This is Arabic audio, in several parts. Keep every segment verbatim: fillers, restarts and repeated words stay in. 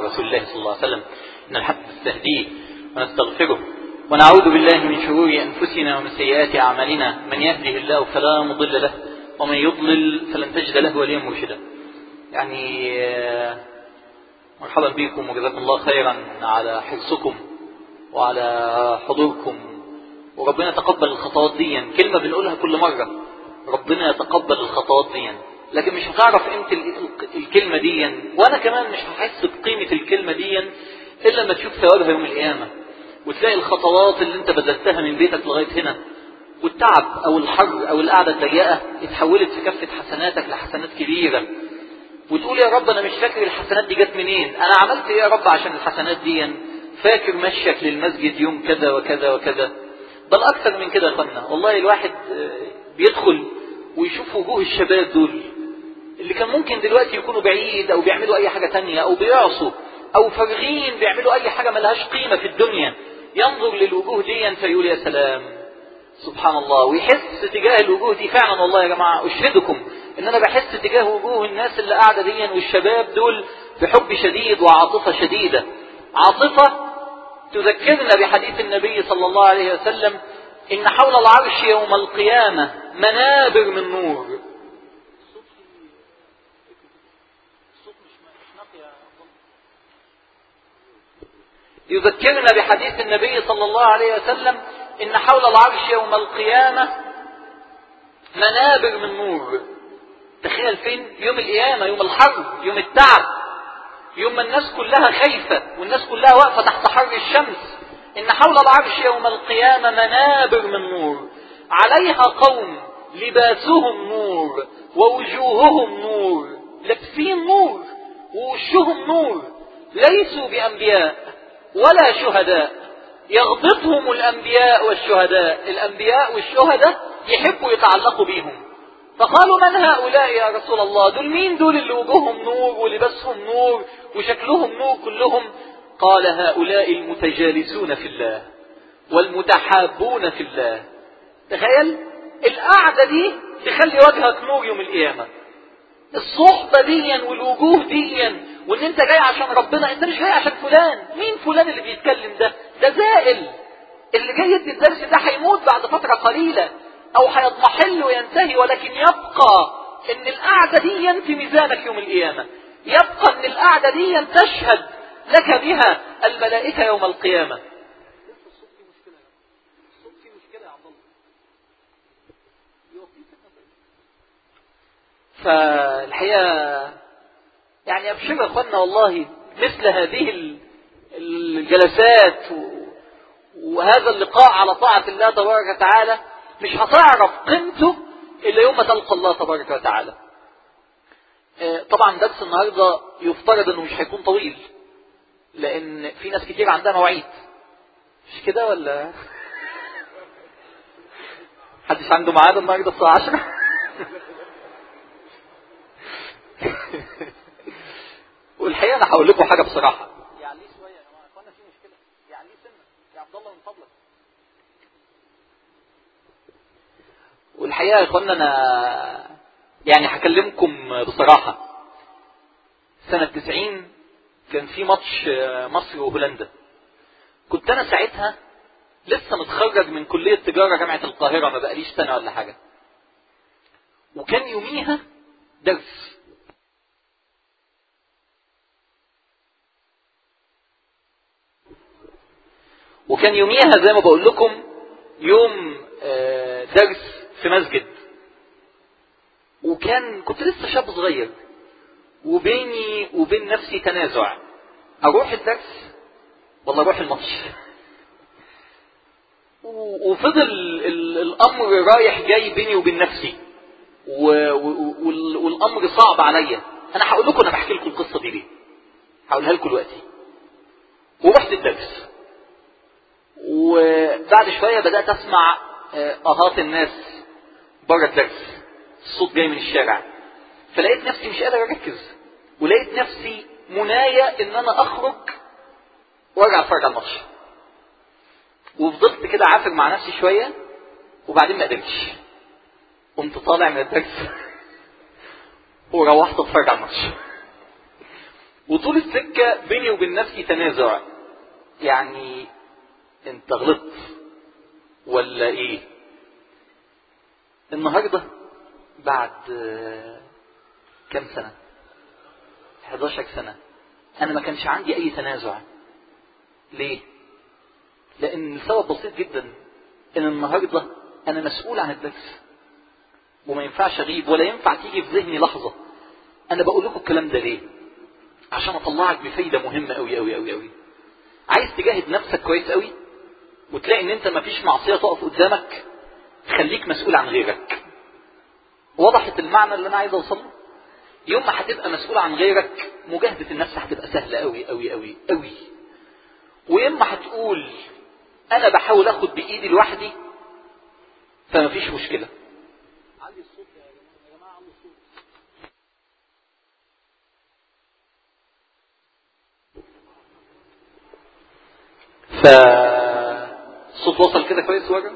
رسول الله صلى الله عليه وسلم إن الحمد نستهديه ونستغفره ونعوذ بالله من شرور أنفسنا ومن سيئات أعمالنا من يهده الله فلا مضل له ومن يضلل فلن تجد له وليا مرشدا. يعني مرحبا بكم وجزاكم الله خيرا على حرصكم وعلى حضوركم، وربنا يتقبل الخطوات دي. كلمة بنقولها كل مرة، ربنا يتقبل الخطوات دي، لكن مش هتعرف قيمة الكلمة دي، وانا كمان مش هحس بقيمة الكلمة دي الا لما تشوف ثوابها يوم القيامة، وتلاقي الخطوات اللي انت بذلتها من بيتك لغاية هنا والتعب او الحر او القعدة الضيقة اتحولت في كفة حسناتك لحسنات كبيرة، وتقول يا رب انا مش فاكر الحسنات دي جت منين، انا عملت ايه يا رب عشان الحسنات دي؟ فاكر مشيك للمسجد يوم كذا وكذا وكذا. بل اكثر من كده يا اخوانا، والله الواحد بيدخل ويشوف وجوه الشباب دول اللي كان ممكن دلوقتي يكونوا بعيد او بيعملوا اي حاجة تانية او بيعصوا او فارغين بيعملوا اي حاجة ملهاش قيمة في الدنيا، ينظر للوجوه دي فيقول يا سلام سبحان الله، ويحس تجاه الوجوه دي. فعلا والله يا جماعة اشهدكم ان انا بحس تجاه وجوه الناس اللي قاعدة دي والشباب دول بحب شديد وعاطفة شديدة، عاطفة تذكرنا بحديث النبي صلى الله عليه وسلم إن حول العرش يوم القيامة منابر من نور. يذكرنا بحديث النبي صلى الله عليه وسلم إن حول العرش يوم القيامة منابر من نور. تخيل فين؟ يوم القيامة، يوم الحرب، يوم التعب، يوم ما الناس كلها خايفة والناس كلها واقفة تحت حر الشمس. إن حول العرش يوم القيامة منابر من نور عليها قوم لباسهم نور ووجوههم نور، لابسين نور ووشهم نور، ليسوا بأنبياء ولا شهداء يغبطهم الأنبياء والشهداء. الأنبياء والشهداء يحبوا يتعلقوا بيهم، فقالوا من هؤلاء يا رسول الله؟ دول مين دول اللي وجوههم نور ولباسهم نور وشكلهم نور كلهم؟ قال هؤلاء المتجالسون في الله والمتحابون في الله. تخيل القعدة دي تخلي وجهك نور يوم القيامة، الصحبة دي والوجوه دي، وان انت جاي عشان ربنا، انت مش جاي عشان فلان. مين فلان اللي بيتكلم ده؟ ده زائل. اللي جاي يدي الدرس ده هيموت بعد فترة قليلة او هيضمحل وينتهي، ولكن يبقى ان القعدة دي في ميزانك يوم القيامة، يبقى ان القعدة دي تشهد لك بها الملائكة يوم القيامة. فالحقيقة يعني ابشر يا اخوانا، والله مثل هذه الجلسات وهذا اللقاء على طاعة الله تبارك وتعالى مش هتعرف قيمته الا يوم ما تلقى الله تبارك وتعالى. طبعا درس النهارده يفترض انه مش هيكون طويل، لان في ناس كتير عندها مواعيد، مش كده ولا محدش عنده ميعاد النهارده الساعة عشرة؟ والحقيقة انا هقول لكم حاجة بصراحة، يعني شوية يا جماعة، اخوانا في مشكلة، يعني سنة يا عبد الله من فضلك. والحقيقة يا اخوانا انا يعني هكلمكم بصراحة، سنة تسعين كان في ماتش مصر وهولندا، كنت انا ساعتها لسه متخرج من كلية تجارة جامعة القاهرة، ما بقاليش سنة ولا حاجة، وكان يوميها درس. وكان يوميها زي ما بقول لكم يوم درس في مسجد، وكان كنت لسه شاب صغير، وبيني وبين نفسي تنازع، اروح الدرس ولا اروح الماتش. وفضل الامر رايح جاي بيني وبين نفسي، والامر صعب عليا. انا هقول لكم، انا بحكي لكم القصه دي ليه، هقولها لكم دلوقتي. ورحت الدرس، وبعد شويه بدات اسمع اهات الناس بره الدرس، الصوت جاي من الشارع، فلقيت نفسي مش قادر اركز، ولقيت نفسي مناية ان انا اخرج وارجع اتفرج على الماتش. وفضلت كده عافر مع نفسي شويه، وبعدين ما قدرتش، قمت طالع من الدرس وروحت اتفرج على الماتش. وطول السكه بيني بيني وبين نفسي تنازع، يعني انت غلطت ولا ايه؟ النهاردة بعد كم سنة، حداشر سنة، انا ما كانش عندي اي تنازع. ليه؟ لان السبب بسيط جدا، ان النهاردة انا مسؤول عن الدرس وما ينفعش اغيب ولا ينفع تيجي في ذهني لحظة. انا بقول لكم الكلام ده ليه؟ عشان اطلعك بفايدة مهمة قوي قوي قوي قوي. عايز تجاهد نفسك كويس قوي وتلاقي ان انت ما فيش معصية تقف قدامك، خليك مسؤول عن غيرك. وضحت المعنى اللي انا عايز اوصله؟ يوم ما هتبقى مسؤول عن غيرك، مجاهدة النفس هتبقى سهلة قوي قوي قوي قوي. ويوم ما هتقول انا بحاول اخد بايدي لوحدي، فما فيش مشكلة. علي الصوت يا جماعة، علي الصوت. فالصوت وصل كده كويس ورا؟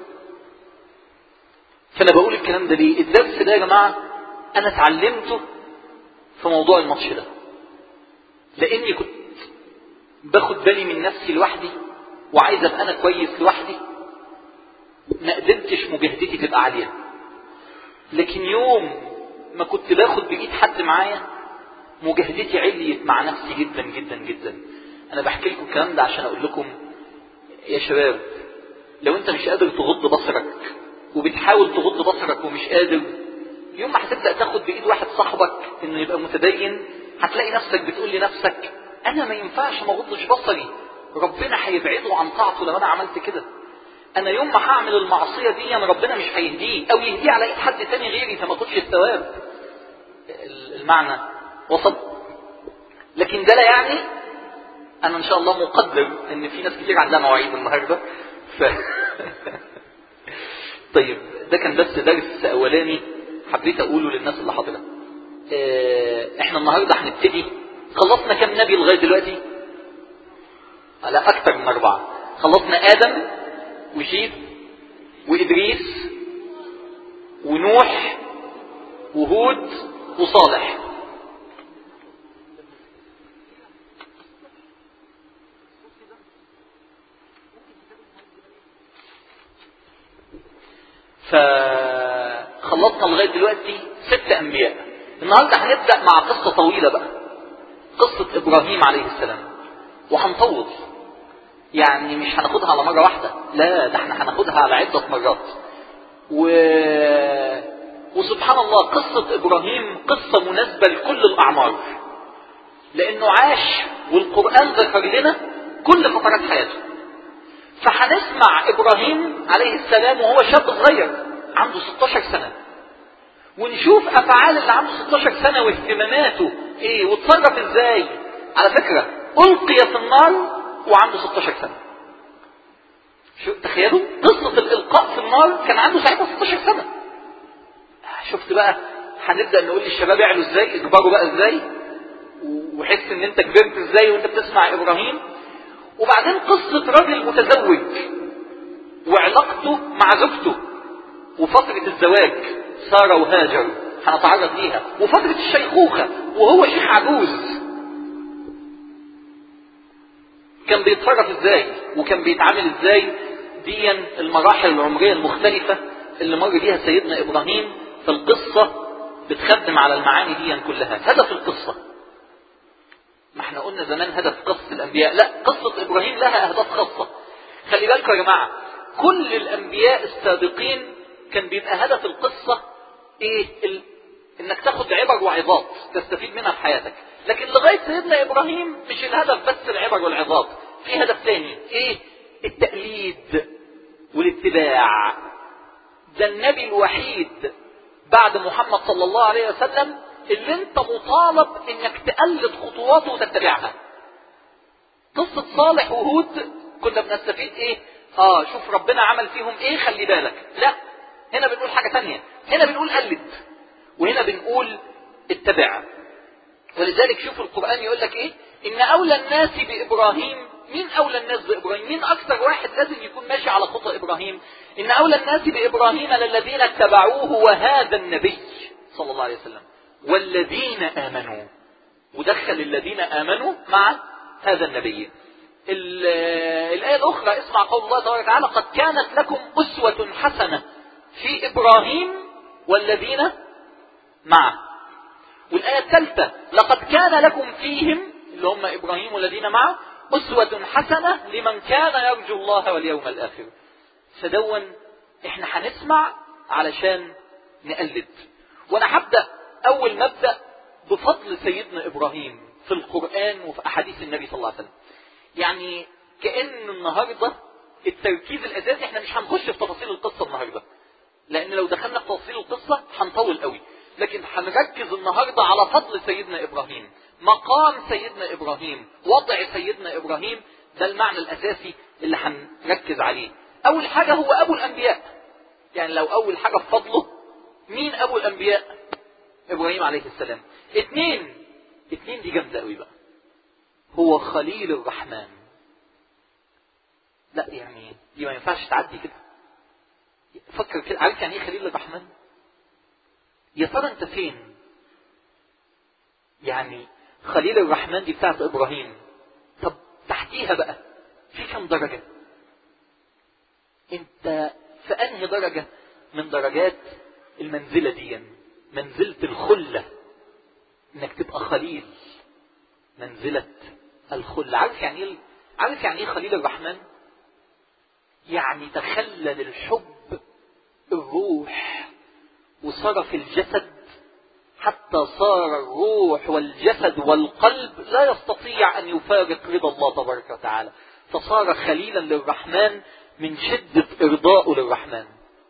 فانا بقول الكلام ده ليه؟ الدرس ده يا جماعة انا اتعلمته في موضوع الماتش ده، لاني كنت باخد بالي من نفسي لوحدي وعايز ابقى انا كويس لوحدي، ما قدرتش مجاهدتي تبقى عالية. لكن يوم ما كنت باخد بايد حد معايا، مجاهدتي عليت مع نفسي جدا جدا جدا. انا بحكي لكم الكلام ده عشان اقول لكم يا شباب، لو انت مش قادر تغض بصرك وبتحاول تغض بصرك ومش قادر، يوم ما هتبدأ تاخد بايد واحد صاحبك انه يبقى متدين، هتلاقي نفسك بتقول لنفسك انا ما ينفعش ما اغضش بصري، ربنا هيبعده عن طاعته لو انا عملت كده. انا يوم ما هعمل المعصية دي ربنا مش هيهديه، او يهديه على ايد حد تاني غيري فما اخدش الثواب. المعنى وصل؟ لكن ده لا يعني انا ان شاء الله مقدر ان في ناس كتير عندها مواعيد النهارده ف... طيب ده كان بس درس اولاني حبيت اقوله للناس اللي حاضره. اه احنا النهارده هنبتدي، خلصنا كم نبي لغايه دلوقتي؟ على اكثر من اربعه. خلصنا ادم وشيث وادريس ونوح وهود وصالح. فخلصنا لغاية دلوقتي ست انبياء. النهاردة هنبدأ مع قصة طويلة بقى، قصة ابراهيم عليه السلام، وهنطول يعني مش هناخدها على مرة واحدة، لا ده احنا هناخدها على عدة مرات. و... وسبحان الله قصة ابراهيم قصة مناسبة لكل الاعمار، لانه عاش والقرآن ذكر لنا كل فترات حياته. فهنسمع ابراهيم عليه السلام وهو شاب صغير عنده ستاشر سنة، ونشوف افعال اللي عنده ستاشر سنة واهتماماته ايه وتصرف ازاي. على فكرة القي في النار وعنده ستاشر سنة. شو تخيلوا قصة الالقاء في النار كان عنده ساعتها ستاشر سنة. شفت بقى؟ هنبدأ نقول للشباب يعلوا ازاي، اجبروا بقى ازاي، وحس ان انت كبرت ازاي وانت بتسمع ابراهيم. وبعدين قصة راجل متزوج وعلاقته مع زوجته، وفترة الزواج سارة وهاجر هنتعرض ليها، وفترة الشيخوخة وهو شيخ عجوز كان بيتصرف ازاي وكان بيتعامل ازاي. دي المراحل العمرية المختلفة اللي مر بيها سيدنا ابراهيم. فالقصة بتخدم على المعاني دي كلها. هدف القصة، ما احنا قلنا زمان هدف قصة الانبياء، لا قصة ابراهيم لها اهداف خاصة. خلي بالكم يا جماعة، كل الانبياء السابقين كان بيبقى هدف القصة ايه؟ ال... انك تاخد عبر وعظات تستفيد منها في حياتك. لكن لغاية سيدنا ابراهيم مش الهدف بس العبر والعظات، في هدف تاني ايه؟ التقليد والاتباع. ده النبي الوحيد بعد محمد صلى الله عليه وسلم اللي انت مطالب انك تقلد خطواته وتتبعها. قصة صالح وهود كنا بنستفيد ايه؟ اه شوف ربنا عمل فيهم ايه خلي بالك. لا، هنا بنقول حاجة تانية، هنا بنقول قلد وهنا بنقول اتبع. ولذلك شوفوا القرآن يقول لك ايه؟ ان اولى الناس بابراهيم. مين اولى الناس بابراهيم؟ مين اكثر واحد لازم يكون ماشي على خطى ابراهيم؟ ان اولى الناس بابراهيم للذين اتبعوه وهذا النبي صلى الله عليه وسلم والذين امنوا. ودخل الذين امنوا مع هذا النبي. الآية الأخرى اسمع قول الله تبارك وتعالى قد كانت لكم أسوة حسنة في إبراهيم والذين معه. والآية الثالثة لقد كان لكم فيهم اللي هم إبراهيم والذين معه أسوة حسنة لمن كان يرجو الله واليوم الآخر. فدون احنا هنسمع علشان نقلد. وانا هبدأ اول مبدأ بفضل سيدنا إبراهيم في القرآن وفي أحاديث النبي صلى الله عليه وسلم. يعني كأن النهاردة التركيز الأساسي احنا مش هنخش في تفاصيل القصة النهاردة، لأن لو دخلنا في تفاصيل القصة هنطول قوي، لكن هنركز النهاردة على فضل سيدنا إبراهيم، مقام سيدنا إبراهيم، وضع سيدنا إبراهيم. ده المعنى الأساسي اللي هنركز عليه. أول حاجة هو أبو الأنبياء. يعني لو أول حاجة في فضله، مين أبو الأنبياء؟ إبراهيم عليه السلام. اتنين اتنين دي جامدة قوي بقى، هو خليل الرحمن. لا يعني دي ما ينفعش تعدي كده. فكر كده، عارف يعني ايه خليل الرحمن؟ يا ترى انت فين؟ يعني خليل الرحمن دي بتاعت إبراهيم، طب تحتيها بقى في كم درجة؟ انت في انهي درجة من درجات المنزلة دي؟ منزلة الخلة، انك تبقى خليل، منزلة الخلة. عارف يعني ايه؟ عارف يعني ايه خليل الرحمن؟ يعني تخلل الحب الروح وصار في الجسد، حتى صار الروح والجسد والقلب لا يستطيع أن يفارق رضا الله تبارك وتعالى، فصار خليلا للرحمن من شدة إرضاءه للرحمن.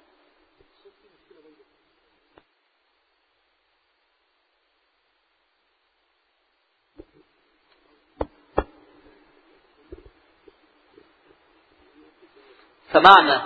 فمعنى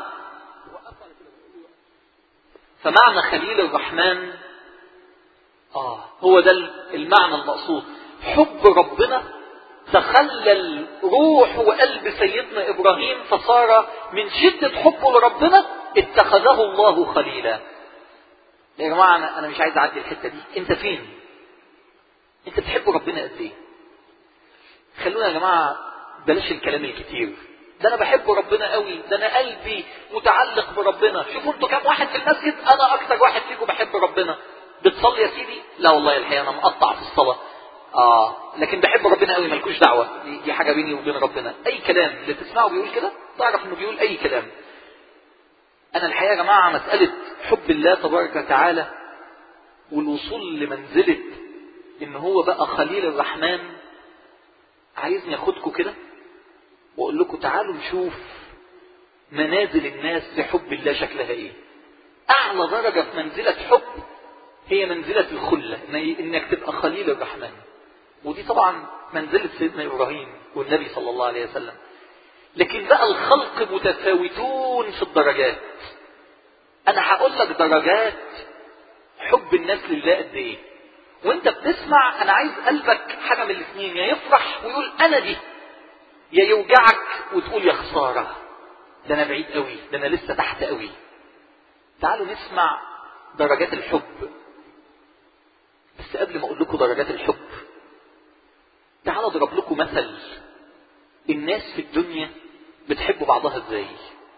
فمعنى خليل الرحمن آه هو ده المعنى المقصود. حب ربنا تخلل روح وقلب سيدنا إبراهيم، فصار من شدة حبه لربنا اتخذه الله خليلا. يا جماعة أنا, أنا مش عايز أعدي الحتة دي. أنت فين؟ أنت بتحب ربنا قد إيه؟ خلونا يا جماعة بلاش الكلام الكتير. ده أنا بحب ربنا قوي، ده أنا قلبي متعلق بربنا. شوفوا أنتوا كم واحد في المسجد، أنا أكتر واحد فيكم بحب ربنا. بتصلي يا سيدي؟ لا والله الحقيقة أنا مقطع في الصلاة. آه لكن بحب ربنا قوي، مالكوش دعوة، دي, دي حاجة بيني وبين ربنا. أي كلام اللي تسمعه بيقول كده تعرف إنه بيقول أي كلام. أنا الحقيقة يا جماعة مسألة حب الله تبارك وتعالى والوصول لمنزلة إن هو بقى خليل الرحمن، عايزني أخدكم كده وأقول لكم تعالوا نشوف منازل الناس لحب الله شكلها إيه. أعلى درجة في منزلة حب هي منزلة الخلة، إنك تبقى خليل الرحمن. ودي طبعا منزلة سيدنا إبراهيم والنبي صلى الله عليه وسلم. لكن بقى الخلق متفاوتون في الدرجات. أنا هقول لك درجات حب الناس لله قد إيه. وانت بتسمع أنا عايز قلبك حاجة من الاثنين، يا يفرح ويقول أنا دي، يا يوجعك وتقول يا خسارة ده أنا بعيد قوي، ده أنا لسه تحت قوي. تعالوا نسمع درجات الحب. بس قبل ما أقول لكم درجات الحب، تعالوا أضرب لكم مثل. الناس في الدنيا بتحب بعضها ازاي؟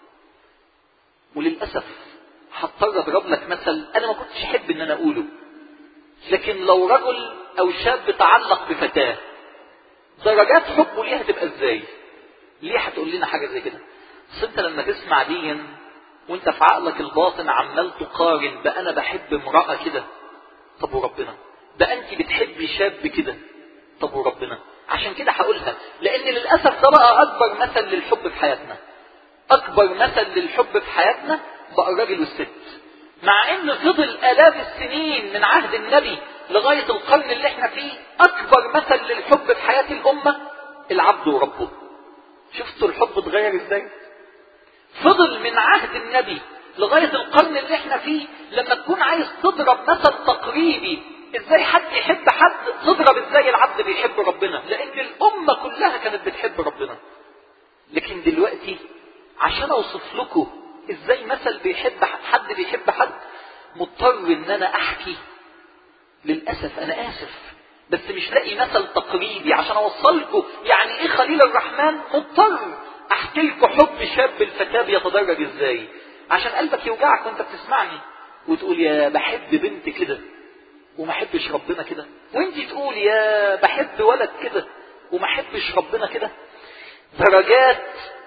وللأسف هضطر أضرب لك مثل أنا ما كنتش أحب إن أنا أقوله، لكن لو رجل أو شاب تعلق بفتاة درجات حبه ليها تبقى ازاي؟ ليه هتقول لنا حاجة زي كده؟ بس انت لما تسمع دي وانت في عقلك الباطن عمال تقارن بقى أنا بحب امرأة كده، طب وربنا؟ ده أنت بتحبي شاب كده، طب وربنا؟ عشان كده هقولها، لأن للأسف ده بقى أكبر مثل للحب في حياتنا. أكبر مثل للحب في حياتنا بقى الراجل والست، مع إن فضل آلاف السنين من عهد النبي لغاية القرن اللي احنا فيه أكبر مثل للحب في حياة الأمة العبد وربه. شفتوا الحب اتغير ازاي؟ فضل من عهد النبي لغاية القرن اللي احنا فيه لما تكون عايز تضرب مثل تقريبي ازاي حد يحب حد، تضرب ازاي العبد بيحب ربنا، لان الامة كلها كانت بتحب ربنا. لكن دلوقتي عشان اوصف لكم ازاي مثل بيحب حد بيحب حد، مضطر ان انا احكي. للأسف انا اسف، بس مش لاقي مثل تقريبي عشان اوصلكم يعني ايه خليل الرحمن. مضطر احكي لكم حب شاب الفتاة بيتدرج ازاي عشان قلبك يوجعك وانت بتسمعني وتقول يا بحب بنت كده وما احبش ربنا كده، وانت تقول يا بحب ولد كده وما احبش ربنا كده. درجات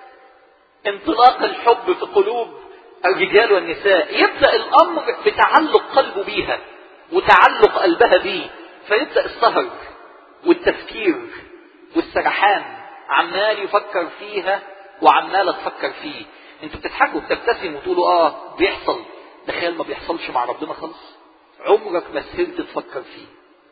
انطلاق الحب في قلوب الرجال والنساء. يبدأ الامر بتعلق قلبه بيها وتعلق قلبها بيه، فيبدأ السهر والتفكير والسرحان، عمال يفكر فيها وعمال تفكر فيه. انتوا بتضحكوا بتبتسموا وتقولوا اه بيحصل، تخيل ما بيحصلش مع ربنا خالص. عمرك ما سهرت تفكر فيه،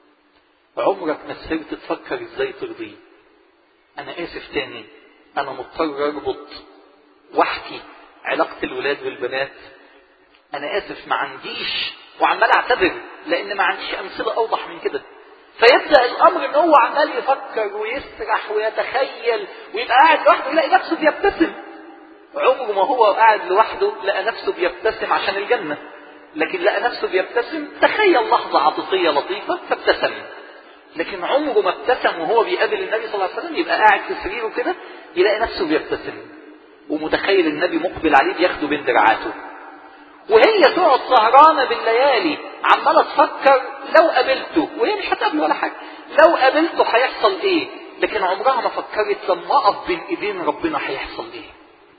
عمرك ما سهرت تفكر ازاي ترضيه. انا اسف تاني، انا مضطر اربط واحكي علاقة الولاد والبنات. انا اسف ما عنديش، وعمال اعتذر لان ما عنديش امثلة اوضح من كده. فيبدأ الامر ان هو عمال يفكر ويسرح ويتخيل ويبقى قاعد لوحده يلاقي نفسه بيبتسم. عمره ما هو قاعد لوحده لقى نفسه بيبتسم عشان الجنة، لكن لقى نفسه بيبتسم تخيل لحظة عاطفية لطيفة فابتسم. لكن عمره ما ابتسم وهو بيقابل النبي صلى الله عليه وسلم، يبقى قاعد في سريره كده يلاقي نفسه بيبتسم ومتخيل النبي مقبل عليه بياخده بين دراعاته. وهي تقعد سهرانة بالليالي عمالة تفكر لو قابلته، وهي مش هتقابله ولا حاجة، لو قابلته هيحصل ايه، لكن عمرها ما فكرت لما اقف بين ايدين ربنا هيحصل ايه.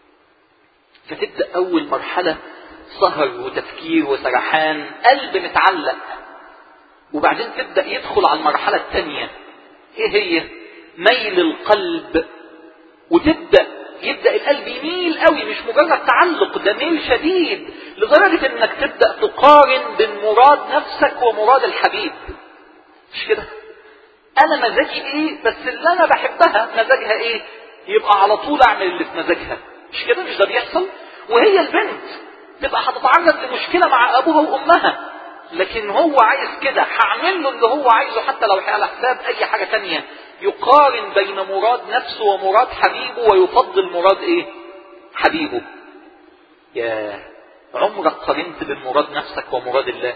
فتبدأ اول مرحلة سهر وتفكير وسرحان، قلب متعلق. وبعدين تبدأ يدخل على المرحلة الثانية، ايه هي؟ ميل القلب. وتبدأ يبدأ القلب يميل قوي، مش مجرد تعلق، ده ميل شديد لدرجة انك تبدأ تقارن بين مراد نفسك ومراد الحبيب. مش كده؟ انا مزاجي ايه بس اللي انا بحبها مزاجها ايه، يبقى على طول اعمل اللي في مزاجها. مش كده؟ مش ده بيحصل؟ وهي البنت تبقى هتتعرض لمشكلة مع ابوها وامها، لكن هو عايز كده، هعمل له اللي هو عايزه حتى لو على حساب اي حاجة تانية. يقارن بين مراد نفسه ومراد حبيبه ويفضل مراد ايه؟ حبيبه. يا عمرك قارنت بين مراد نفسك ومراد الله؟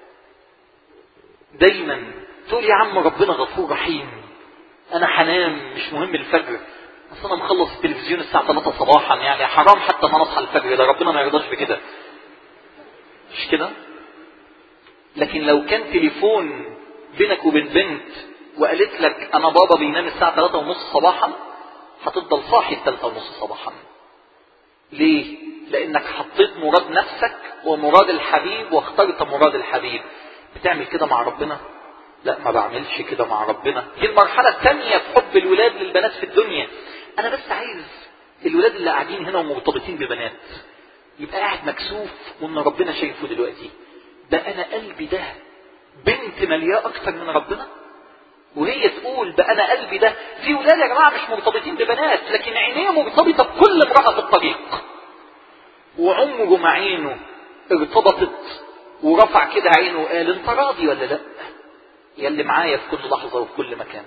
دايما تقول يا عم ربنا غفور رحيم، انا حنام مش مهم الفجر، اصل انا مخلص التلفزيون الساعة ثلاثة صباحا، يعني حرام حتى ما نصحى الفجر، ده ربنا ما يرضاش بكده. مش كده؟ لكن لو كان تليفون بينك وبين بنت وقالت لك انا بابا بينام الساعة ثلاثة ونص صباحا، هتفضل صاحي الثلاثة ونص صباحا. ليه؟ لانك حطيت مراد نفسك ومراد الحبيب واخترت مراد الحبيب. بتعمل كده مع ربنا؟ لا، ما بعملش كده مع ربنا. دي المرحلة الثانية في حب الولاد للبنات في الدنيا. انا بس عايز الولاد اللي قاعدين هنا ومرتبطين ببنات يبقى قاعد مكسوف وان ربنا شايفه دلوقتي. ده انا قلبي ده بنت ملياه اكتر من ربنا، وهي تقول ده انا قلبي ده. في ولاد يا جماعة مش مرتبطين ببنات لكن عينيه مرتبطة بكل امرأة في الطريق، وعمره ما عينه ارتبطت ورفع كده عينه وقال انت راضي ولا لا؟ يا اللي معايا في كل لحظة وفي كل مكان.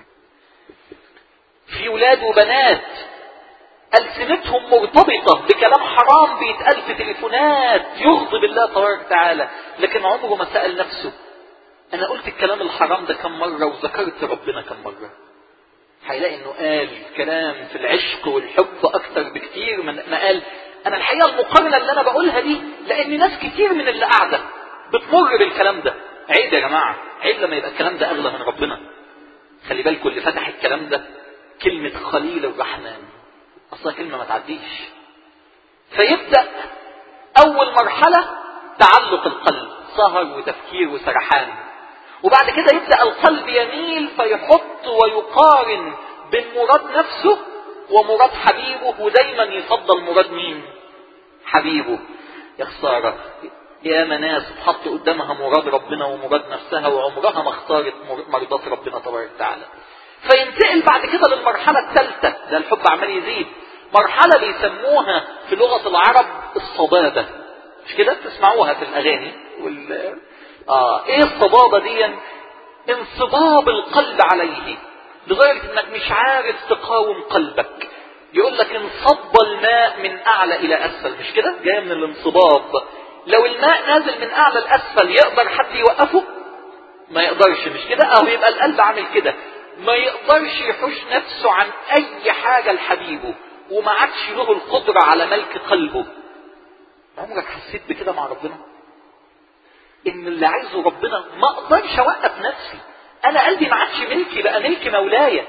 في ولاد وبنات ألسنتهم مرتبطة بكلام حرام بيتقال في تليفونات يغضب الله تبارك وتعالى، لكن عمره ما سأل نفسه أنا قلت الكلام الحرام ده كم مرة وذكرت ربنا كم مرة. هيلاقي إنه قال كلام في العشق والحب أكتر بكتير من ما قال أنا الحقيقة المقارنة اللي أنا بقولها دي لأن ناس كتير من اللي قاعدة بتمر بالكلام ده. عيب يا جماعة، عيب لما يبقى الكلام ده أغلى من ربنا. خلي بالكم اللي فتح الكلام ده كلمة خليل الرحمن، أصلا كلمة ما تعديش. فيبدأ أول مرحلة تعلق القلب، سهر وتفكير وسرحان. وبعد كده يبدأ القلب يميل فيحط ويقارن بين مراد نفسه ومراد حبيبه، ودايما يفضل مراد مين؟ حبيبه. يا خسارة، يا ناس تحط قدامها مراد ربنا ومراد نفسها وعمرها ما اختارت مرضات ربنا تبارك وتعالى. فينتقل بعد كده للمرحلة الثالثة، ده الحب عمال يزيد. مرحلة بيسموها في لغة العرب الصبابة. مش كده؟ تسمعوها في الأغاني وال... آه ايه الصبابة دي؟ انصباب القلب عليه لغاية انك مش عارف تقاوم قلبك. يقول لك انصب الماء من اعلى الى اسفل، مش كده؟ جاي من الانصباب. لو الماء نازل من اعلى لاسفل يقدر حد يوقفه؟ ما يقدرش، مش كده؟ او يبقى القلب عامل كده، ما يقدرش يحوش نفسه عن اي حاجة لحبيبه، وما عادش له القدرة على ملك قلبه. عمرك حسيت بكده مع ربنا؟ ان اللي عايزه ربنا ما اقدرش اوقف نفسي، انا قلبي ما عادش ملكي، بقى ملك مولاي.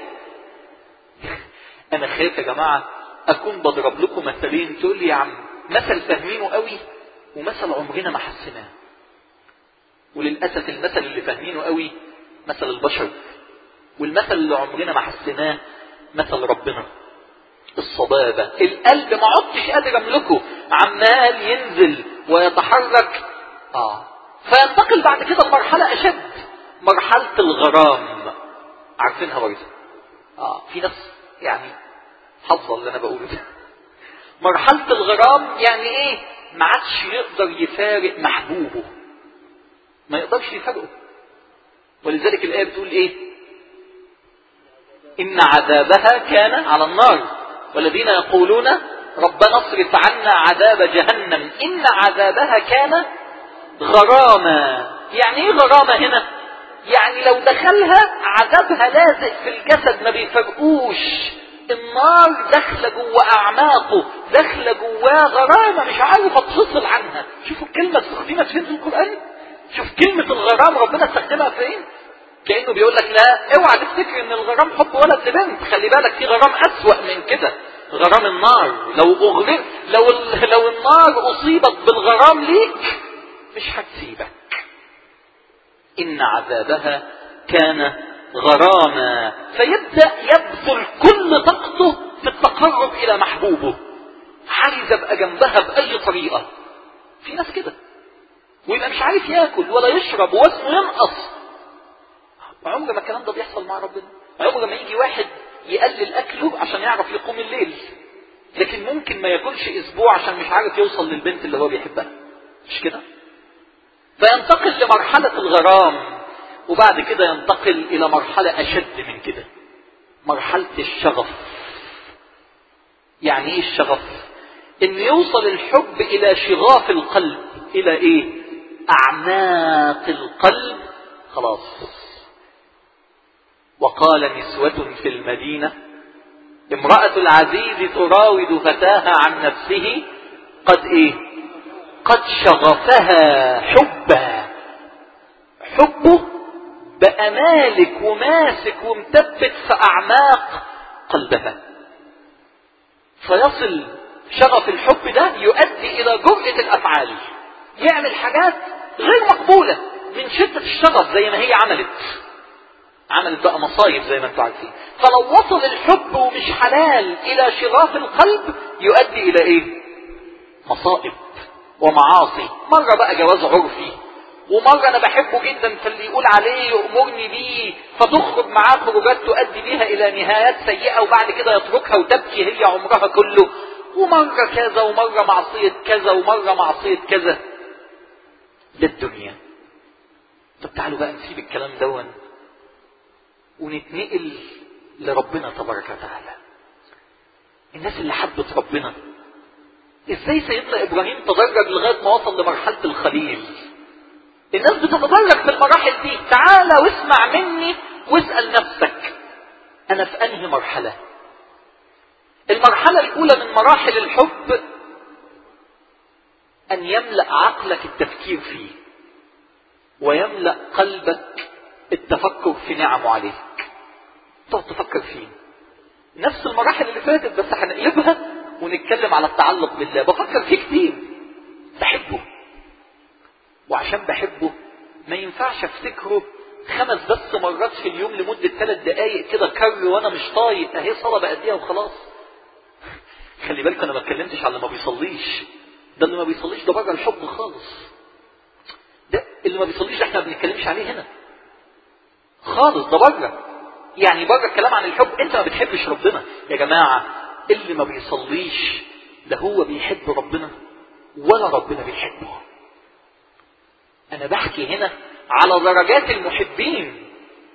انا خايف يا جماعة اكون بضرب لكم مثلين تقول لي يا عم مثل فاهمينه قوي ومثل عمرنا ما حسناه. وللأسف المثل اللي فاهمينه قوي مثل البشر، والمثل اللي عمرنا ما حسناه مثل ربنا. الصبابة، القلب ما عدتش قادر املكه، عمال ينزل ويتحرك. اه فينتقل بعد كده لمرحلة اشد، مرحلة الغرام. عارفينها برضه؟ اه في ناس يعني حظة اللي انا بقوله ده. مرحلة الغرام يعني ايه؟ ما عادش يقدر يفارق محبوبه، ما يقدرش يفارقه. ولذلك الآية بتقول ايه؟ إن عذابها كان على النار، والذين يقولون ربنا اصرف عنا عذاب جهنم إن عذابها كان غراما. يعني ايه غرامة هنا؟ يعني لو دخلها عذابها لازق في الجسد ما بيفرقوش، النار داخله جوه اعماقه، داخله جواه غرامه مش عارف اتفصل عنها. شوفوا الكلمه استخدمت فين في القران، شوف كلمه الغرام ربنا استخدمها فين. كانه بيقول لك لا اوعى تفتكر ان الغرام حب ولد لبنت، خلي بالك في غرام اسوأ من كده، غرام النار. لو اغرق لو لو النار اصيبت بالغرام ليك مش هتسيبك. ان عذابها كان غراما. فيبدأ يبذل كل طاقته في التقرب الى محبوبه، عايز ابقى جنبها باي طريقة. في ناس كده، ويبقى مش عارف ياكل ولا يشرب ووزنه ينقص. عمر ما الكلام ده بيحصل مع ربنا. عمر ما يجي واحد يقلل اكله عشان يعرف يقوم الليل، لكن ممكن ما ياكلش اسبوع عشان مش عارف يوصل للبنت اللي هو بيحبها، مش كده؟ فينتقل لمرحلة الغرام، وبعد كده ينتقل الى مرحلة اشد من كده، مرحلة الشغف. يعني ايه الشغف؟ ان يوصل الحب الى شغاف القلب، الى ايه؟ اعماق القلب. خلاص. وقال نسوة في المدينة امرأة العزيز تراود فتاها عن نفسه قد ايه؟ قد شغفها حبا. حبه بقى مالك وماسك ومثبت في اعماق قلبها، فيصل شغف الحب ده يؤدي الى جرأة الافعال، يعمل حاجات غير مقبولة من شدة الشغف، زي ما هي عملت عملت بقى مصايب زي ما انتم عارفين. فلو وصل الحب ومش حلال الى شغاف القلب يؤدي الى ايه؟ مصائب ومعاصي. مرة بقى جواز عرفي، ومرة انا بحبه جدا فاللي يقول عليه يأمرني بيه، فتخرج معاه خروجات تؤدي بيها الى نهايات سيئة، وبعد كده يتركها وتبكي هي عمرها كله. ومرة كذا ومرة معصية كذا ومرة معصية كذا. للدنيا. طب تعالوا بقى نسيب الكلام دون ونتنقل لربنا تبارك وتعالى. الناس اللي حبت ربنا ازاي سيدنا ابراهيم تدرج لغاية ما وصل لمرحلة الخليل. الناس بتتدرج في المراحل دي. تعالى واسمع مني واسأل نفسك انا في انهي مرحلة. المرحلة الاولى من مراحل الحب ان يملأ عقلك التفكير فيه، ويملأ قلبك التفكر في نعمه عليك، تقعد تفكر فيه. نفس المراحل اللي فاتت بس هنقلبها ونتكلم على التعلق بالله. بفكر فيه كتير، بحبه، وعشان بحبه ما ينفعش افتكره خمس بس مرات في اليوم لمدة ثلاث دقايق كده كر وانا مش طايق اهي صلاة بأديها وخلاص. خلي بالك انا ما اتكلمتش على اللي ما بيصليش، ده اللي ما بيصليش ده بره الحب خالص. ده اللي ما بيصليش احنا ما بنتكلمش عليه هنا خالص، ده بره. يعني بره الكلام عن الحب. انت ما بتحبش ربنا يا جماعة. اللي ما بيصليش لا هو بيحب ربنا ولا ربنا بيحبه. انا بحكي هنا على درجات المحبين،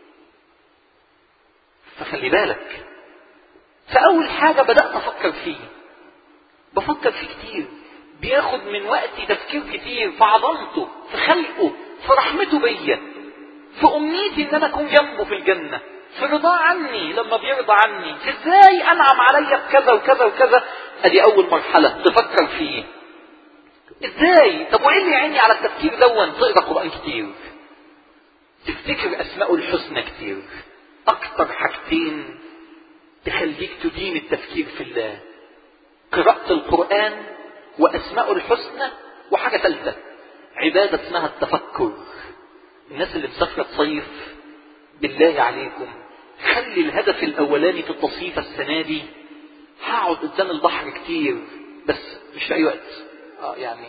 فخلي بالك. فاول حاجة بدأت افكر فيه، بفكر فيه كتير، بياخد من وقتي تفكير كتير في عظمته، في خلقه، في رحمته بيا، في أمنيتي إن أنا أكون جنبه في الجنة، في رضاه عني لما بيرضى عني، في إزاي أنعم عليا بكذا وكذا وكذا. أدي أول مرحلة تفكر فيه. إزاي؟ طب وإيه اللي يعيني على التفكير دون؟ تقرأ قرآن كتير، تفتكر أسماء الحسنى كتير. أكتر حاجتين تخليك تدين التفكير في الله: قراءة القرآن وأسماء الحسنى، وحاجة ثالثة عبادة اسمها التفكر. الناس اللي مسافرة تصيف بالله عليكم خلي الهدف الأولاني في التصيف السنة دي هقعد قدام البحر كتير، بس مش في أي وقت. اه يعني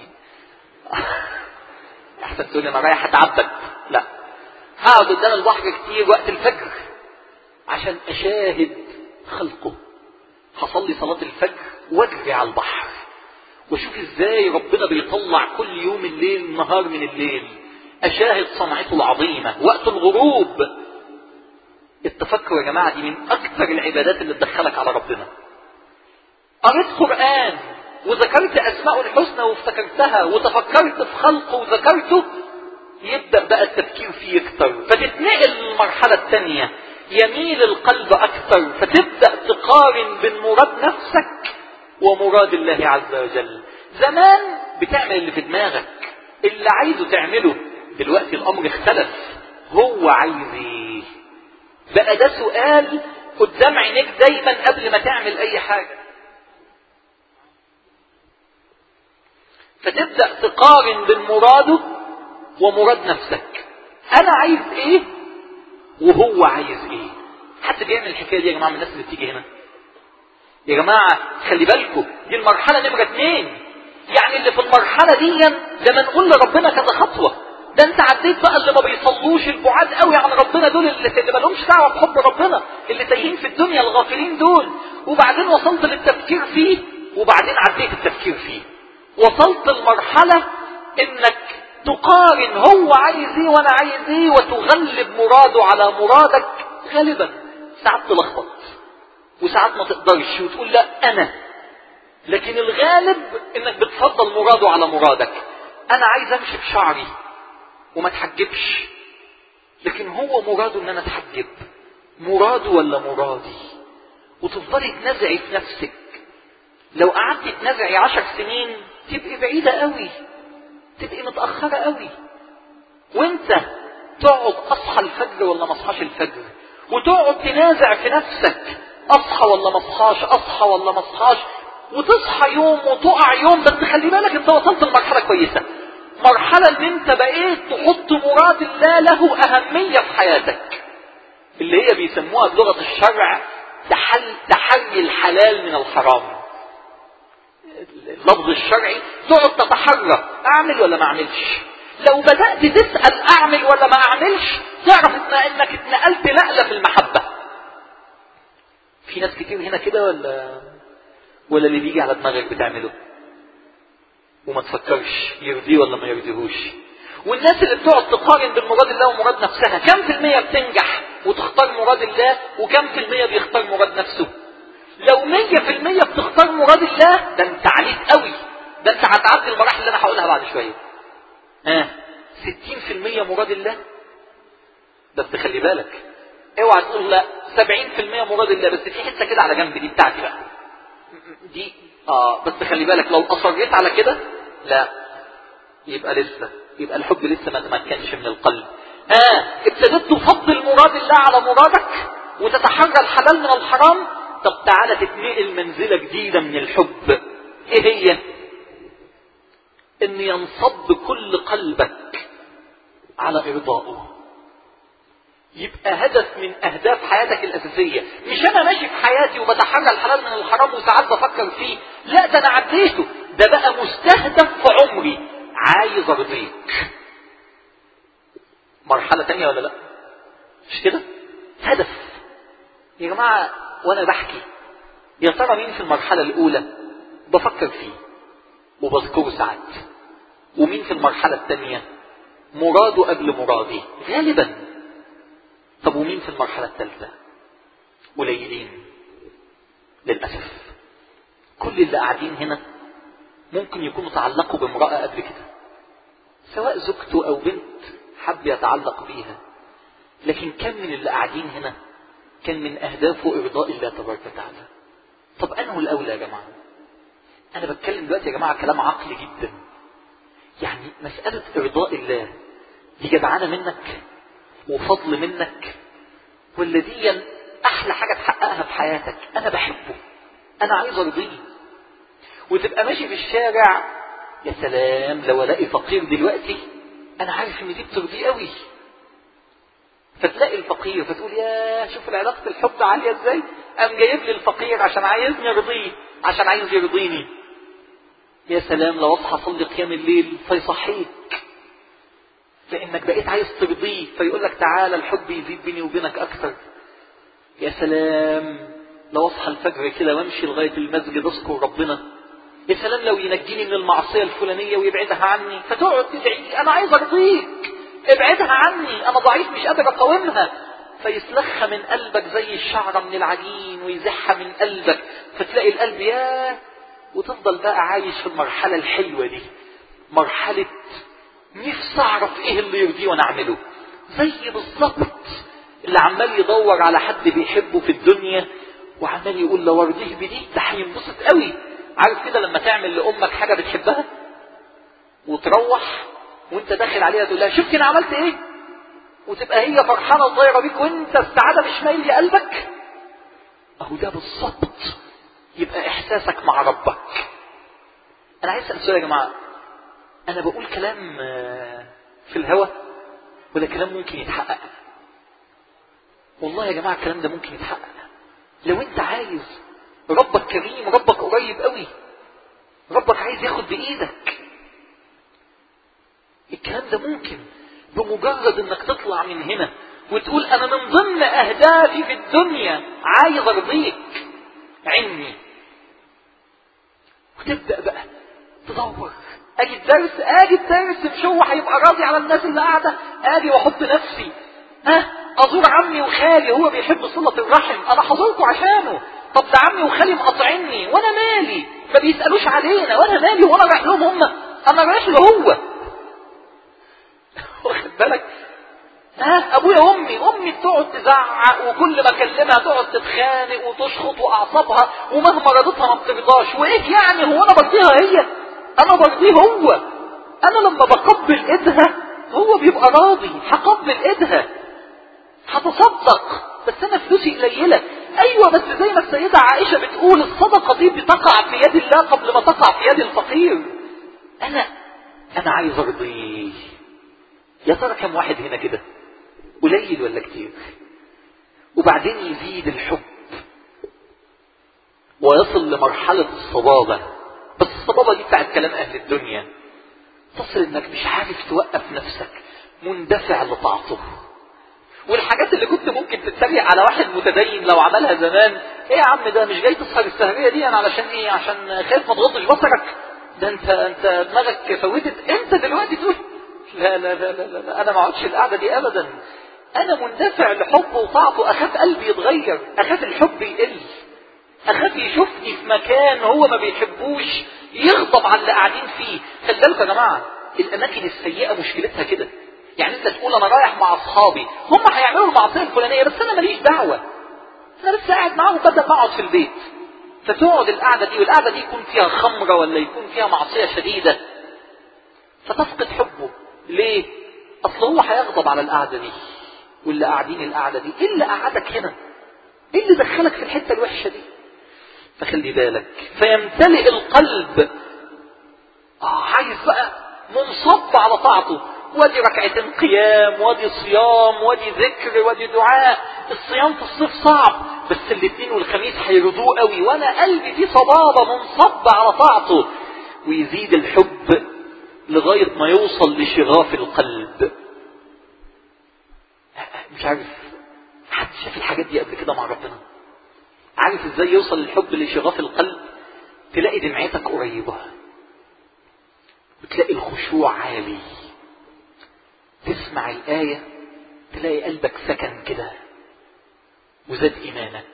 أحسن تقول أنا رايح أتعبد، لا، هقعد قدام البحر كتير وقت الفجر عشان أشاهد خلقه. هصلي صلاة الفجر واجري على البحر واشوف ازاي ربنا بيطلع كل يوم الليل نهار من الليل، اشاهد صنعته العظيمة. وقت الغروب التفكر يا جماعة دي من اكثر العبادات اللي تدخلك على ربنا. قريت قرآن وذكرت اسماء الحسنى وافتكرتها وتفكرت في خلقه وذكرته، يبدأ بقى التفكير فيه يكتر، فتتنقل للمرحلة الثانية، يميل القلب اكثر، فتبدأ تقارن بين مراد نفسك ومراد الله عز وجل. زمان بتعمل اللي في دماغك، اللي عايزه تعمله. دلوقتي الامر اختلف، هو عايز ايه؟ بقى ده سؤال قدام عينيك دايما قبل ما تعمل اي حاجة. فتبدأ تقارن بين مراده ومراد نفسك. انا عايز ايه وهو عايز ايه؟ حد بيعمل الحكاية دي يا جماعة من الناس اللي بتيجي هنا؟ يا جماعة خلي بالكم، دي المرحلة نمرة اتنين. يعني اللي في المرحلة دي لما نقول لربنا كذا خطوة، ده انت عديت بقى اللي ما بيصلوش البعاد قوي عن ربنا دول، اللي ما لهمش دعوة بحب ربنا، اللي تايهين في الدنيا الغافلين دول، وبعدين وصلت للتفكير فيه، وبعدين عديت التفكير فيه، وصلت المرحلة انك تقارن هو عايز ايه وانا عايز ايه، وتغلب مراده على مرادك. غالبا ساعات تلخبط وساعات ما تقدرش وتقول لا انا، لكن الغالب انك بتفضل مراده على مرادك. انا عايز امشي بشعري وما اتحجبش، لكن هو مراده ان انا اتحجب. مراده ولا مرادي؟ وتفضلي تنازعي في نفسك. لو قعدتي تنازعي عشر سنين تبقي بعيدة قوي، تبقي متأخرة قوي. وانت تقعد اصحى الفجر ولا ما اصحاش الفجر، وتقعد تنازع في نفسك اصحى ولا ما اصحاش، اصحى ولا ما اصحاش، وتصحى يوم وتقع يوم. بس خلي بالك انت وصلت لمرحلة كويسة، مرحلة ان انت بقيت تحط مراد الله له اهمية في حياتك، اللي هي بيسموها بلغة الشرع تحل تحري الحلال من الحرام. اللفظ الشرعي تقعد تتحرى، اعمل ولا ما اعملش. لو بدأت تسأل اعمل ولا ما اعملش، تعرف انك اتنقلت نقلة في المحبة. في ناس كتير هنا كده ولا ولا اللي بيجي على دماغك بتعمله وما تفكرش يرضيه ولا ما يرضيهوش. والناس اللي بتقعد تقارن بين مراد الله ومراد نفسها، كم في المية بتنجح وتختار مراد الله، وكم في المية بيختار مراد نفسه؟ لو مية في المية بتختار مراد الله، ده انت عليك قوي، ده انت هتعدي المراحل اللي انا هقولها بعد شوية. ها ستين في المية مراد الله، بس خلي بالك اوعى تقول لا سبعين في المية مراد الله، بس في حتة كده على جنب دي بتاعتي بقى دي اه بس خلي بالك لو اصريت على كده لا، يبقى لسه يبقى الحب لسه ما تمكنش من القلب. اه ابتديت تفضل مراد الله على مرادك وتتحرى الحلال من الحرام. طب تعالى تتنقل منزلة جديدة من الحب. ايه هي؟ ان ينصب كل قلبك على ارضائه. يبقى هدف من اهداف حياتك الاساسية، مش انا ماشي في حياتي وبتحرى الحلال من الحرام وساعات بفكر فيه، لا ده انا عديته، ده بقى مستهدف في عمري، عايز ارضيك. مرحلة تانية ولا لا؟ مش كده؟ هدف يا جماعة. وانا بحكي يا ترى مين في المرحلة الاولى بفكر فيه وبذكره ساعات، ومين في المرحلة الثانية مراده قبل مرادي غالبا. طب ومين في المرحلة الثالثة؟ قليلين للأسف. كل اللي قاعدين هنا ممكن يكونوا تعلقوا بامرأة قبل كده، سواء زوجته او بنت حب يتعلق بيها، لكن كم من اللي قاعدين هنا كان من أهدافه إرضاء الله تبارك وتعالى؟ طب أنه الأولى يا جماعة؟ أنا بتكلم دلوقتي يا جماعة كلام عقلي جدا. يعني مسألة إرضاء الله دي جدعانة منك وفضل منك، ولا دي أحلى حاجة تحققها في حياتك؟ أنا بحبه، أنا عايز أرضيه. وتبقى ماشي في الشارع، يا سلام لو ألاقي فقير دلوقتي أنا عارف إن دي بترضيه قوي. فتلاقي الفقير فتقول يا شوف العلاقة الحب عالية ازاي، قام جايب لي الفقير عشان عايزني ارضيه، عشان عايز يرضيني. يا سلام لو اصحى اصلي قيام الليل فيصحيك لانك بقيت عايز ترضيه، فيقول لك تعالى الحب يزيد بيني وبينك اكتر. يا سلام لو اصحى الفجر كده وامشي لغاية المسجد اذكر ربنا. يا سلام لو ينجيني من المعصية الفلانية ويبعدها عني، فتقعد تدعي انا عايز ارضيك، ابعدها عني انا ضعيف مش قادر اقاومها. فيسلخها من قلبك زي الشعرة من العجين ويزحها من قلبك، فتلاقي القلب ياه. وتفضل بقى عايش في المرحلة الحلوة دي، مرحلة نفسي اعرف ايه اللي يرضيه وانا اعمله. زي بالظبط اللي عمال يدور على حد بيحبه في الدنيا وعمال يقول لو ارضيه بدي ده هينبسط قوي. عارف كده لما تعمل لامك حاجة بتحبها وتروح وانت داخل عليها تقول لها شفتي انا عملت ايه، وتبقى هي فرحانة وطايرة بيك وانت السعادة مش مايل لقلبك. اهو ده بالظبط يبقى احساسك مع ربك. انا عايز اسال سؤال يا جماعة، انا بقول كلام في الهوى ولا كلام ممكن يتحقق؟ والله يا جماعة الكلام ده ممكن يتحقق لو انت عايز. ربك كريم، ربك قريب قوي، ربك عايز ياخد بايدك. الكلام ده ممكن بمجرد انك تطلع من هنا وتقول انا من ضمن اهدافي في الدنيا عايز ارضيك عني، وتبدأ بقى تدور. اجي الدرس اجي الدرس مش هو هيبقى راضي على الناس اللي قاعدة، اجي واحط نفسي ها ازور عمي وخالي هو بيحب صلة الرحم انا حضركوا عشانه. طب ده عمي وخالي مقاطعيني وانا مالي، ما بيسألوش علينا وانا مالي، وانا رايح لهم هم، انا رايح له هو. واخد بالك؟ ها ابويا وامي امي تقعد تزعق وكل ما اكلمها تقعد تتخانق وتشخط واعصابها ومهما رضتها ما بترضاش. وايه يعني هو انا برضيها هي؟ انا برضيه هو. انا لما بقبل ايدها هو بيبقى راضي، هقبل ايدها هتصدق بس انا فلوسي قليله. ايوه بس زي ما السيده عائشه بتقول الصدقه دي بتقع في يد الله قبل ما تقع في يد الفقير. انا انا عايز ارضيه. يا ترى كم واحد هنا كده؟ قليل ولا كتير؟ وبعدين يزيد الحب ويصل لمرحلة الصبابة. بس الصبابة دي بتاعت كلام اهل الدنيا. تصل انك مش عارف توقف نفسك، مندفع لطاعته. والحاجات اللي كنت ممكن تتريق على واحد متدين لو عملها زمان، ايه يا عم ده مش جاي تسهر السهرية دي انا علشان ايه؟ عشان خايف ما تغضش بصرك؟ ده انت انت دماغك فوتت. انت دلوقتي تقول لا لا لا لا, لا. انا ما اقعدش القعدة دي ابدا. انا مندفع لحبه وطاعته، اخاف قلبي يتغير، اخاف الحب يقل، اخاف يشوفني في مكان هو ما بيحبوش يغضب على اللي قاعدين فيه. خلي بالكم يا جماعة الاماكن السيئة مشكلتها كده. يعني انت تقول انا رايح مع اصحابي هم هيعملوا المعصية الفلانية بس انا ماليش دعوة، انا بس قاعد معاهم بدل ما اقعد في البيت. فتقعد القعدة دي والقعدة دي يكون فيها خمرة ولا يكون فيها معصية شديدة، فتفقد حبه. ليه؟ اصل هو هيغضب على القعدة دي واللي قاعدين القعدة دي. ايه اللي قعدك هنا؟ ايه اللي دخلك في الحتة الوحشة دي؟ فخلي بالك. فيمتلئ القلب آه عايز بقى منصب على طاعته، ودي ركعتين قيام ودي صيام ودي ذكر ودي دعاء. الصيام في الصيف صعب بس الاثنين والخميس هيرضوه قوي، وانا قلبي فيه صبابة منصب على طاعته. ويزيد الحب لغاية ما يوصل لشغاف القلب. مش عارف حد شاف الحاجات دي قبل كده مع ربنا؟ عارف ازاي يوصل الحب لشغاف القلب؟ تلاقي دمعتك قريبة وتلاقي الخشوع عالي، تسمع الآية تلاقي قلبك سكن كده وزاد إيمانك.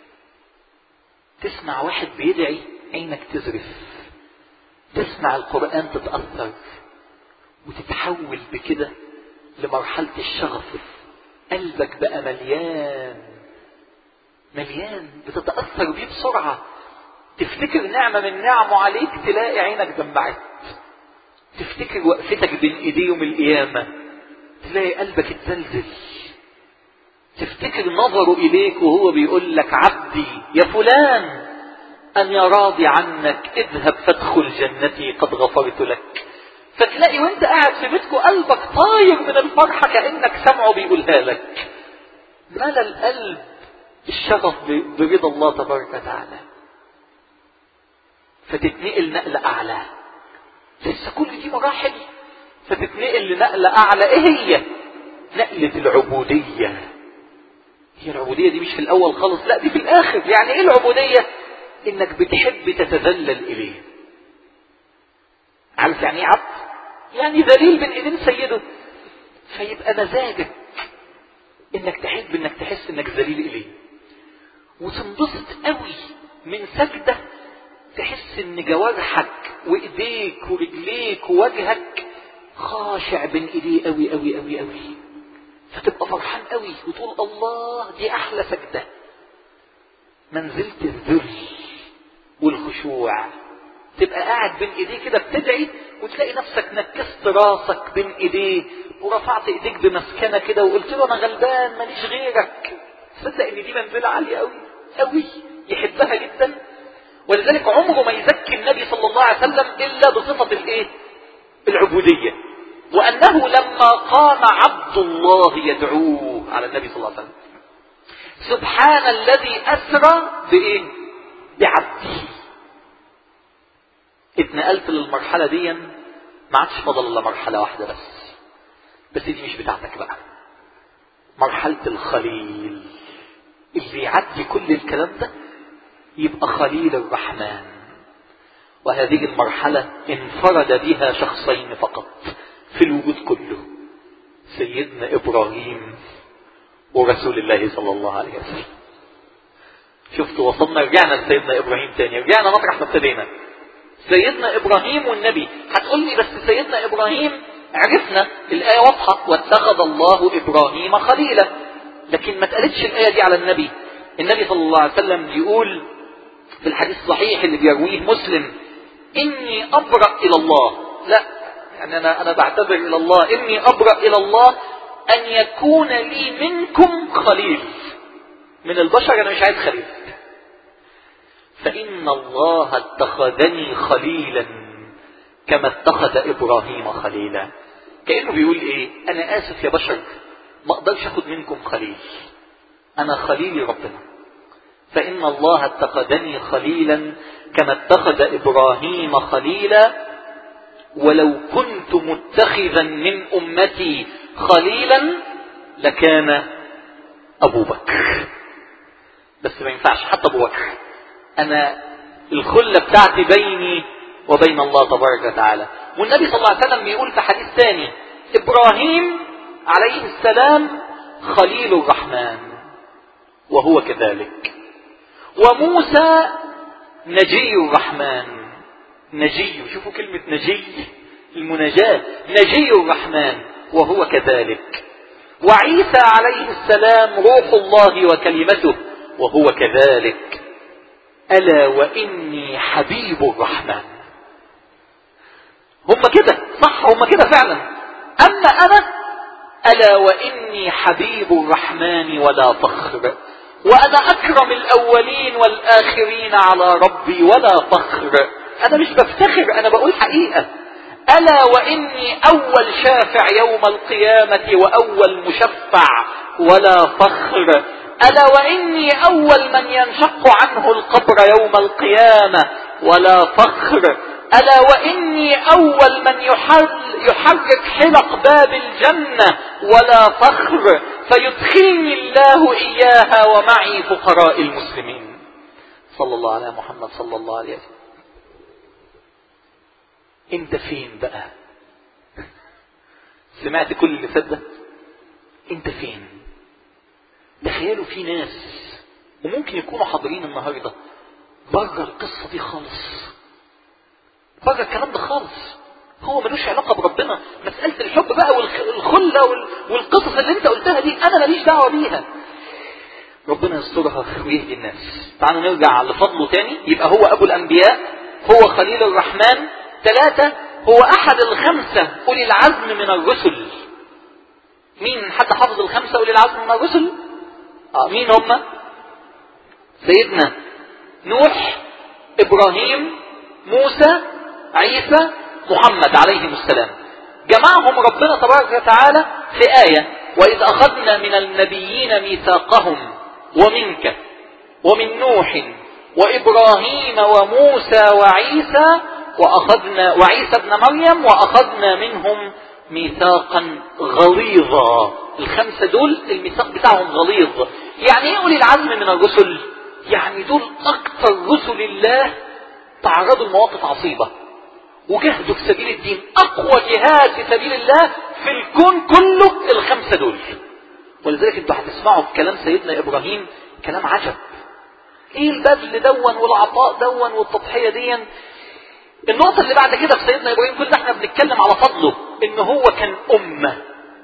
تسمع واحد بيدعي عينك تزرف، تسمع القرآن تتأثر وتتحول بكده لمرحلة الشغف قلبك بقى مليان مليان بتتأثر بيه بسرعة. تفتكر نعمة من نعمه عليك تلاقي عينك دمعت. تفتكر وقفتك بين ايديه يوم القيامة تلاقي قلبك اتزلزل. تفتكر نظره اليك وهو بيقول لك عبدي يا فلان أنا راضي عنك اذهب فادخل جنتي قد غفرت لك. فتلاقي وانت قاعد في بيتك قلبك طاير من الفرحة كأنك سمعه بيقولها لك. ملا القلب الشغف برضا الله تبارك وتعالى. فتتنقل نقلة أعلى. لسه كل دي مراحل. فتتنقل لنقلة أعلى. إيه هي؟ نقلة العبودية. هي العبودية دي مش في الأول خالص، لا دي في الآخر. يعني إيه العبودية؟ إنك بتحب تتذلل إليه. عارف يعني إيه عبد؟ يعني ذليل بين إيدين سيده. فيبقى مزاجك إنك تحب إنك تحس إنك ذليل إليه. وتنبسط قوي من سجدة تحس إن جوارحك وإيديك ورجليك ووجهك خاشع بين إيديه قوي قوي قوي قوي. فتبقى فرحان قوي وتقول الله دي أحلى سجدة. منزلة الذل والخشوع. تبقى قاعد بين ايديه كده بتدعي وتلاقي نفسك نكست راسك بين ايديه ورفعت ايديك بمسكنه كده وقلت له انا غلبان ماليش غيرك. تصدق ان دي منزله عاليه قوي قوي يحبها جدا. ولذلك عمره ما يزكي النبي صلى الله عليه وسلم الا بصفه الايه؟ العبوديه. وانه لما قام عبد الله يدعوه على النبي صلى الله عليه وسلم سبحان الذي اسرى بايه؟ بعبده. اتنقلت للمرحلة دي ما عادش فضل الا مرحلة واحدة بس. بس دي مش بتاعتك بقى. مرحلة الخليل اللي يعدي كل الكلام ده يبقى خليل الرحمن. وهذه المرحلة انفرد بها شخصين فقط في الوجود كله، سيدنا إبراهيم ورسول الله صلى الله عليه وسلم. شفت وصلنا رجعنا لسيدنا إبراهيم تاني. رجعنا مطرح ما ابتدينا. سيدنا إبراهيم والنبي. هتقول لي بس سيدنا إبراهيم عرفنا الآية واضحة واتخذ الله إبراهيم خليلا. لكن ما تقالتش الآية دي على النبي. النبي صلى الله عليه وسلم بيقول في الحديث الصحيح اللي بيرويه مسلم إني أبرأ إلى الله. لا يعني أنا, أنا بعتذر إلى الله. إني أبرأ إلى الله أن يكون لي منكم خليل. من البشر أنا مش عايز خليل. فإن الله اتخذني خليلا كما اتخذ إبراهيم خليلا. كأنه بيقول إيه؟ أنا آسف يا بشر ما أقدرش أخذ منكم خليل. أنا خليلي ربنا. فإن الله اتخذني خليلا كما اتخذ إبراهيم خليلا ولو كنت متخذا من أمتي خليلا لكان أبو بكر. بس ما ينفعش حتى أبو بكر. أنا الخلة بتاعتي بيني وبين الله تبارك وتعالى. والنبي صلى الله عليه وسلم بيقول في حديث ثاني إبراهيم عليه السلام خليل الرحمن وهو كذلك. وموسى نجي الرحمن. نجي، شوفوا كلمة نجي المناجاة. نجي الرحمن وهو كذلك. وعيسى عليه السلام روح الله وكلمته وهو كذلك. ألا وإني حبيب الرحمن. هم كده صح، هم كده فعلا. أما أنا ألا وإني حبيب الرحمن ولا فخر. وأنا أكرم الأولين والآخرين على ربي ولا فخر. أنا مش بفتخر، أنا بقول حقيقة. ألا وإني أول شافع يوم القيامة وأول مشفع ولا فخر. ألا وإني أول من ينشق عنه القبر يوم القيامة ولا فخر. ألا وإني أول من يحرك حلق باب الجنة ولا فخر. فيدخلني الله إياها ومعي فقراء المسلمين. صلى الله على محمد صلى الله عليه وسلم. انت فين بقى؟ سمعت كل اللي فات ده؟ انت فين؟ تخيلوا في ناس وممكن يكونوا حاضرين النهارده بره القصه دي خالص، بره الكلام ده خالص. هو ملوش علاقة بربنا. مسألة الحب بقى والخلة والقصص اللي انت قلتها دي انا ماليش دعوة بيها. ربنا يسترها ويهدي الناس. تعالوا نرجع لفضله تاني. يبقى هو ابو الانبياء، هو خليل الرحمن. ثلاثة، هو احد الخمسة اولي العزم من الرسل. مين؟ حد حافظ الخمسة اولي العزم من الرسل؟ اه مين هم؟ سيدنا نوح، ابراهيم، موسى، عيسى، محمد عليهم السلام. جمعهم ربنا تبارك وتعالى في آية: وإذ أخذنا من النبيين ميثاقهم ومنك ومن نوح وإبراهيم وموسى وعيسى وأخذنا وعيسى ابن مريم وأخذنا منهم ميثاقا غليظا. الخمسة دول الميثاق بتاعهم غليظ. يعني ايه أولي العزم من الرسل؟ يعني دول أكثر رسل الله تعرضوا لمواقف عصيبة وجهدوا في سبيل الدين. أقوى جهاد في سبيل الله في الكون كله الخمسة دول. ولذلك انتوا هتسمعوا في كلام سيدنا إبراهيم كلام عجب. ايه البذل دون والعطاء دون والتضحية دي. النقطة اللي بعد كده في سيدنا إبراهيم، كل ده احنا بنتكلم على فضله ان هو كان أمة.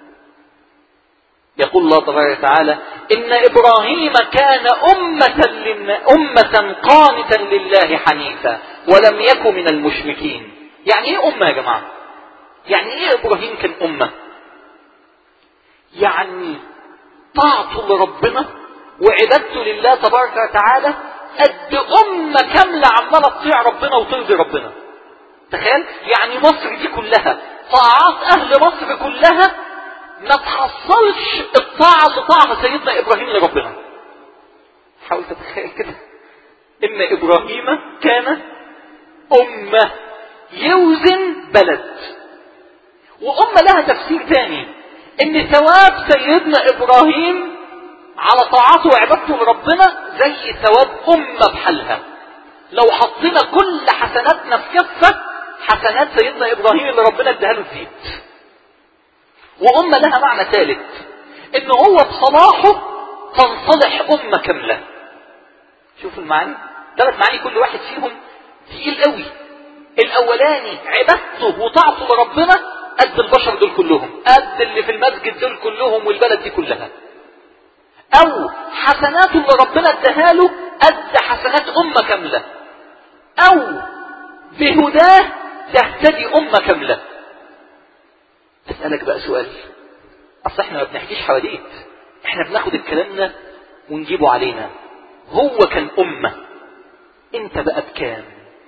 يقول الله تبارك وتعالى: إن إبراهيم كان أمة, أمة قانتا لله حنيفا ولم يكن من المشركين. يعني ايه أمة يا جماعة؟ يعني ايه إبراهيم كان أمة؟ يعني طاعته لربنا وعبادته لله تبارك وتعالى قد أمة كاملة عمالة تطيع ربنا وترضي ربنا. تخيل يعني مصر دي كلها، طاعات أهل مصر كلها ما تحصلش الطاعة اللي طاعها سيدنا إبراهيم لربنا. حاول تتخيل كده إن إبراهيم كان أمة يوزن بلد. وأمة لها تفسير تاني، إن ثواب سيدنا إبراهيم على طاعته وعبادته لربنا زي ثواب أمة بحالها. لو حطينا كل حسناتنا في كفة، حسنات سيدنا إبراهيم اللي ربنا اداها له تزيد. وأمة لها معنى ثالث، إن هو بصلاحه تنصلح أمة كاملة. شوفوا المعاني، ثلاث معاني كل واحد فيهم تقيل قوي. الأولاني عبادته وطاعته لربنا قد البشر دول كلهم، قد اللي في المسجد دول كلهم والبلد دي كلها. أو حسناته اللي ربنا اداها له قد حسنات أمة كاملة. أو بهداه تهتدي أمة كاملة. أسألك بقى سؤال، أصل احنا ما بنحكيش حواديت، احنا بناخد الكلامنا ونجيبه علينا. هو كان أمة، انت بقى بكام؟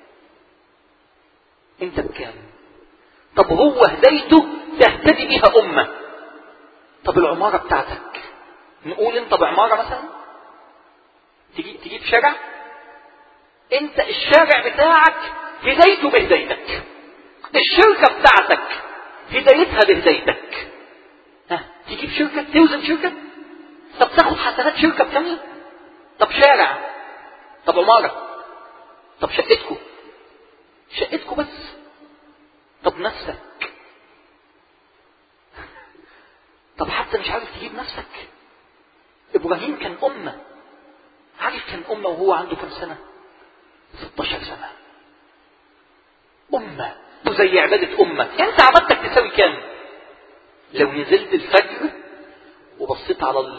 انت بكام؟ طب هو هدايته تهتدي بيها أمة. طب العمارة بتاعتك، نقول انت بعمارة مثلا، تجي تجيب شارع، انت الشارع بتاعك هدايته بهدايتك، الشركة بتاعتك هدايتها بهدايتك. ها تجيب شركة، توزن شركة، طب تاخد حسنات شركة بكاملة؟ طب شارع، طب عمارة، طب شقتكو شقتكو بس، طب نفسك، طب حتى مش عارف تجيب نفسك. إبراهيم كان أمة. عارف كان أمة وهو عنده كم سنة؟ ستاشر سنة. أمة زي عبادة أمة. أنت عبادتك تساوي كام؟ لو نزلت الفجر وبصيت على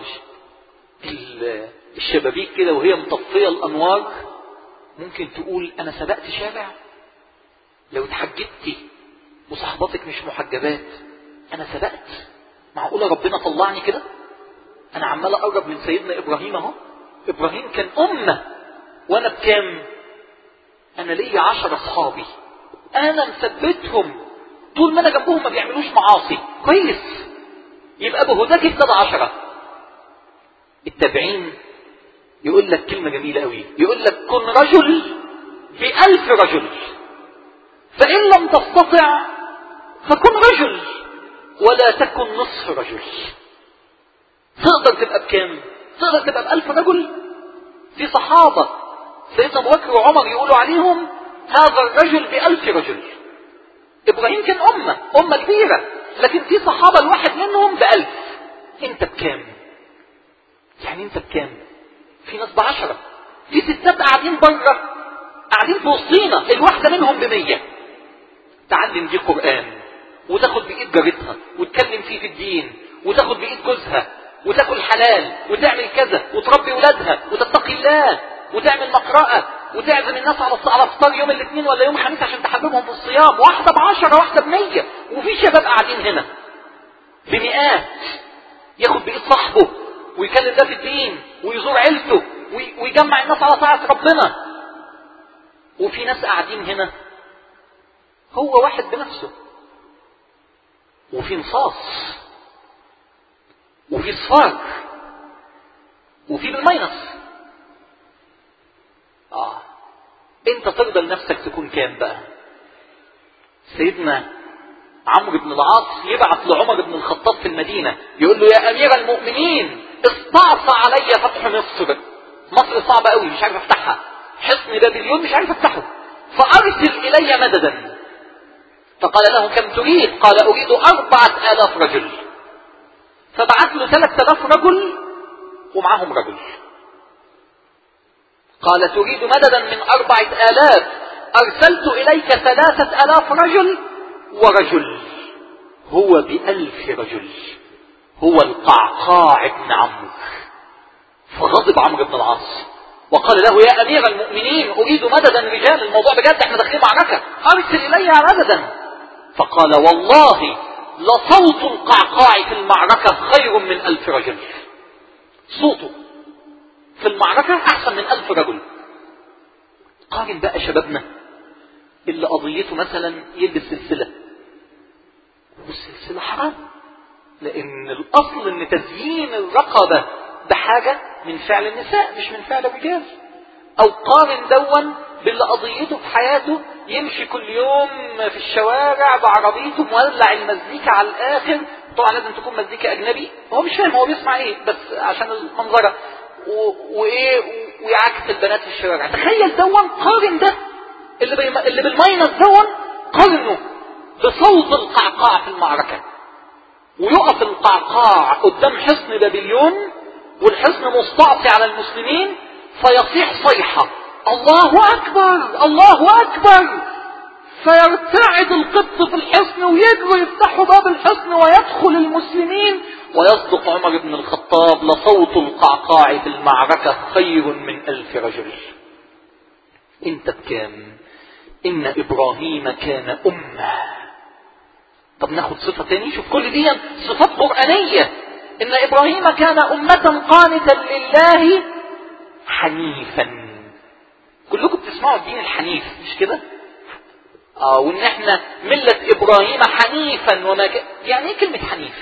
الشبابيك كده وهي مطفية الأنوار، ممكن تقول أنا سبقت شارع. لو اتحجبتي وصحباتك مش محجبات، أنا سبقت. معقولة ربنا طلعني كده؟ أنا عمال أقرب من سيدنا إبراهيم أهو. إبراهيم كان أمة. وأنا بكام؟ أنا ليا عشر أصحابي، أنا مثبتهم طول ما أنا جنبهم ما بيعملوش معاصي. كويس، يبقى بهداك ابتدى عشرة. التابعين يقول لك كلمة جميلة قوي، يقول لك كن رجل بألف رجل، فإن لم تستطع فكن رجل ولا تكن نصف رجل. تقدر تبقى بكام؟ تقدر تبقى بألف رجل. في صحابة سيدنا أبو بكر وعمر يقولوا عليهم هذا الرجل بألف رجل. إبراهيم كان أمة، أمة كبيرة، لكن في صحابة الواحد منهم بألف. أنت بكام؟ يعني أنت بكام؟ في ناس بعشرة، في ستات قاعدين بره، قاعدين في وسطينا، الواحدة منهم بمية. تعلم دي قرآن، وتاخد بإيد جارتها وتكلم فيه في الدين، وتاخد بإيد جوزها وتاكل حلال وتعمل كذا وتربي ولادها وتتقي الله وتعمل مقرأة وتعزم الناس على على فطار يوم الاثنين ولا يوم الخميس عشان تحببهم في الصيام، واحدة بعشرة واحدة بمية. وفي شباب قاعدين هنا بمئات ياخد بإيد صاحبه ويكلم ده في الدين ويزور عيلته ويجمع الناس على طاعة ربنا. وفي ناس قاعدين هنا هو واحد بنفسه، وفي نصاص وفي صفار وفي بالماينس. اه انت ترضى لنفسك تكون كام بقى؟ سيدنا عمرو بن العاص يبعث لعمر بن الخطاب في المدينة يقول له يا امير المؤمنين استعصى علي فتح مصر، مصر صعبة قوي مش عارف افتحها، حصن بابليون مش عارف افتحه، فارسل الي مددا. فقال له كم تريد؟ قال اريد اربعة الاف رجل. فبعث له ثلاثة الاف رجل ومعهم رجل. قال تريد مددا من اربعة الاف، ارسلت اليك ثلاثة الاف رجل ورجل. هو بألف رجل، هو القعقاع بن عمرو. فغضب عمرو بن العاص وقال له يا امير المؤمنين اريد مددا رجال، الموضوع بجد احنا داخلين معركة، ارسل الي مددا. فقال والله لصوت القعقاع في المعركة خير من ألف رجل. صوته في المعركة أحسن من ألف رجل. قارن بقى شبابنا اللي قضيته مثلا يلبس سلسلة، والسلسلة حرام، لأن الأصل أن تزيين الرقبة بحاجة من فعل النساء مش من فعل الرجال. أو قارن دون باللي قضيته في حياته يمشي كل يوم في الشوارع بعربيته مولع المزيكا على الآخر، طبعا لازم تكون مزيكا أجنبي، هو مش فاهم هو بيسمع إيه بس عشان المنظرة، وإيه ويعاكس البنات في الشوارع. تخيل دون، قارن ده اللي, بي... اللي بالماينس دون قارنه بصوت القعقاع في المعركة. ويقف القعقاع قدام حصن بابليون والحصن مستعصي على المسلمين فيصيح صيحة الله أكبر الله أكبر، فيرتعد القط في الحصن ويجروا يفتحوا باب الحصن ويدخل المسلمين. ويصدق عمر بن الخطاب لصوت القعقاع في المعركة خير من ألف رجل. انت بكام؟ إن إبراهيم كان أمة. طب ناخد صفة تاني، شوف كل دي صفات قرآنية. إن إبراهيم كان أمة قانتا لله حنيفا. كلكم بتسمعوا الدين الحنيف مش كده؟ آه وإن إحنا ملة إبراهيم حنيفا وما ك... يعني إيه كلمة حنيف؟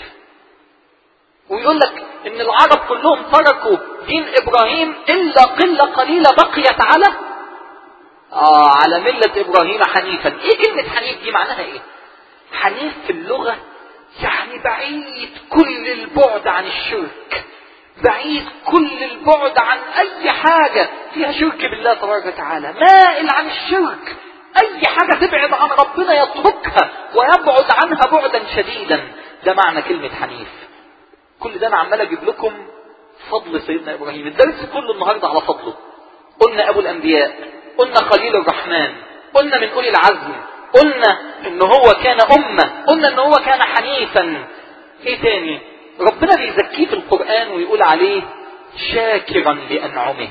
ويقول لك إن العرب كلهم تركوا دين إبراهيم إلا قلة قليلة بقيت على آه على ملة إبراهيم حنيفا. إيه كلمة حنيف دي معناها إيه؟ حنيف في اللغة يعني بعيد كل البعد عن الشرك، بعيد كل البعد عن أي حاجة فيها شرك بالله تبارك وتعالى، مائل عن الشرك، أي حاجة تبعد عن ربنا يتركها ويبعد عنها بعدا شديدا. ده معنى كلمة حنيف. كل ده أنا عمال أجيب لكم فضل سيدنا إبراهيم، الدرس كله النهاردة على فضله. قلنا أبو الأنبياء، قلنا خليل الرحمن، قلنا من أولي العزم، قلنا إن هو كان أمة، قلنا إن هو كان حنيفا. إيه تاني؟ ربنا بيزكيه في القرآن ويقول عليه شاكرا لأنعمه.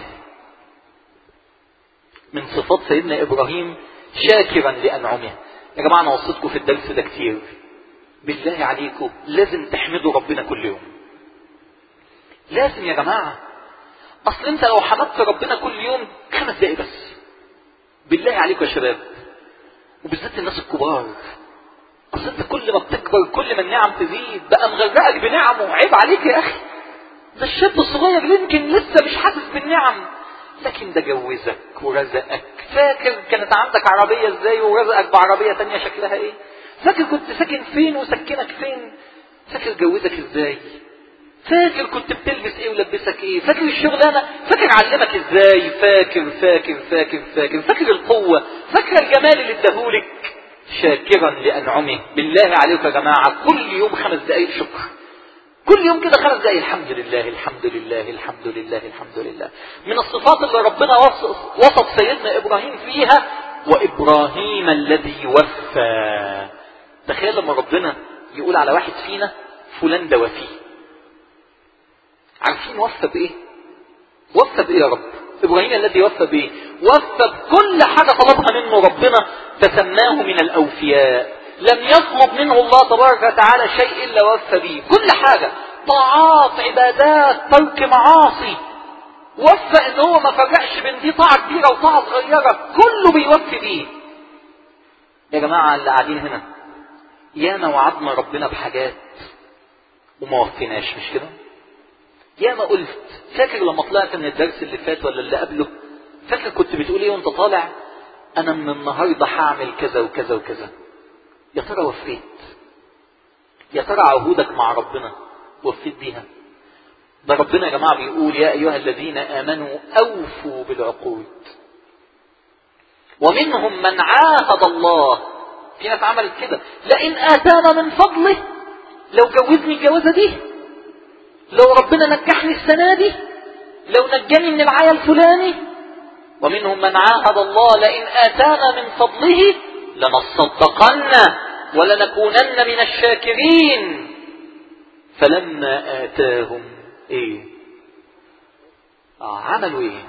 من صفات سيدنا إبراهيم شاكرا لأنعمه. يا جماعة أنا وصيتكم في الدرس ده كتير، بالله عليكم لازم تحمدوا ربنا كل يوم. لازم يا جماعة. أصل أنت لو حمدت ربنا كل يوم خمس دقايق بس، بالله عليكم يا شباب وبالذات الناس الكبار، أصل أنت كل ما بتكبر كل ما النعم تزيد، بقى مغرقك بنعمه، عيب عليك يا أخي. ده الشاب الصغير يمكن لسه مش حاسس بالنعم، لكن ده جوزك ورزقك. فاكر كانت عندك عربية ازاي ورزقك بعربية تانية شكلها ايه؟ فاكر كنت ساكن فين وسكنك فين؟ فاكر جوزك ازاي؟ فاكر كنت بتلبس ايه ولبسك ايه؟ فاكر الشغلانة؟ فاكر علمك ازاي؟ فاكر فاكر فاكر فاكر فاكر القوة؟ فاكر الجمال اللي اداهولك؟ شاكرا لأنعمه. بالله عليكم يا جماعة كل يوم خمس دقايق شكر، كل يوم كده خمس دقايق الحمد لله الحمد لله الحمد لله الحمد لله. من الصفات اللي ربنا وصف سيدنا إبراهيم فيها وإبراهيم الذي وفى. تخيل لما ربنا يقول على واحد فينا فلان ده وفي. عارفين وفى بإيه؟ وفى بإيه يا رب؟ إبراهيم الذي وفى بإيه؟ وفى بكل حاجة طلبها منه ربنا فسماه من الأوفياء. لم يطلب منه الله تبارك وتعالى شيء إلا وفى به كل حاجة، طاعات، عبادات، ترك معاصي. وفى ان هو ما فرقش بين دي طاعة كبيرة وطاعة صغيرة، كله بيوفي بيه. يا جماعة اللي قاعدين هنا ياما وعدنا ربنا بحاجات وما وفيناش، مش كده؟ ياما قلت، فاكر لما طلعت من الدرس اللي فات ولا اللي قبله، فاكر كنت بتقول ايه وانت طالع؟ انا من النهاردة هعمل كذا وكذا وكذا. يا ترى وفيت؟ يا ترى عهودك مع ربنا وفيت بيها؟ ده ربنا يا جماعة بيقول يا أيها الذين آمنوا أوفوا بالعقود. ومنهم من عاهد الله. في ناس عملت كده، لئن آتانا من فضله، لو جوزني الجوازة دي، لو ربنا نجحني السنة دي، لو نجاني من العيا الفلاني. ومنهم من عاهد الله لئن آتانا من فضله لنصدقن ولنكونن من الشاكرين. فلما آتاهم ايه؟ آه عملوا ايه؟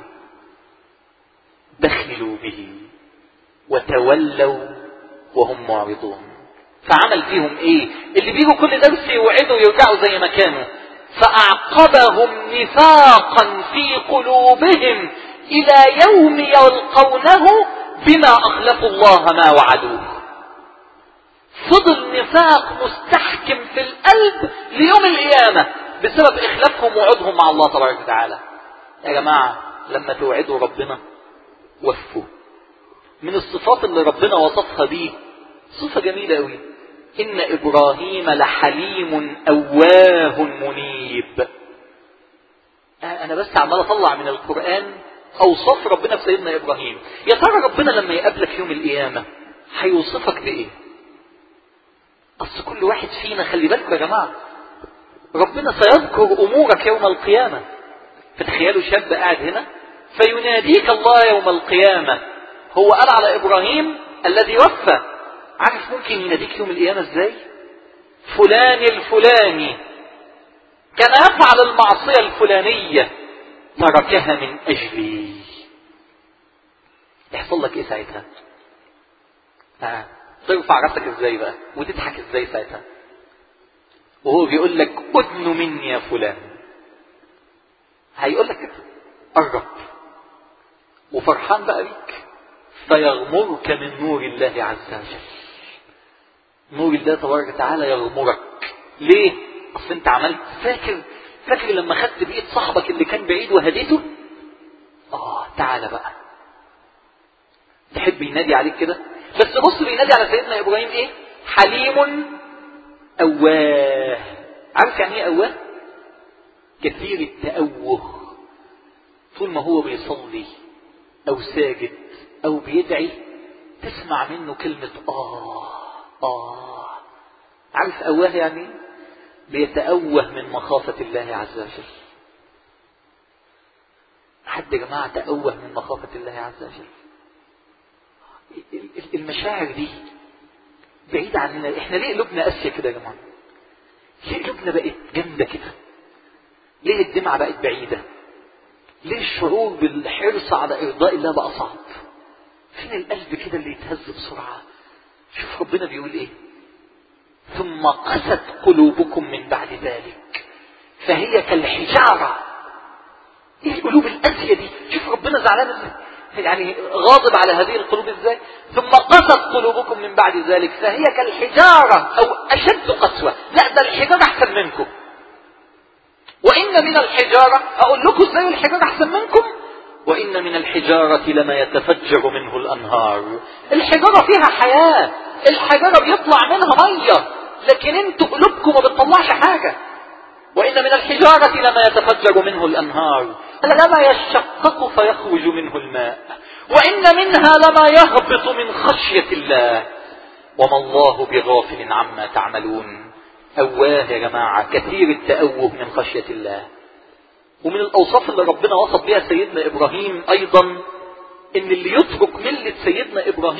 بخلوا به وتولوا وهم معرضون. فعمل فيهم ايه؟ اللي بيجوا كل درس يوعدوا يرجعوا زي ما كانوا. فأعقبهم نفاقا في قلوبهم إلى يوم يلقونه بما أخلفوا الله ما وعدوه. فضل نفاق مستحكم في القلب ليوم القيامة بسبب إخلافهم وعودهم مع الله تبارك وتعالى. يا جماعة لما توعدوا ربنا وفوا. من الصفات اللي ربنا وصفها بيه صفة جميلة قوي، إن إبراهيم لحليم أواه منيب. أنا بس عمال أطلع من القرآن أوصاف ربنا في سيدنا إبراهيم. يا ترى ربنا لما يقابلك يوم القيامة هيوصفك بإيه؟ أصل كل واحد فينا، خلي بالكم يا جماعة، ربنا سيذكر أمورك يوم القيامة. فتخيلوا شاب قاعد هنا فيناديك الله يوم القيامة. هو قال على إبراهيم الذي وفى، عارف ممكن يناديك يوم القيامة ازاي؟ فلان الفلاني كان يفعل المعصية الفلانية تركها من أجلي. يحصل لك ايه ساعتها؟ آه. ترفع راسك ازاي بقى وتضحك ازاي ساعتها وهو بيقول لك أدن مني يا فلان؟ هيقول لك كده قرب وفرحان بقى بيك. فيغمرك من نور الله عز وجل. نور الله تبارك وتعالى يغمرك. ليه؟ اصل انت عملت، فاكر فاكر لما خدت بايد صاحبك اللي كان بعيد وهديته؟ اه تعالى بقى. تحب ينادي عليك كده؟ بس بص بينادي على سيدنا ابراهيم ايه؟ حليم أواه. عارف يعني ايه أواه؟ كثير التأوه. طول ما هو بيصلي أو ساجد أو بيدعي تسمع منه كلمة آه آه. عارف أواه يعني؟ بيتأوه من مخافة الله عز وجل. حد يا جماعة تأوه من مخافة الله عز وجل؟ المشاعر دي بعيدة عننا. احنا ليه قلوبنا قاسية كده يا جماعة؟ ليه قلوبنا بقت جامدة كده؟ ليه الدمعة بقت بعيدة؟ ليه الشعور بالحرص على إرضاء الله بقى صعب؟ فين القلب كده اللي يتهز بسرعة؟ شوف ربنا بيقول ايه؟ ثم قست قلوبكم من بعد ذلك فهي كالحجارة. ايه القلوب القاسية دي؟ شوف ربنا زعلان ازاي، يعني غاضب على هذه القلوب ازاي. ثم قست قلوبكم من بعد ذلك فهي كالحجارة او اشد قسوة. لا ده الحجارة احسن منكم. وان من الحجارة، اقول لكم ازاي الحجارة احسن منكم؟ وان من الحجارة لما يتفجر منه الانهار. الحجارة فيها حياة، الحجارة بيطلع منها مية، لكن انتوا قلوبكم ما بتطلعش حاجة. وإن من الحجارة لما يتفجر منه الأنهار لما يشقق فيخرج منه الماء وإن منها لما يهبط من خشية الله وما الله بغافل عما تعملون. أواه يا جماعة، كثير التأوه من خشية الله. ومن الأوصاف اللي ربنا وصف بها سيدنا إبراهيم أيضا إن اللي يترك ملة سيدنا إبراهيم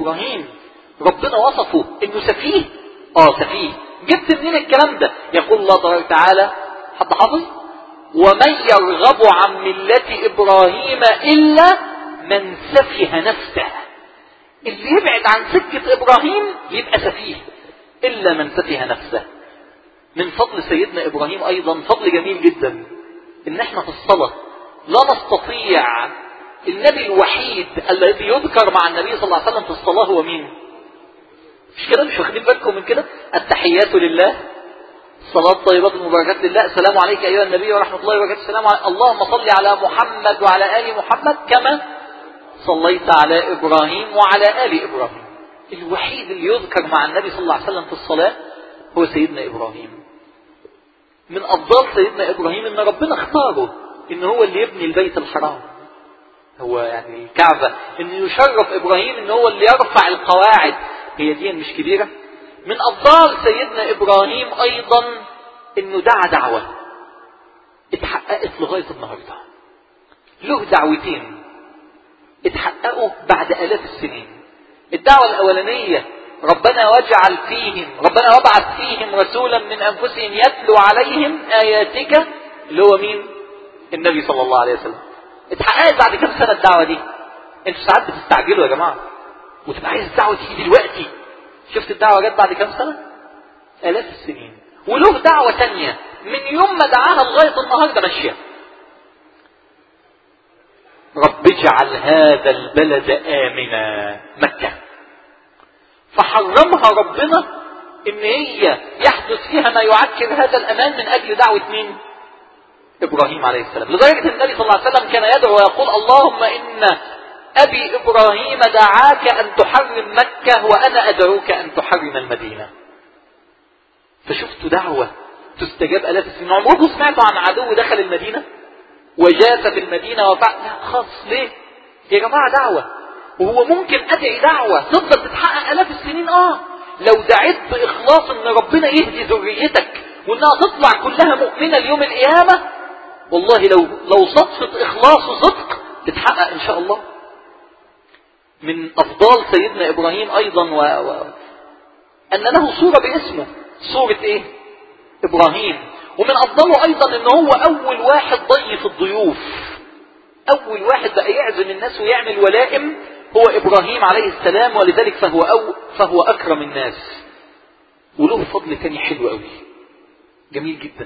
إبراهيم ربنا وصفه إنه سفيه؟ آه سفيه. جبت منين الكلام ده؟ يقول الله تبارك وتعالى، حد حافظ؟ ومن يرغب عن ملة إبراهيم إلا من سفه نفسه. اللي يبعد عن سكة إبراهيم يبقى سفيه، إلا من سفه نفسه. من فضل سيدنا إبراهيم أيضا فضل جميل جدا، إن احنا في الصلاة لا نستطيع. النبي الوحيد الذي يذكر مع النبي صلى الله عليه وسلم في الصلاة هو مين؟ مش كده؟ مش واخدين بالكم من كده؟ التحيات لله، الصلاة الطيبات المباركات لله، السلام عليك أيها النبي ورحمة الله وبركاته، السلام عليك، اللهم صل على محمد وعلى آل محمد كما صليت على إبراهيم وعلى آل إبراهيم. الوحيد اللي يذكر مع النبي صلى الله عليه وسلم في الصلاة هو سيدنا إبراهيم. من أفضل سيدنا إبراهيم إن ربنا اختاره إن هو اللي يبني البيت الحرام، هو يعني الكعبة، إن يشرف إبراهيم إن هو اللي يرفع القواعد. هي دي مش كبيرة؟ من أفضل سيدنا إبراهيم أيضا إنه دعا دعوة اتحققت لغاية النهاردة. له دعوتين اتحققوا بعد آلاف السنين. الدعوة الأولانية ربنا واجعل فيهم، ربنا وابعث فيهم رسولا من أنفسهم يتلو عليهم آياتك، اللي هو مين؟ النبي صلى الله عليه وسلم. اتحققت بعد كم سنة الدعوة دي؟ انتوا ساعات بتستعجلوا يا جماعة وتبقى عايز الدعوة تيجي دلوقتي. شفت الدعوة جت بعد كم سنة؟ آلاف السنين. وله دعوة تانية من يوم ما دعاها لغاية النهاردة ماشية. رب اجعل هذا البلد آمنا، مكة، فحرمها ربنا ان هي يحدث فيها ما يعكر هذا الأمان من أجل دعوة مين؟ إبراهيم عليه السلام. لدرجة النبي صلى الله عليه وسلم كان يدعو ويقول اللهم إن أبي إبراهيم دعاك أن تحرم مكة وأنا أدعوك أن تحرم المدينة. فشفتوا دعوة تستجاب آلاف السنين. عمركم سمعتوا عن عدو دخل المدينة وجاس في المدينة وفعل؟ لا خالص. ليه؟ يا جماعة دعوة، وهو ممكن أدعي دعوة تفضل تتحقق آلاف السنين. آه لو دعيت بإخلاص إن ربنا يهدي ذريتك وإنها تطلع كلها مؤمنة اليوم القيامة، والله لو لو صدفة إخلاص وصدق تتحقق إن شاء الله. من أفضال سيدنا إبراهيم أيضا و... و... أن له صورة باسمه، صورة إيه؟ إبراهيم. ومن أفضله أيضا أنه هو أول واحد ضيف الضيوف، أول واحد بقى يعزم الناس ويعمل ولائم هو إبراهيم عليه السلام، ولذلك فهو, أو... فهو أكرم الناس. وله فضل تاني حلو قوي جميل جدا،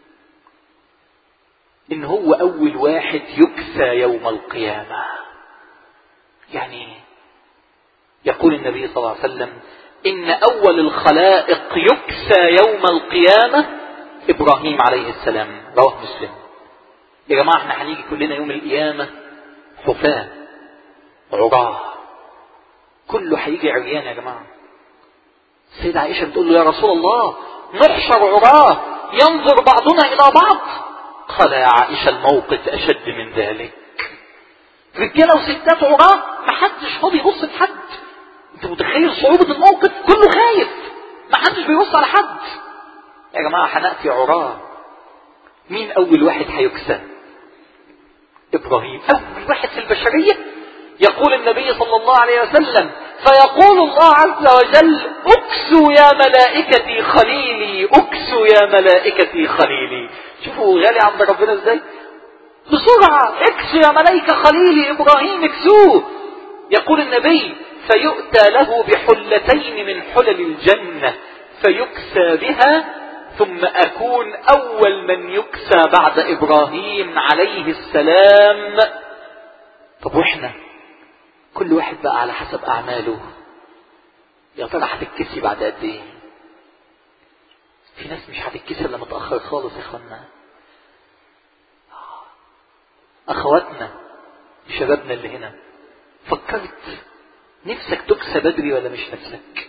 إن هو أول واحد يكسى يوم القيامة. يعني يقول النبي صلى الله عليه وسلم إن أول الخلائق يكسى يوم القيامة إبراهيم عليه السلام، رواه مسلم. يا جماعة احنا هنيجي كلنا يوم القيامة حفاة عراه، كله هيجي عريان يا جماعة. السيدة عائشة بتقول له يا رسول الله نحشر عراه ينظر بعضنا إلى بعض؟ قال يا عائشة الموقف أشد من ذلك. رجاله وستات عراه ما حدش فاضي يبص لحد. انت متخيل صعوبة الموقف؟ كله خايف، ما حدش بيبص على حد. يا جماعة هنأتي عراه. مين أول واحد هيكسى؟ إبراهيم، أول واحد في البشرية. يقول النبي صلى الله عليه وسلم فيقول الله عز وجل اكسوا يا ملائكتي خليلي، اكسوا يا ملائكتي خليلي. شوفوا غالي عند ربنا ازاي، بسرعة اكسوا يا ملائكة خليلي إبراهيم اكسوه. يقول النبي فيؤتى له بحلتين من حلل الجنة فيكسى بها، ثم أكون أول من يكسى بعد إبراهيم عليه السلام. طب وإحنا كل واحد بقى على حسب أعماله، يا ترى هتتكسي بعد قد إيه؟ في ناس مش هتتكسي إلا متأخر خالص يا إخوانا. أخواتنا شبابنا اللي هنا، فكرت نفسك تكسى بدري ولا مش نفسك؟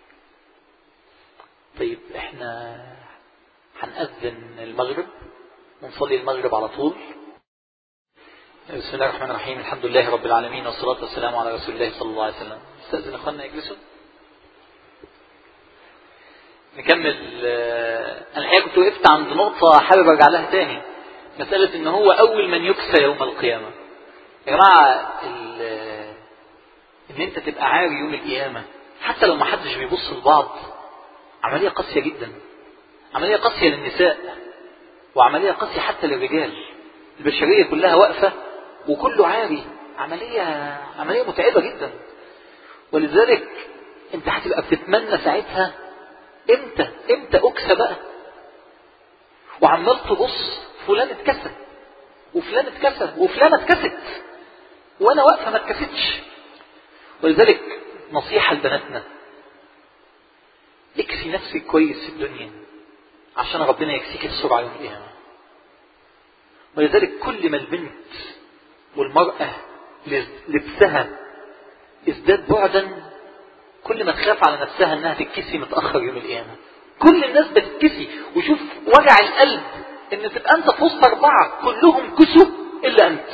طيب احنا هنأذن المغرب ونصلي المغرب على طول. بسم الله الرحمن الرحيم، الحمد لله رب العالمين والصلاة والسلام على رسول الله صلى الله عليه وسلم. استأذن اخواننا يجلسوا نكمل. انا الحقيقة كنت وقفت عند نقطة حابب ارجع لها تاني، مسألة ان هو اول من يكسى يوم القيامة. يا جماعة ان انت تبقى عاري يوم القيامة حتى لو ما حدش بيبص لبعض، عملية قاسية جدا، عملية قاسية للنساء، وعملية قاسية حتى للرجال. البشرية كلها واقفة وكله عاري، عملية عملية متعبة جدا. ولذلك انت هتبقى بتتمنى ساعتها امتى امتى اكسى بقى، وعمال تبص فلان اتكسى وفلان اتكسى وفلانة اتكست وانا واقفة ما اتكستش. ولذلك نصيحة لبناتنا، اكسي نفسك كويس في الدنيا عشان ربنا يكسيك السرعة يوم القيامة. ولذلك كل ما البنت والمرأة لبسها ازداد بعدا، كل ما تخاف على نفسها انها تتكسي متأخر يوم القيامة. كل الناس بتتكسي، وشوف وجع القلب ان تبقى انت في وسط اربعة كلهم كسوا الا انت.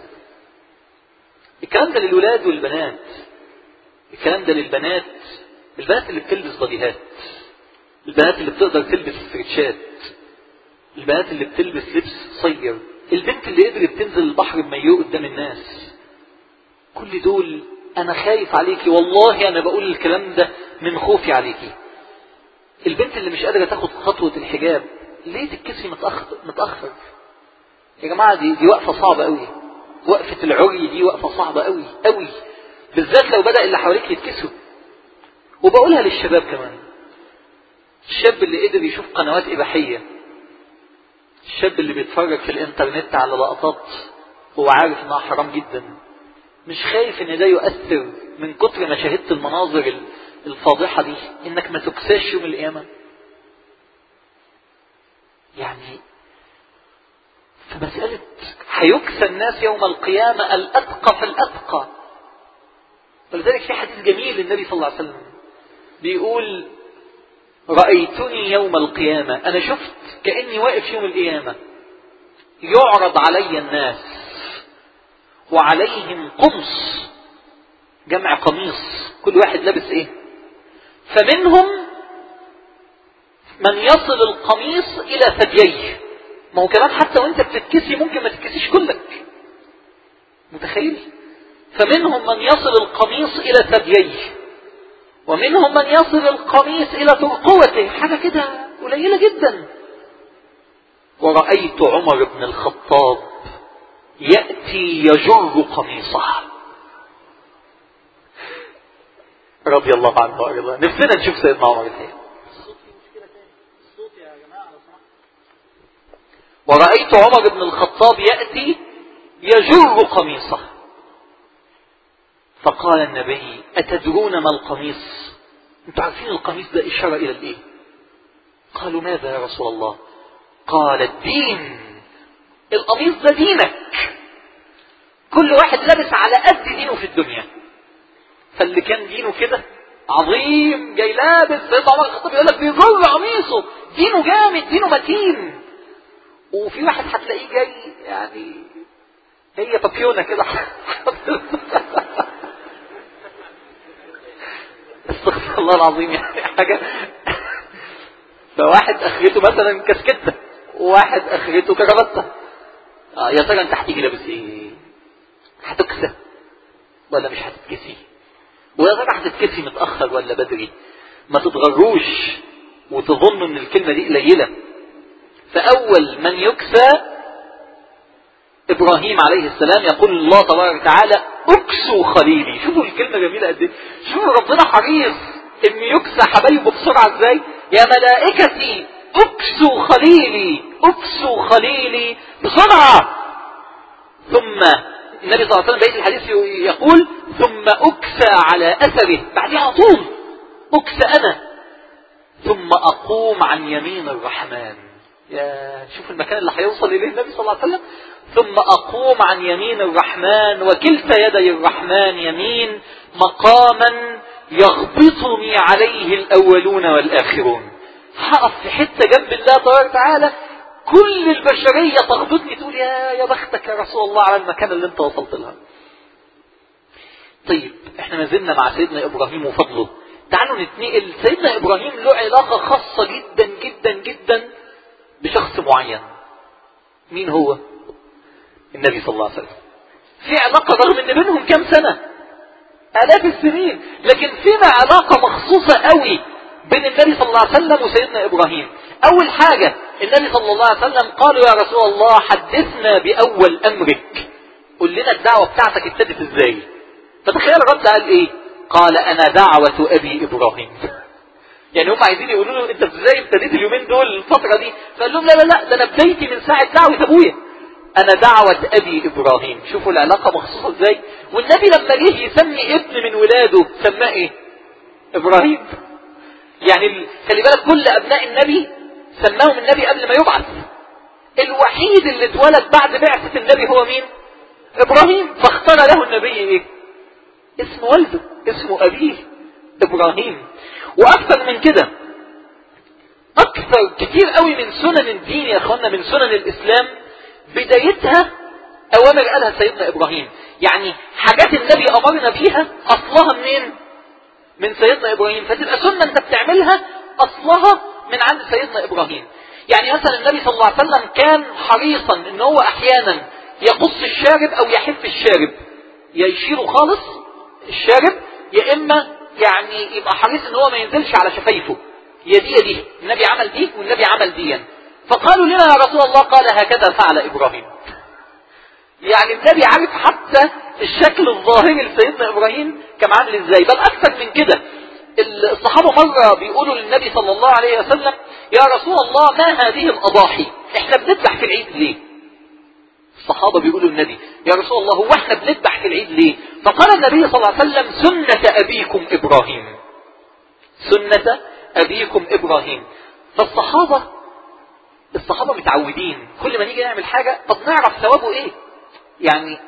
الكلام ده للولاد والبنات، الكلام ده للبنات، البنات اللي بتلبس بديهات، البنات اللي بتقدر تلبس ستريتشات، البنات اللي بتلبس لبس قصير، البنت اللي قدرت تنزل البحر بمايوه قدام الناس. كل دول انا خايف عليكي، والله انا بقول الكلام ده من خوفي عليكي. البنت اللي مش قادرة تاخد خطوة الحجاب، ليه تتكسي متأخر متأخر يا جماعة؟ دي دي وقفة صعبة قوي، وقفة العري دي وقفة صعبة قوي قوي، بالذات لو بدأ اللي حواليك يتكسوا. وبقولها للشباب كمان، الشاب اللي قدر يشوف قنوات إباحية، الشاب اللي بيتفرج في الانترنت على لقطات هو عارف انها حرام جدا، مش خايف ان ده يؤثر من كتر ما شاهدت المناظر الفاضحة دي انك ما تكساش يوم القيامة؟ يعني في مسألة هيكسى الناس يوم القيامة الأتقى فالأتقى. ولذلك في حديث جميل للنبي صلى الله عليه وسلم بيقول: رأيتني يوم القيامة، أنا شفت كأني واقف يوم القيامة، يعرض علي الناس وعليهم قمص، جمع قميص، كل واحد لابس ايه، فمنهم من يصل القميص إلى ثدييه. ما هو كمان حتى وانت بتتكسي ممكن ما تتكسيش كلك، متخيل؟ فمنهم من يصل القميص إلى ثدييه، ومنهم من يصل القميص إلى ترقوته، حاجة كده قليلة جدا. ورأيت عمر بن الخطاب يأتي يجر قميصه رضي الله عنه وارضاه الله. نفسنا نشوف سيدنا عمر الحقيقة. ورأيت عمر بن الخطاب يأتي يجر قميصه، فقال النبي: أتدرون ما القميص؟ انتوا عارفين القميص ده إشارة إلى الإيه؟ قالوا: ماذا يا رسول الله؟ قال: الدين. القميص ده دينك، كل واحد لابس على قد دينه في الدنيا. فاللي كان دينه كده عظيم جاي لابس، سيدنا عمر الخطاب يقول لك بيجر قميصه، دينه جامد، دينه متين. وفي واحد هتلاقيه جاي يعني هي بابيونه كده استغفر الله العظيم، يعني حاجه. فواحد اخرته مثلا كاسكته، وواحد اخرته كرافته. آه يا ترى انت هتيجي لابس ايه؟ هتكسى ولا مش هتتكسي؟ ويا ترى هتتكسي متاخر ولا بدري؟ ما تتغروش وتظنوا ان الكلمه دي قليله. فاول من يكسى ابراهيم عليه السلام، يقول الله تبارك وتعالى: اكسوا خليلي. شوفوا الكلمه جميله قد ايه، شوفوا ربنا حريص ان يكسى حبايبه بسرعه ازاي. يا ملائكتي اكسوا خليلي، اكسوا خليلي بسرعه. ثم النبي صلى الله عليه وسلم بقية الحديث يقول: ثم اكسى على اثره، بعدها على طول اكسى انا، ثم اقوم عن يمين الرحمن. يا شوف المكان اللي هيوصل اليه النبي صلى الله عليه وسلم. ثم اقوم عن يمين الرحمن، وكلتا يدي الرحمن يمين، مقاما يغبطني عليه الاولون والاخرون. هقف في حته جنب الله تبارك وتعالى، كل البشريه تغبطني تقول: يا يا بختك يا رسول الله على المكان اللي انت وصلت لها. طيب احنا ما زلنا مع سيدنا ابراهيم وفضله. تعالوا نتنقل. سيدنا ابراهيم له علاقه خاصه جدا جدا جدا بشخص معين. مين هو؟ النبي صلى الله عليه وسلم. في علاقه رغم ان بينهم كام سنه، آلاف السنين، لكن فينا علاقة مخصوصة قوي بين النبي صلى الله عليه وسلم وسيدنا إبراهيم. أول حاجة النبي صلى الله عليه وسلم قالوا يا رسول الله حدثنا بأول أمرك، قل لنا الدعوة بتاعتك ابتدت ازاي. فتخيل الرد قال ايه؟ قال أنا دعوة أبي إبراهيم. يعني هم عايزين يقولوا له انت ازاي ابتديت اليومين دول الفترة دي؟ فقال لهم لا لا لا، ده أنا بدايتي من ساعة دعوة أبويا، أنا دعوة أبي إبراهيم. شوفوا العلاقة مخصوصة ازاي. والنبي لما جه يسمي ابن من ولاده سماه ايه؟ إبراهيم. يعني خلي بالك كل أبناء النبي سماهم النبي قبل ما يبعث. الوحيد اللي اتولد بعد بعثة النبي هو مين؟ إبراهيم. فاختار له النبي ايه؟ اسم والده، اسم أبيه إبراهيم. وأكثر من كده، أكثر كتير قوي من سنن الدين يا أخوانا، من سنن الإسلام بدايتها أوامر قالها سيدنا إبراهيم. يعني حاجات النبي أمرنا بيها أصلها منين؟ من سيدنا إبراهيم. فتبقى سنة أنت بتعملها أصلها من عند سيدنا إبراهيم. يعني مثلا النبي صلى الله عليه وسلم كان حريصا إن هو أحيانا يقص الشارب أو يحف الشارب، يا يشيله خالص الشارب، يا إما يعني يبقى حريص إن هو ما ينزلش على شفايفه. يا دي يا دي، النبي عمل دي والنبي عمل دي. فقالوا لنا يا رسول الله، قال هكذا فعل إبراهيم. يعني النبي عارف حتى الشكل الظاهري لسيدنا إبراهيم كان عامل ازاي. بل أكثر من كده، الصحابة مرة بيقولوا للنبي صلى الله عليه وسلم يا رسول الله ما هذه الأضاحي، احنا بنذبح في العيد ليه؟ الصحابة بيقولوا للنبي يا رسول الله هو احنا بنذبح في العيد ليه؟ فقال النبي صلى الله عليه وسلم سنة أبيكم إبراهيم، سنة أبيكم إبراهيم. فالصحابة الصحابة متعودين كل ما نيجي نعمل حاجة طب نعرف ثوابه ايه، يعني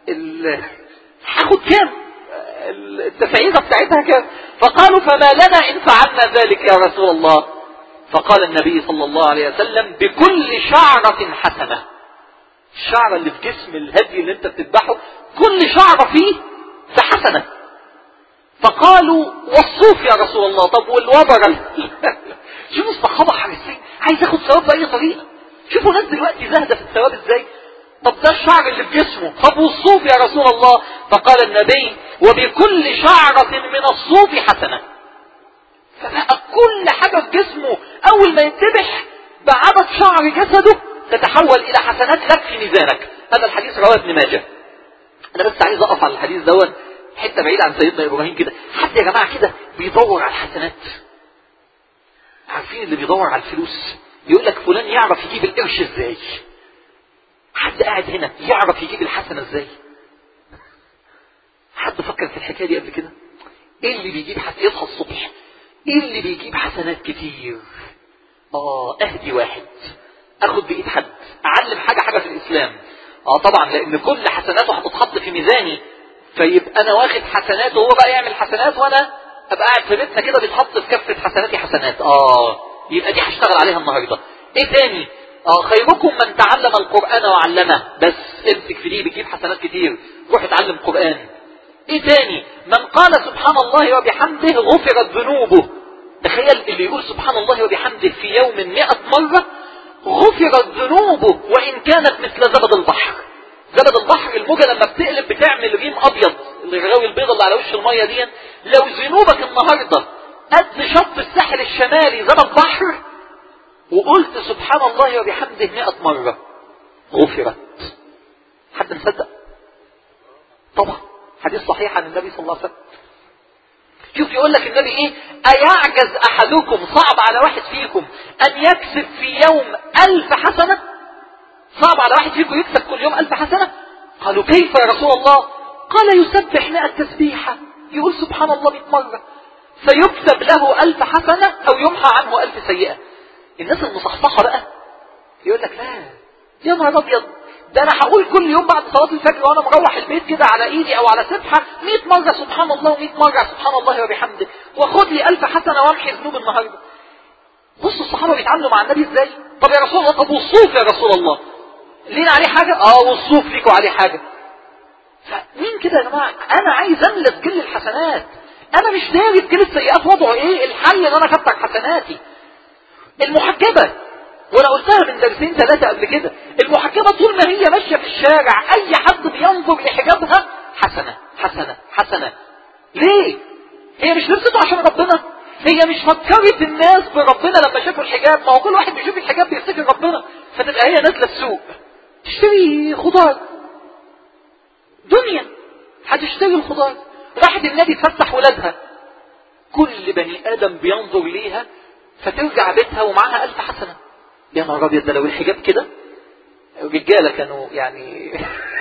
هاخد كام، التفعيلة بتاعتها كام. فقالوا فما لنا إن فعلنا ذلك يا رسول الله. فقال النبي صلى الله عليه وسلم بكل شعرة حسنة. الشعرة اللي في جسم الهدي اللي انت بتذبحه كل شعرة فيه فحسنة. فقالوا والصوف يا رسول الله، طب والوبر؟ شوفوا الصحابة حريصين، عايز ياخد ثواب بأي طريقة. شوفوا ناس دلوقتي زاهدة في الثواب ازاي. طب ده الشعر اللي في جسمه، طب والصوف يا رسول الله؟ فقال النبي وبكل شعرة من الصوف حسنة. فبقى كل حاجة في جسمه أول ما ينتبح بعدد شعر جسده تتحول إلى حسنات لك في ميزانك. هذا الحديث رواه ابن ماجه. أنا بس عايز أقف على الحديث دوت حتة بعيد عن سيدنا إبراهيم كده. حد يا جماعة كده بيدور على الحسنات؟ عارفين اللي بيدور على الفلوس يقول لك فلان يعرف يجيب القرش ازاي. حد قاعد هنا يعرف يجيب الحسنة ازاي؟ حد فكر في الحكاية دي قبل كده؟ ايه اللي بيجيب حسنات؟ يصحى الصبح ايه اللي بيجيب حسنات كتير؟ اه اهدي واحد، اخد بايد حد، اعلم حاجة حاجة في الاسلام. اه طبعا لان كل حسناته هتتحط في ميزاني، فيبقى انا واخد حسنات وهو بقى يعمل حسنات وانا ابقى قاعد في بيتنا كده بيتحط في كفة حسناتي حسنات. اه يبقى دي هشتغل عليها النهاردة. ايه تاني؟ اه خيركم من تعلم القرآن وعلمه. بس امسك في دي بتجيب حسنات كتير، روح اتعلم قرآن. ايه تاني؟ من قال سبحان الله وبحمده غفرت ذنوبه. تخيل اللي يقول سبحان الله وبحمده في يوم مئة مرة غفرت ذنوبه وان كانت مثل زبد البحر. زبد البحر الموجة لما بتقلب بتعمل ريم ابيض، الغراوي البيضة اللي على وش المية دي. لو ذنوبك النهاردة قد شط الساحل الشمالي زبد بحر وقلت سبحان الله وبحمده مئة مرة غفرت. حد مصدق؟ طبعا حديث صحيح عن النبي صلى الله عليه وسلم. شوف يقول لك النبي ايه؟ ايعجز احدكم، صعب على واحد فيكم ان يكسب في يوم الف حسنة؟ صعب على واحد فيكم يكسب كل يوم الف حسنة؟ قالوا كيف يا رسول الله؟ قال يسبح مئة تسبيحة، يقول سبحان الله مئة مرة فيكتب له الف حسنة او يمحى عنه الف سيئة. الناس المصحصحة بقى يقول لك لا يا نهار ابيض، ده انا هقول كل يوم بعد صلاة الفجر وانا مروح البيت كده على ايدي او على سبحة مئة مرة سبحان الله ومئة مرة سبحان الله وبحمده واخد لي الف حسنة وامحي ذنوب النهاردة. بصوا الصحابة بيتعاملوا مع النبي ازاي. طب يا رسول الله، طب والصوف يا رسول الله لينا عليه حاجة؟ اه والصوف ليكوا عليه حاجة. فمين كده يا جماعة؟ انا عايز املى سجل الحسنات، انا مش داري سجل السيئات وضعه ايه. الحل ان انا اكتر حسناتي. المحجبة، وانا قلتها من درسين ثلاثة قبل كده، المحجبة طول ما هي ماشية في الشارع اي حد بينظر لحجابها حسنة حسنة حسنة. ليه؟ هي مش لبسته عشان ربنا؟ هي مش فكرت الناس بربنا لما شافوا الحجاب؟ ما هو كل واحد بيشوف الحجاب بيفتكر ربنا. فتبقى هي نازله السوق تشتري خضار، دنيا هتشتري الخضار، راحت النادي تفتح ولادها، كل بني ادم بينظر ليها، فترجع بيتها ومعاها ألف حسنه. يا نهار ابيض، ده لو الحجاب كده الرجاله كانوا يعني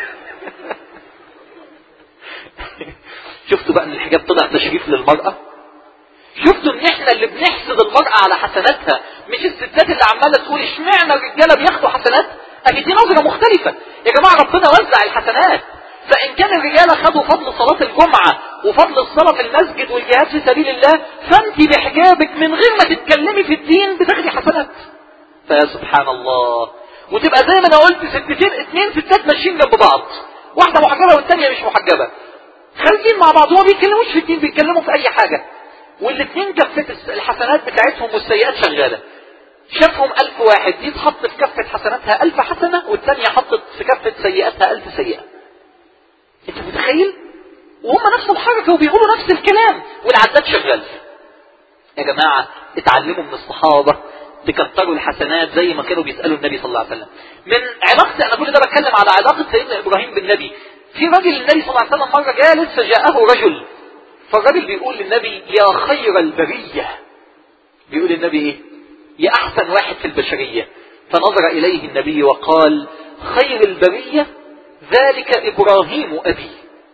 شفتوا بقى ان الحجاب طلع تشريف للمرأة؟ شفتوا ان احنا اللي بنحسد المرأة على حسناتها، مش الستات اللي عمالة تقول اشمعنى الرجالة بياخدوا حسنات؟ اكيد دي نظرة مختلفة. يا جماعة ربنا وزع الحسنات، فان كان الرجالة خدوا فضل صلاة الجمعة وفضل الصلاة في المسجد والجهاد في سبيل الله، فانت بحجابك من غير ما تتكلمي في الدين بتاخدي حسنات. فيا سبحان الله. وتبقى زي ما انا قلت ستتين اتنين ستات ماشيين جنب بعض، واحدة محجبة والتانية مش محجبة، خارجين مع بعض، وما بيتكلموش في الدين، بيتكلموا في اي حاجة، والاثنين كفة الحسنات بتاعتهم والسيئات شغالة. شافهم ألف واحد، دي تحط في كفة حسناتها ألف حسنة، والثانية حطت في كفة سيئاتها ألف سيئة. انت متخيل؟ وهم نفس الحركة وبيقولوا نفس الكلام والعداد شغال. يا جماعة اتعلموا من الصحابة تكتروا الحسنات زي ما كانوا بيسألوا النبي صلى الله عليه وسلم. من علاقة، انا كل ده بتكلم على علاقة سيدنا ابراهيم بالنبي. في راجل النبي صلى الله عليه وسلم مرة جالس فجاءه رجل، فالراجل بيقول للنبي يا خير البرية. بيقول للنبي ايه؟ يا احسن واحد في البشرية. فنظر اليه النبي وقال خير البرية ذلك ابراهيم ابي.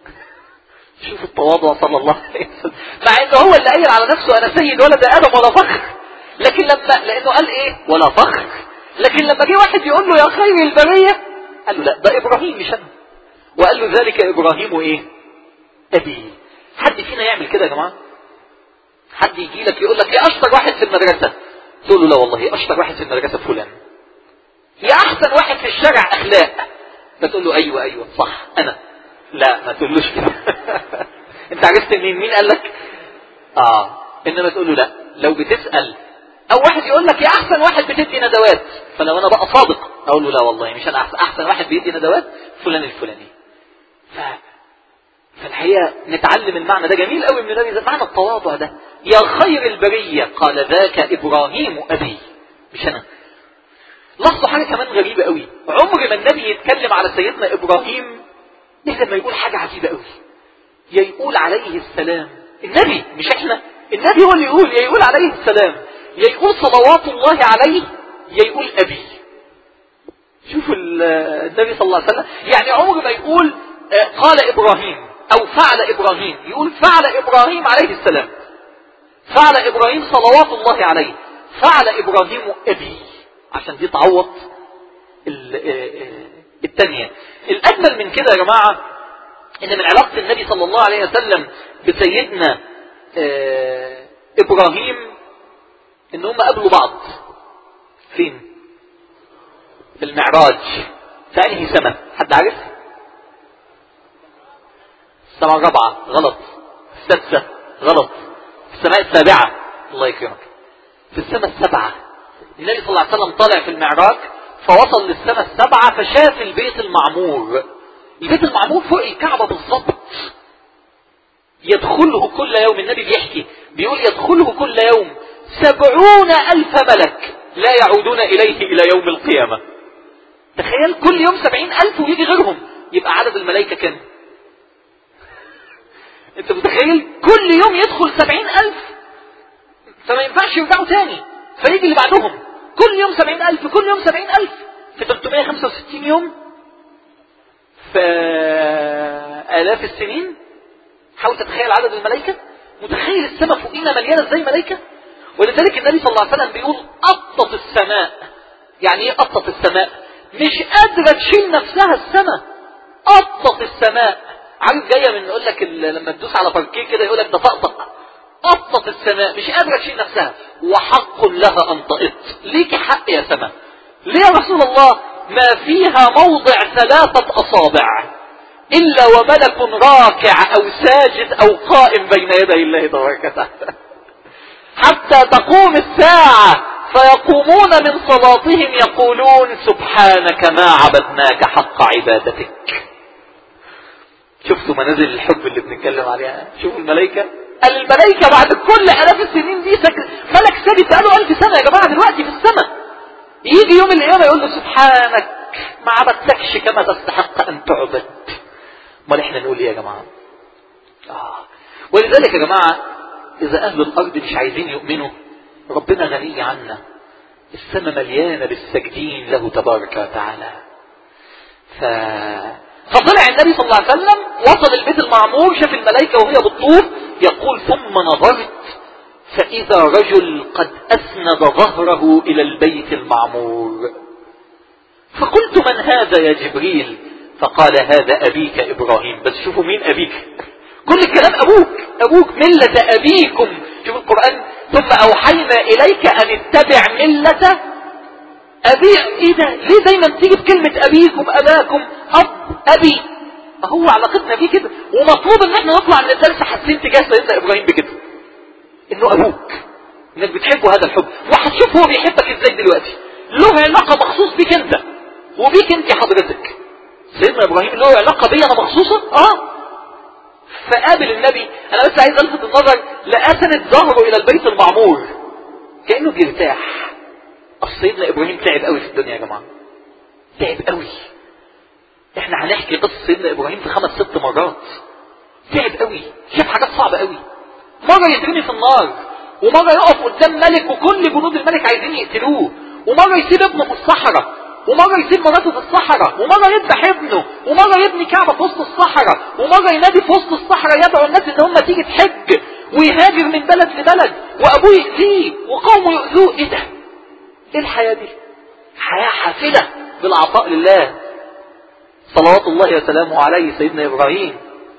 شوف التواضع صلى الله عليه وسلم، مع انه هو اللي قايل على نفسه انا سيد ولد ادم ولا فخر، لكن لما لانه قال ايه ولا فخر، لكن لما جه واحد يقول له يا خير البرية قال له لا ده ابراهيم مش انا، وقال له ذلك ابراهيم ايه ابي. حد فينا يعمل كده يا جماعه؟ حد يجي لك يقول لك يا اشطر واحد في المدرسه، تقول له لا والله اشطر واحد في المدرسه فلان. يا احسن واحد في الشارع اخلاق، فتقول له ايوه ايوه صح انا. لا ما تقولوش كده انت عرفت منين؟ مين قال لك؟ اه انما تقول له لا. لو بتسال او واحد يقول لك يا احسن واحد بتدي ندوات، فلو انا بقى صادق اقول له لا والله مش انا احسن, أحسن واحد بيدي ندوات فلان الفلاني. ف... فالحقيقه نتعلم المعنى ده جميل قوي من النبي، معنى التواضع ده. يا خير البريه قال ذاك ابراهيم ابي مش انا. لاحظوا حاجه كمان غريبه قوي، عمر ما النبي يتكلم على سيدنا ابراهيم إذا ما يقول حاجة عجيبة قوي. يا يقول عليه السلام، النبي مش احنا، النبي هو اللي يقول، يا يقول عليه السلام، يا يقول صلوات الله عليه، يا يقول أبي. شوفوا النبي صلى الله عليه وسلم، يعني عمر ما يقول قال إبراهيم أو فعل إبراهيم، يقول فعل إبراهيم عليه السلام، فعل إبراهيم صلوات الله عليه، فعل إبراهيم أبي، عشان دي تعوض الثانية. الأجمل من كده يا جماعة إن من علاقة النبي صلى الله عليه وسلم بسيدنا إبراهيم إن هم قابلوا بعض فين؟ في المعراج. في أنهي سماء؟ حد عارف؟ السماء الرابعة غلط، السادسة غلط، السماء السابعة الله يكرمك، في السماء السبعة. النبي صلى الله عليه وسلم طالع في المعراج فوصل للسماء السبعة فشاف البيت المعمور. البيت المعمور فوق الكعبة بالضبط، يدخله كل يوم، النبي بيحكي بيقول يدخله كل يوم سبعون ألف ملك لا يعودون إليه إلى يوم القيامة. تخيل كل يوم سبعين ألف ويجي غيرهم، يبقى عدد الملائكة كم؟ انت متخيل كل يوم يدخل سبعين ألف، فما ينفعش يرجعوا تاني، فيجي اللي بعدهم كل يوم سبعين ألف، كل يوم سبعين ألف في ثلاثمائة وخمسة وستين يوم، في آلاف السنين. حاول تتخيل عدد الملائكة، متخيل السماء فوقينا مليانة ازاي ملائكة. ولذلك النبي صلى الله عليه وسلم بيقول قطت السماء. يعني ايه قطت السماء؟ مش قادرة تشيل نفسها السماء، قطت السماء. عارف جاية من يقول لك لما تدوس على باركيه كده يقول لك ده طقطق. قطت السماء مش قادرة تشيل نفسها، وحق لها ان تقط. ليك حق يا سماء. ليه يا رسول الله؟ ما فيها موضع ثلاثة اصابع الا وملك راكع او ساجد او قائم بين يدي الله تبارك وتعالى حتى تقوم الساعة، فيقومون من صلاتهم يقولون سبحانك ما عبدناك حق عبادتك. شفتوا منازل الحب اللي بنتكلم عليها؟ شوفوا الملائكة، قال الملائكة بعد كل آلاف السنين دي سجد ملك ساجد بقاله ألف سنة يا جماعة دلوقتي في السماء، يجي يوم القيامة يقول له سبحانك ما عبدتكش كما تستحق أن تعبد. امال احنا نقول ايه يا جماعة؟ آه. ولذلك يا جماعة إذا أهل الأرض مش عايزين يؤمنوا ربنا غني عنا، السماء مليانة بالساجدين له تبارك وتعالى. ف... فطلع النبي صلى الله عليه وسلم وصل البيت المعمور، شاف الملائكة وهي بتطوف، يقول ثم نظرت فإذا رجل قد أسند ظهره إلى البيت المعمور، فقلت من هذا يا جبريل؟ فقال هذا أبيك إبراهيم. بس شوفوا مين أبيك، كل الكلام أبوك أبوك ملة أبيكم. شوفوا القرآن ثم أوحينا إليك أن اتبع ملة أبي. إيه ده؟ ليه دايما تيجي بكلمة أبيكم أباكم أب أبي؟ هو علاقتنا بيه كده، ومطلوب ان احنا نطلع من الدرس حاسين تجاه سيدنا إبراهيم بكده، انه أبوك، انك بتحبه هذا الحب. وهتشوف هو بيحبك ازاي دلوقتي، له علاقة مخصوص بيك انت وبيك انت حضرتك. سيدنا إبراهيم له علاقة بي انا مخصوصة. اه فقابل النبي. انا بس عايز الفت النظر، لأسند ظهره الى البيت المعمور كأنه بيرتاح. اصل سيدنا إبراهيم تعب قوي في الدنيا يا جماعة، تعب قوي. احنا هنحكي قصة سيدنا إبراهيم في خمس ست مرات. تعب قوي، شاف حاجات صعبة قوي، مرة يترمي في النار، ومرة يقف قدام ملك وكل جنود الملك عايزين يقتلوه، ومرة يسيب ابنه في الصحراء، ومرة يسيب مراته في الصحراء، ومرة يذبح ابنه، ومرة يبني كعبة في وسط الصحراء، ومرة ينادي في وسط الصحراء يدعو الناس ان هم تيجي تحج، ويهاجر من بلد لبلد، وابوه يأذيه وقومه يؤذوه. ايه ده؟ ايه الحياة دي؟ حياة حافلة بالعطاء لله صلوات الله وسلامه عليه سيدنا إبراهيم.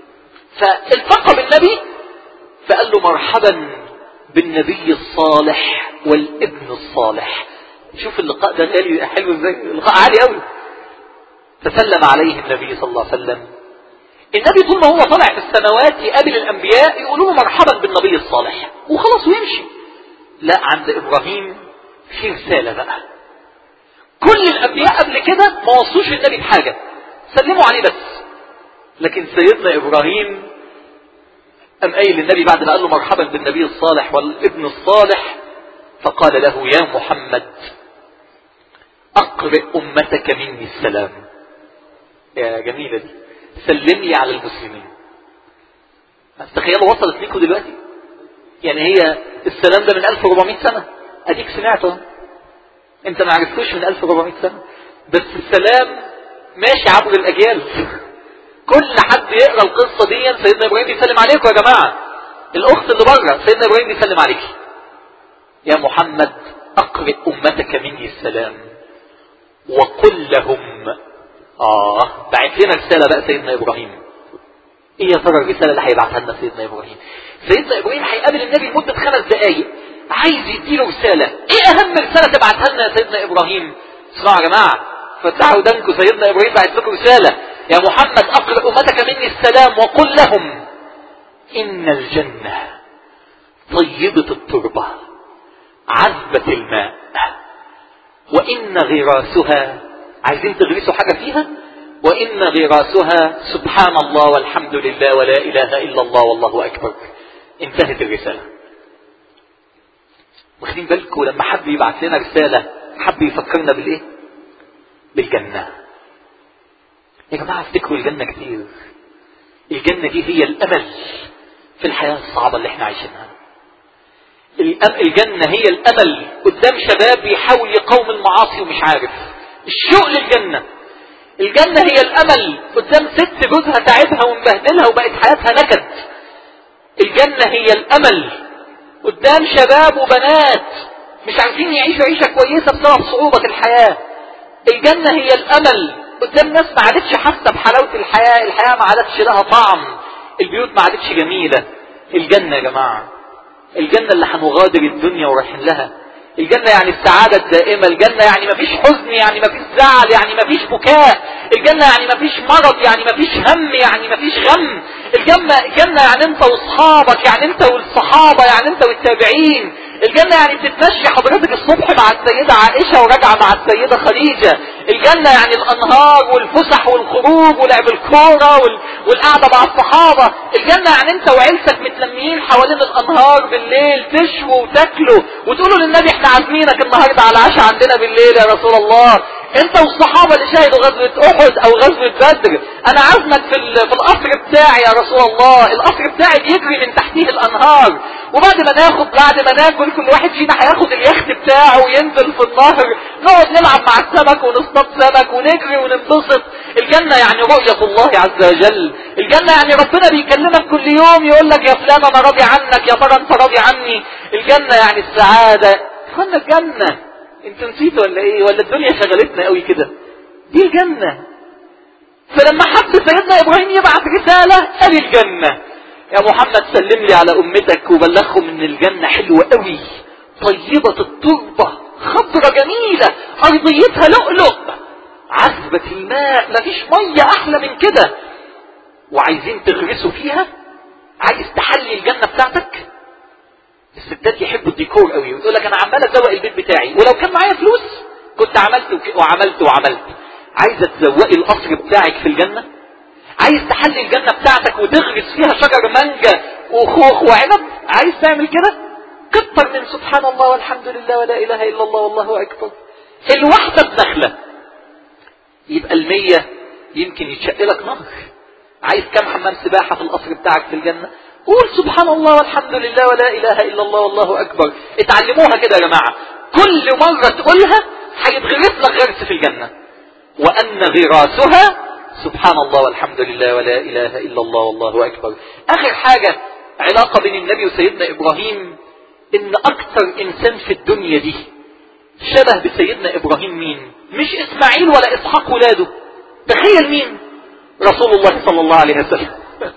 فالتقى بالنبي فقال له مرحبا بالنبي الصالح والابن الصالح. شوف اللقاء ده غالي حلو ازاي، اللقاء عالي قوي. فسلم عليه النبي صلى الله عليه وسلم. النبي طول ما هو طالع في السماوات يقابل الانبياء يقولوا له مرحبا بالنبي الصالح وخلاص ويمشي. لا، عند ابراهيم في رسالة بقى. كل الانبياء قبل كده ما وصوش النبي بحاجة، سلموا عليه بس. لكن سيدنا ابراهيم قام قايل للنبي بعد ما قال له مرحبا بالنبي الصالح والابن الصالح، فقال له يا محمد اقرئ امتك مني السلام. يا جميلة دي، سلم لي على المسلمين. تخيلوا وصلت ليكم دلوقتي، يعني هي السلام ده من ألف وأربعمائة سنة، اديك سمعته انت ما عرفتوش من ألف وأربعمائة سنة، بس السلام ماشي عبر الاجيال. كل حد يقرأ القصة دي سيدنا ابراهيم بيسلم عليكم يا جماعة. الاخت اللي بره سيدنا ابراهيم بيسلم عليكي. يا محمد اقرئ امتك مني السلام وقل لهم. اه بعت لنا رسالة بقى سيدنا ابراهيم. ايه يا ترى الرسالة اللي هيبعتها لنا سيدنا ابراهيم؟ سيدنا ابراهيم هيقابل النبي لمدة خمس دقايق، عايز يديله رسالة. ايه اهم رسالة تبعتها لنا يا سيدنا ابراهيم؟ اسمعوا يا جماعة، فتحوا ودانكم، سيدنا ابراهيم بعت لكم رسالة. يا محمد اقرئ امتك مني السلام وقل لهم ان الجنة طيبة التربة عذبة الماء وان غراسها، عايزين تغرسوا حاجة فيها، وان غراسها سبحان الله والحمد لله ولا اله الا الله والله اكبر. انتهت الرسالة. واخدين بالكم لما حب يبعث لنا رسالة حب يفكرنا بالايه؟ بالجنة. يا جماعة افتكروا الجنة كتير. الجنة دي هي الامل في الحياة الصعبة اللي احنا عايشينها. الجنة هي الامل قدام شباب يحاول يقاوم المعاصي ومش عارف. الشوق للجنة. الجنة هي الامل قدام ست جوزها تعبها ومبهدلها وبقت حياتها نكد. الجنة هي الامل قدام شباب وبنات مش عارفين يعيشوا عيشة كويسة بسبب صعوبة الحياة. الجنة هي الامل قدام ناس ما عادتش حاسة بحلاوة الحياة، الحياة ما عادتش لها طعم، البيوت ما عادتش جميلة. الجنة يا جماعة، الجنة اللي هنغادر الدنيا ورايحين لها. الجنة يعني السعادة الدائمة. الجنة يعني مفيش حزن، يعني مفيش زعل، يعني مفيش بكاء. الجنة يعني مفيش مرض، يعني مفيش هم، يعني مفيش غم. الجنة الجنة يعني انت واصحابك، يعني انت والصحابة، يعني انت والتابعين. الجنة يعني بتتمشي حضرتك الصبح مع السيدة عائشة وراجعة مع السيدة خديجة. الجنة يعني الانهار والفسح والخروج ولعب الكورة وال... والقعدة مع الصحابة. الجنة يعني انت وعيلتك متلمين حوالين الانهار بالليل تشووا وتاكلوا وتقولوا للنبي احنا عازمينك النهاردة على العشاء عندنا بالليل يا رسول الله. انت والصحابة اللي شاهدوا غزوة احد او غزوة بدر، انا عازمك في, ال... في القصر بتاعي يا رسول الله. القصر بتاعي بيجري من تحتيه الانهار، وبعد ما ناخد بعد ما ناكل كل واحد فينا هياخد اليخت بتاعه وينزل في النهر نقعد نلعب مع السمك ونصطاد سمك ونجري وننبسط. الجنة يعني رؤية الله عز وجل. الجنة يعني ربنا بيكلمك كل يوم يقول لك يا فلان انا راضي عنك، يا ترى انت راضي عني. الجنة يعني السعادة. اخوانا الجنة انت نسيت ولا ايه؟ ولا الدنيا شغلتنا قوي كده؟ دي الجنة. فلما حب سيدنا ابراهيم يبعث رسالة قال الجنة يا محمد سلم لي على امتك وبلغهم ان الجنة حلوة قوي، طيبة التربة، خضرة جميلة، ارضيتها لؤلؤ، عذبة الماء، مفيش مية احلى من كده. وعايزين تغرسوا فيها؟ عايز تحلي الجنة بتاعتك؟ الستات يحبوا الديكور قوي ويقول لك انا عمال ازوق البيت بتاعي ولو كان معايا فلوس كنت عملت وعملت وعملت. عايزة تزوقي القصر بتاعك في الجنة؟ عايز تحلي الجنة بتاعتك وتغرس فيها شجر مانجا وخوخ وعنب؟ عايز تعمل كده؟ كتر من سبحان الله والحمد لله ولا اله الا الله والله اكبر. الواحدة بنخلة يبقى المية يمكن يتشقلك نهر. عايز كم حمام سباحة في القصر بتاعك في الجنة؟ قول سبحان الله والحمد لله ولا اله الا الله والله اكبر. اتعلموها كده يا جماعة، كل مرة تقولها هيتغرس لك غرس في الجنة. وان غراسها سبحان الله والحمد لله ولا اله الا الله والله اكبر. اخر حاجة علاقة بين النبي وسيدنا ابراهيم، ان اكثر انسان في الدنيا دي شبه بسيدنا ابراهيم مين؟ مش اسماعيل ولا اسحاق ولاده، تخيل مين؟ رسول الله صلى الله عليه وسلم.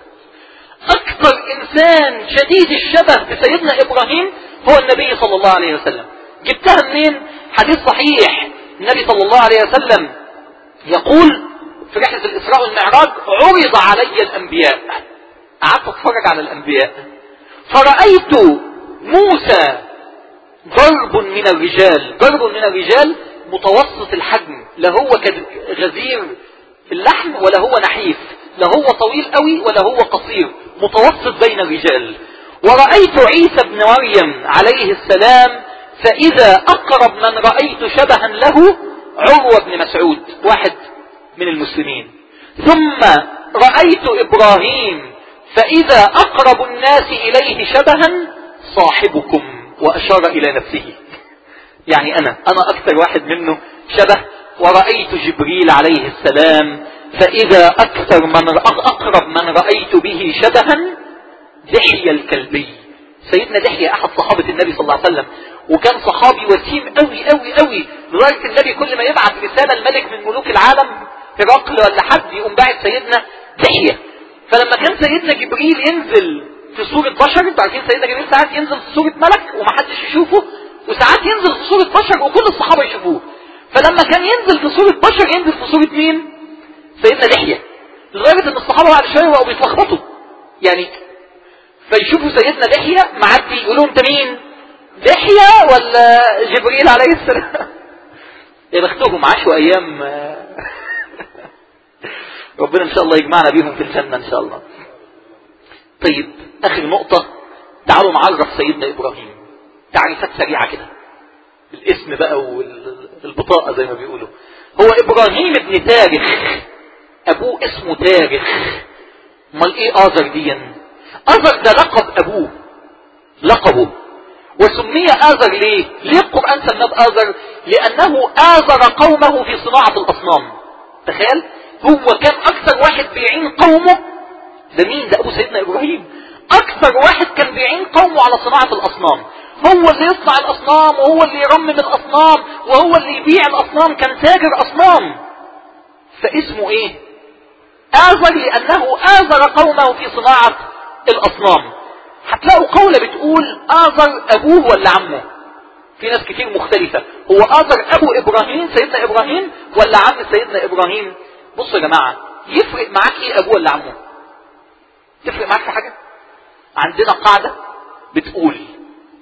اكثر انسان شديد الشبه بسيدنا ابراهيم هو النبي صلى الله عليه وسلم. جبتها منين؟ حديث صحيح النبي صلى الله عليه وسلم يقول في رحلة الاسراء والمعراج عرض علي الانبياء، قعدت اتفرج على الانبياء فرأيت موسى ضرب من الرجال، ضرب من الرجال متوسط الحجم، لا هو غزير اللحم ولا هو نحيف، لا هو طويل قوي ولا هو قصير، متوسط بين الرجال. ورأيت عيسى بن مريم عليه السلام فإذا أقرب من رأيت شبها له عروة بن مسعود واحد من المسلمين. ثم رأيت إبراهيم فإذا أقرب الناس إليه شبها صاحبكم، وأشار إلى نفسه، يعني أنا أنا أكثر واحد منه شبه. ورأيت جبريل عليه السلام فإذا أكثر من أقرب من رأيت به شبها دحية الكلبي. سيدنا دحية أحد صحابة النبي صلى الله عليه وسلم، وكان صحابي وسيم قوي قوي قوي لدرجة النبي كل ما يبعث رسالة الملك من ملوك العالم هرقل ولا حد يقوم باعث سيدنا دحية. فلما كان سيدنا جبريل ينزل في صورة بشر، انتوا عارفين سيدنا جبريل ساعات ينزل في صورة ملك ومحدش يشوفه، وساعات ينزل في صورة بشر وكل الصحابة يشوفوه. فلما كان ينزل في صورة بشر ينزل في صورة مين؟ سيدنا دحية، لدرجة ان الصحابة بعد شوية بقوا بيتلخبطوا يعني، فيشوفوا سيدنا دحية معدي يقولوا انت مين؟ دحية ولا جبريل عليه السلام؟ يا بختهم عاشوا ايام ربنا ان شاء الله يجمعنا بيهم في الجنة ان شاء الله. طيب اخر نقطة، تعالوا نعرف سيدنا ابراهيم تعريفات سريعة كده، الاسم بقى والبطاقة زي ما بيقولوا. هو ابراهيم ابن تارخ، ابوه اسمه تارخ. امال ايه آزر ديا؟ آزر ده لقب ابوه، لقبه. وسمي آزر ليه؟ ليه القرآن سماه بآزر؟ لانه آزر قومه في صناعة الاصنام. تخيل، هو كان اكثر واحد بيعين قومه. ده مين؟ ده ابو سيدنا ابراهيم. اكثر واحد كان بيعين قومه على صناعة الاصنام، هو اللي يصنع الاصنام وهو اللي يرمم الاصنام وهو اللي يبيع الاصنام، كان تاجر اصنام. فاسمه ايه؟ آزر، لانه آزر قومه في صناعة الاصنام. هتلاقوا قولة بتقول آزر ابوه ولا عمه، في ناس كتير مختلفة، هو آزر ابو ابراهيم سيدنا ابراهيم ولا عم سيدنا ابراهيم؟ بصوا يا جماعة، يفرق معاك ايه ابوه ولا عمه؟ تفرق معاك في حاجة؟ عندنا قاعدة بتقول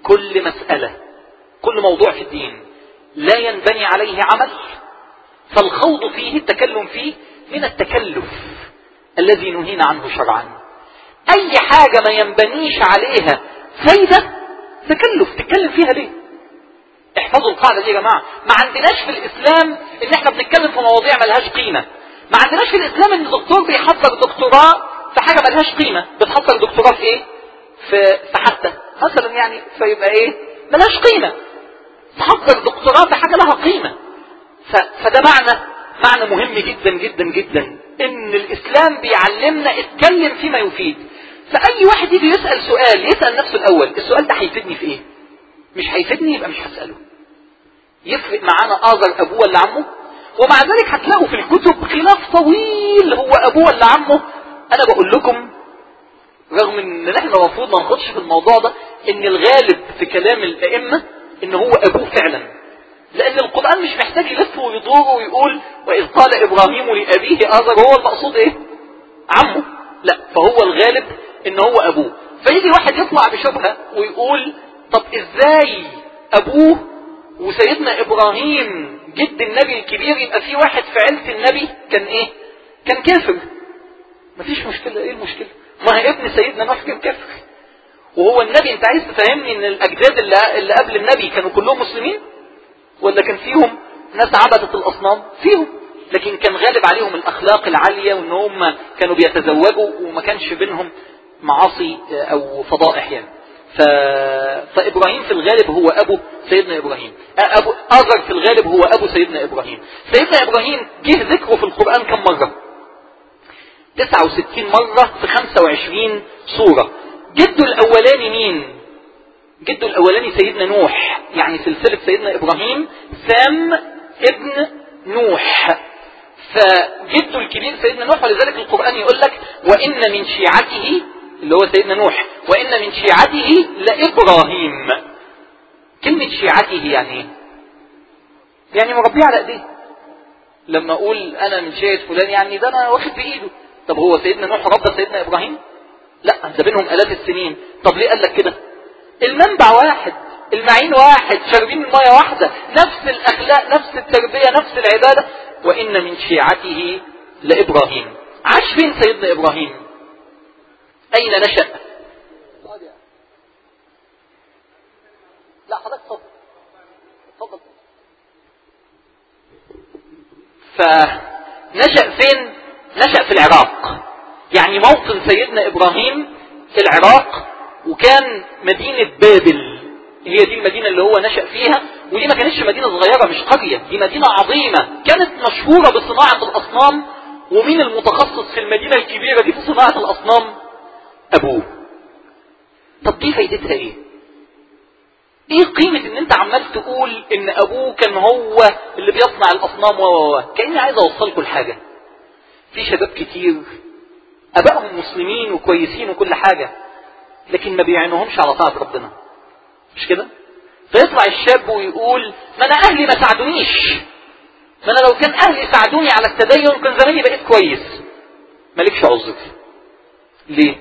كل مسألة كل موضوع في الدين لا ينبني عليه عمل فالخوض فيه التكلم فيه من التكلف الذي نهينا عنه شرعا. اي حاجة ما ينبنيش عليها فايدة تكلف تتكلم فيها ليه؟ احفظوا القاعدة دي يا جماعة. ما عندناش في الاسلام ان احنا بنتكلم في مواضيع ملهاش قيمة. ما عندناش في الاسلام ان دكتور بيحضر دكتوراه في حاجة ملهاش قيمة. بتحضر دكتوراه في ايه؟ في في حتى مثلا يعني فيبقى ايه؟ ملهاش قيمة. تحضر دكتوراه في حاجة لها قيمة. فده معنى معنى مهم جدا جدا جدا ان الاسلام بيعلمنا اتكلم فيما يفيد. فاي واحد يجي يسأل سؤال يسأل نفسه الاول السؤال ده هيفيدني في ايه؟ مش هيفيدني يبقى مش هسأله. يفرق معانا آذر ابوه ولا عمه؟ ومع ذلك هتلاقوا في الكتب خلاف طويل هو ابوه ولا عمه. انا بقول لكم رغم ان احنا المفروض ما ناخدش في الموضوع ده ان الغالب في كلام الائمه ان هو ابوه فعلا، لان القرآن مش محتاج يلف ويدور ويقول واذ قال ابراهيم لابيه آذر هو المقصود ايه؟ عمه. لا، فهو الغالب ان هو ابوه. فيجي واحد يطلع بشبهه ويقول طب ازاي ابوه وسيدنا ابراهيم جد النبي الكبير يبقى في واحد في عيلة النبي كان ايه؟ كان كافر. مفيش مشكلة. ايه المشكلة؟ ما هي ابن سيدنا نوح كان كافر وهو النبي. انت عايز تفهمني ان الاجداد اللي, اللي قبل النبي كانوا كلهم مسلمين ولا كان فيهم ناس عبدت الاصنام؟ فيهم، لكن كان غالب عليهم الاخلاق العالية وان هم كانوا بيتزوجوا وما كانش بينهم معاصي او فضائح يعني. ف... فابراهيم في الغالب هو ابو سيدنا ابراهيم. ابو آذر في الغالب هو ابو سيدنا ابراهيم. سيدنا ابراهيم جه ذكره في القرآن كم مرة؟ تسعة وستين مرة في خمسة وعشرين سورة. جده الاولاني مين؟ جده الاولاني سيدنا نوح، يعني سلسلة سيدنا ابراهيم سام ابن نوح. فجده الكبير سيدنا نوح، ولذلك القرآن يقول لك وان من شيعته اللي هو سيدنا نوح وان من شيعته لابراهيم. كلمة شيعته يعني ايه؟ يعني مربيه على ايديه. لما اقول انا من شيعة فلان يعني ده انا واخد بايده. طب هو سيدنا نوح ربى سيدنا ابراهيم؟ لا، ده بينهم الاف السنين. طب ليه قال لك كده؟ المنبع واحد، المعين واحد، شاربين المية واحدة، نفس الاخلاق، نفس التربية، نفس العبادة. وان من شيعته لابراهيم. عاش فين سيدنا ابراهيم؟ اين نشأ؟ لا حضرتك اتفضل اتفضل. فنشأ فين؟ نشأ في العراق. يعني موطن سيدنا ابراهيم في العراق، وكان مدينة بابل هي دي المدينة اللي هو نشأ فيها. ودي ما كانتش مدينة صغيرة مش قرية، دي مدينة عظيمة كانت مشهورة بصناعة الأصنام. ومين المتخصص في المدينة الكبيرة دي في صناعة الأصنام؟ أبوه. طب دي فايدتها ايه؟ ايه قيمة ان انت عمال تقول ان ابوه كان هو اللي بيصنع الأصنام و كأني عايز اوصلكوا الحاجة. في شباب كتير ابائهم مسلمين وكويسين وكل حاجة، لكن ما بيعينوهمش على طاعة ربنا، مش كده؟ فيطلع الشاب ويقول ما انا اهلي ما ساعدونيش، ما انا لو كان اهلي ساعدوني على التدين كان زماني بقيت كويس. مالكش عذر. ليه؟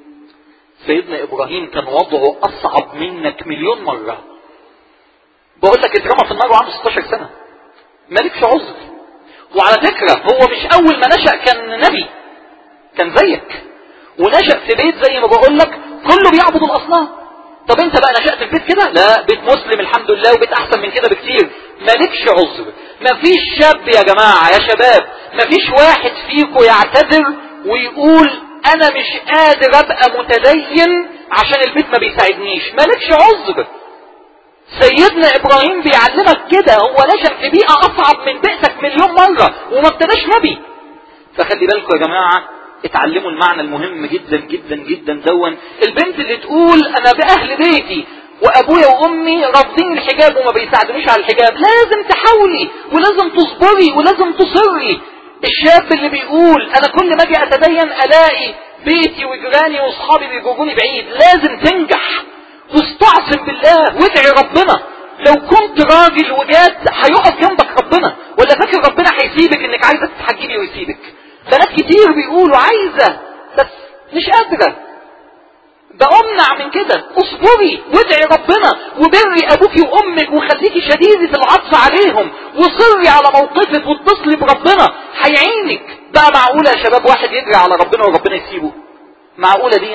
سيدنا ابراهيم كان وضعه اصعب منك مليون مرة. بقول لك اترمى في النار وعنده ستاشر سنة. مالكش عذر. وعلى فكرة هو مش اول ما نشأ كان نبي، كان زيك ونشأ في بيت زي ما بقول لك كله بيعبد الاصنام. طب انت بقى نشأت في بيت كده؟ لا، بيت مسلم الحمد لله، وبيت احسن من كده بكتير. مالكش عذر. مفيش شاب يا جماعة يا شباب، مفيش واحد فيكم يعتذر ويقول انا مش قادر ابقى متدين عشان البيت ما بيساعدنيش. مالكش عذر. سيدنا ابراهيم بيعلمك كده، هو نشأ في بيئة اصعب من بيئتك مليون مرة وما ابتداش نبي. فخلي بالكم يا جماعة، اتعلموا المعنى المهم جدا جدا جدا دون. البنت اللي تقول انا باهل بيتي وابويا وامي رافضين الحجاب وما بيساعدونيش على الحجاب، لازم تحاولي ولازم تصبري ولازم تصري. الشاب اللي بيقول انا كل ما اجي اتدين الاقي بيتي وجيراني واصحابي بيجروني بعيد، لازم تنجح واستعصم بالله وادعي ربنا. لو كنت راجل وجاد هيقف جنبك ربنا، ولا فاكر ربنا هيسيبك انك عايزة تتحجبي ويسيبك؟ بنات كتير بيقولوا عايزة بس مش قادرة، ده امنع من كده، اصبري وادعي ربنا وبري ابوك وامك وخليكي شديدة العطف عليهم وصري على موقفك واتصلي بربنا هيعينك. بقى معقولة يا شباب واحد يجري على ربنا وربنا يسيبه؟ معقولة دي؟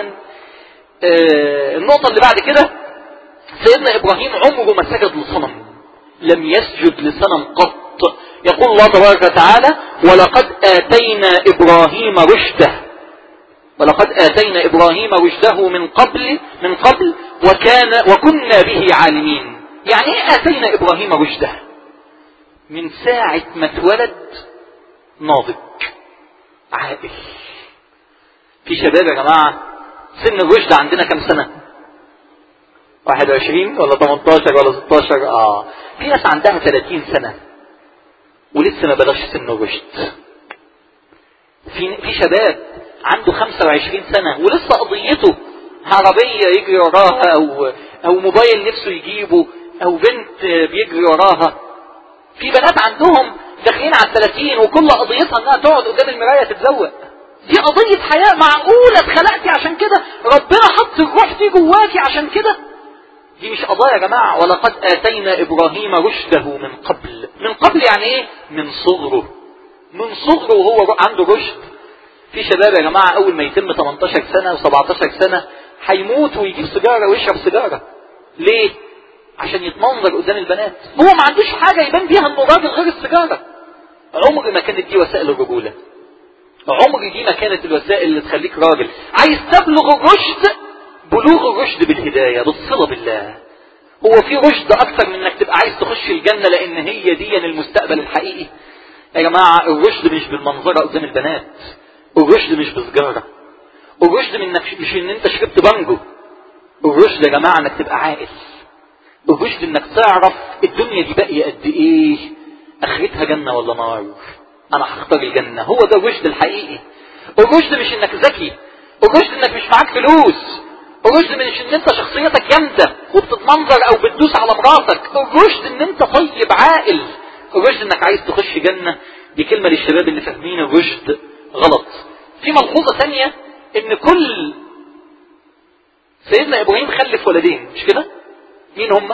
آه النقطة اللي بعد كده، سيدنا ابراهيم عمره ما سجد لصنم، لم يسجد لصنم قط. يقول الله تبارك وتعالى ولقد آتينا إبراهيم رشده، ولقد آتينا إبراهيم رشده من قبل من قبل وكان وكنا به عالمين. يعني ايه آتينا إبراهيم رشده؟ من ساعة ما اتولد ناضج عاقل. في شباب يا جماعة سن الرشد عندنا كم سنة؟ واحد وعشرين ولا تمنتاشر ولا ستاشر؟ اه في ناس عندها ثلاثين سنة ولسه ما بلغش سن الرشد. في في شباب عنده خمسة وعشرين سنة ولسه قضيته عربية يجري وراها او او موبايل نفسه يجيبه او بنت بيجري وراها. في بنات عندهم داخلين على الثلاثين وكل قضيتها انها تقعد قدام المراية تتزوق. دي قضية حياة. معقولة اتخلقتي عشان كده؟ ربنا حط الروح دي جواكي عشان كده؟ دي مش قضايا يا جماعة. ولقد آتينا إبراهيم رشده من قبل. من قبل يعني ايه؟ من صغره. من صغره وهو عنده رشد. في شباب يا جماعة اول ما يتم تمنتاشر سنة وسبعتاشر سنة هيموت ويجيب سيجارة ويشرب سيجارة. ليه؟ عشان يتمنظر قدام البنات. هو ما عندوش حاجة يبان بيها انه راجل غير السيجارة. عمر ما كانت دي وسائل الرجولة. عمر دي ما كانت الوسائل اللي تخليك راجل. عايز تبلغ الرشد، بلوغ الرشد بالهداية بالصلة بالله. هو في رشد اكثر من انك تبقى عايز تخش الجنة لان هي دي المستقبل الحقيقي؟ يا جماعة الرشد مش بالمنظرة قدام البنات. الرشد مش بسجارة. الرشد من انك مش ان انت شربت بانجو. الرشد يا جماعة انك تبقى عاقل. الرشد انك تعرف الدنيا دي باقية قد ايه، اخرتها جنة ولا نار. انا هختار الجنة. هو ده الرشد الحقيقي. الرشد مش انك ذكي. الرشد انك مش معاك فلوس. الرشد مش ان انت شخصيتك جامدة وبتتمنظر او بتدوس على مراتك. الرشد ان انت طيب عاقل. الرشد انك عايز تخش جنة. دي كلمة للشباب اللي فاهمين الرشد غلط. في ملحوظة ثانية ان كل سيدنا ابراهيم خلف ولدين مش كده؟ مين هم؟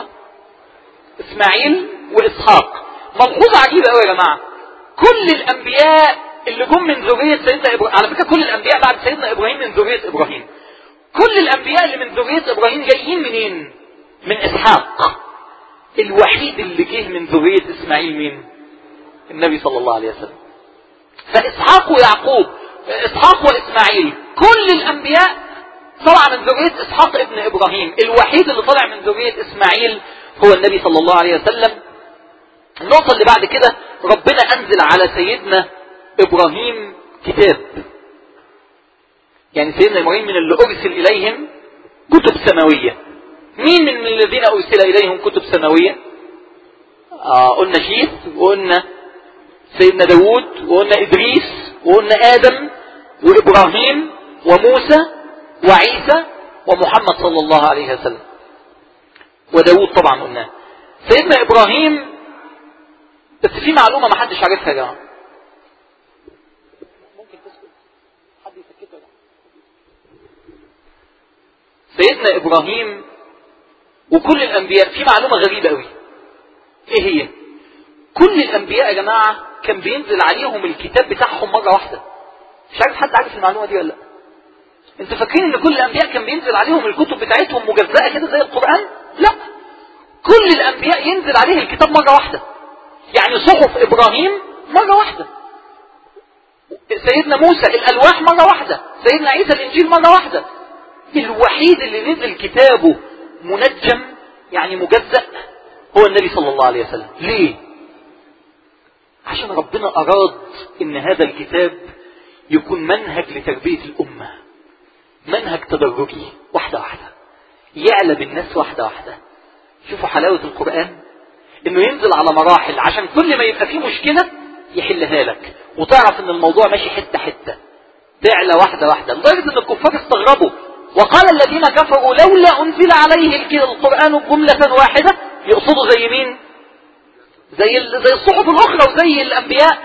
اسماعيل واسحاق. ملحوظة عجيبة قوي يا جماعة. كل الانبياء اللي جم من ذرية سيدنا ابراهيم، على فكرة كل الانبياء بعد سيدنا ابراهيم من ذرية ابراهيم. كل الانبياء اللي من ذرية ابراهيم جايين منين؟ من اسحاق. الوحيد اللي جه من ذرية اسماعيل مين؟ النبي صلى الله عليه وسلم. فاسحاق ويعقوب، اسحاق واسماعيل، كل الانبياء طلع من ذرية اسحاق ابن ابراهيم. الوحيد اللي طلع من ذرية اسماعيل هو النبي صلى الله عليه وسلم. النقطة اللي بعد كده، ربنا انزل على سيدنا ابراهيم كتاب. يعني سيدنا ابراهيم من اللي ارسل اليهم كتب سماوية. مين من الذين ارسل اليهم كتب سماوية؟ آه قلنا شيث، وقلنا سيدنا داود، وقلنا ادريس، وقلنا ادم، وابراهيم، وموسى، وعيسى، ومحمد صلى الله عليه وسلم، وداود طبعا قلنا. سيدنا ابراهيم، بس في معلومة ما حدش عارفها يا جماعة. ممكن تسكت؟ حد يسكتها؟ سيدنا ابراهيم وكل الانبياء في معلومة غريبة قوي. ايه هي؟ كل الانبياء يا جماعة كان بينزل عليهم الكتاب بتاعهم مرة واحدة. مش عارف حد عارف المعلومة دي ولا لا؟ انتوا فاكرين ان كل الانبياء كان بينزل عليهم الكتب بتاعتهم مجزأة كده زي القرآن؟ لا، كل الانبياء ينزل عليه الكتاب مرة واحدة. يعني صحف ابراهيم مرة واحدة، سيدنا موسى الالواح مرة واحدة، سيدنا عيسى الانجيل مرة واحدة. الوحيد اللي نزل كتابه منجم يعني مجزأ هو النبي صلى الله عليه وسلم. ليه؟ عشان ربنا اراد ان هذا الكتاب يكون منهج لتربية الامة، منهج تدرجي واحدة واحدة، يعلى بالناس واحدة واحدة. شوفوا حلاوة القرآن، انه ينزل على مراحل عشان كل ما يبقى فيه مشكلة يحلها لك، وتعرف ان الموضوع ماشي حتة حتة، تعلى واحدة واحدة، لدرجة ان الكفار استغربوا وقال الذين كفروا لولا انزل عليه القرآن جملة واحدة. يقصدوا زي مين؟ زي زي الصحف الاخرى وزي الانبياء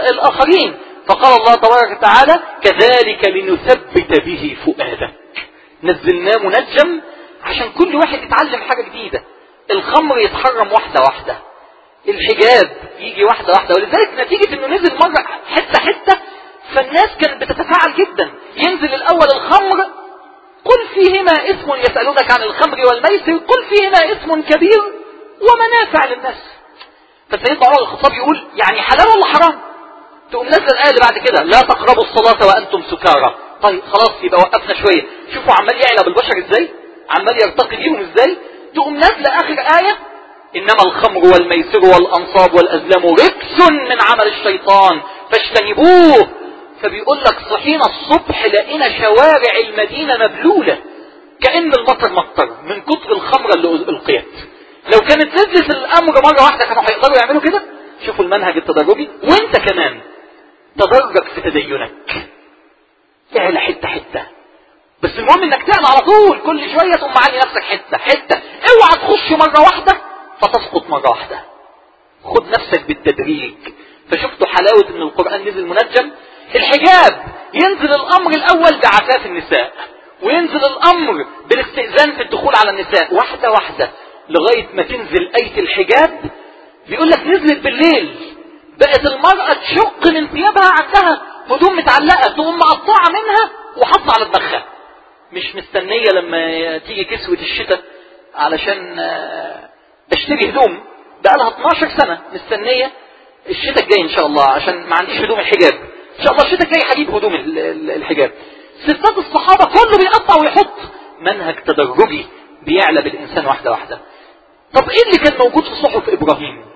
الاخرين. فقال الله تبارك وتعالى كذلك لنثبت به فؤادك. نزلناه منجم عشان كل واحد يتعلم حاجة جديدة. الخمر يتحرم واحدة واحدة، الحجاب يجي واحدة واحدة، ولذلك نتيجة انه نزل مرة حتة حتة فالناس كانت بتتفاعل جدا. ينزل الاول الخمر، قل فيهما اسم، يسألونك عن الخمر والميسر، قل فيهما اسم كبير ومنافع للناس. فسيدنا عمر الخطاب يقول يعني حلال ولا حرام؟ تقوم نزل الآية اللي بعد كده لا تقربوا الصلاة وأنتم سكارى. طيب خلاص يبقى وقفنا شوية، شوفوا عمال يعلى بالبشر ازاي، عمال يرتقي بيهم ازاي. تقوم نزل آخر آية إنما الخمر والميسر والأنصاب والأزلام رجس من عمل الشيطان فاجتنبوه. فبيقول لك صحينا الصبح لقينا شوارع المدينة مبلولة كأن المطر مطر من كتر الخمرة اللي ألقيت. لو كانت نزلت الأمر مرة واحدة كانوا هيقدروا يعملوا كده؟ شوفوا المنهج التدرجي. وانت كمان تدرج في تدينك، اعلى حتة حتة، بس المهم انك تعلى على طول. كل شوية تقوم معلي نفسك حتة حتة، اوعى تخش مرة واحدة فتسقط مرة واحدة. خد نفسك بالتدريج. فشفتوا حلاوة ان القرآن نزل منجم. الحجاب ينزل الامر الاول بعفاف النساء، وينزل الامر بالاستئذان في الدخول على النساء واحدة واحدة لغاية ما تنزل آية الحجاب. بيقول لك نزلت بالليل، بقت المرأة تشق من ثيابها، عندها هدوم متعلقة تقوم مقطعة منها وحطها على دماغها، مش مستنية لما تيجي كسوة الشتاء علشان اشتري هدوم. بقى لها اتناشر سنة مستنية الشتاء الجاي ان شاء الله عشان ما عنديش هدوم الحجاب، ان شاء الله الشتاء الجاي هجيب هدوم الحجاب. ستات الصحابة كله بيقطع ويحط. منهج تدرجي بيعلى بالانسان واحدة واحدة. طب ايه اللي كان موجود في صحف ابراهيم؟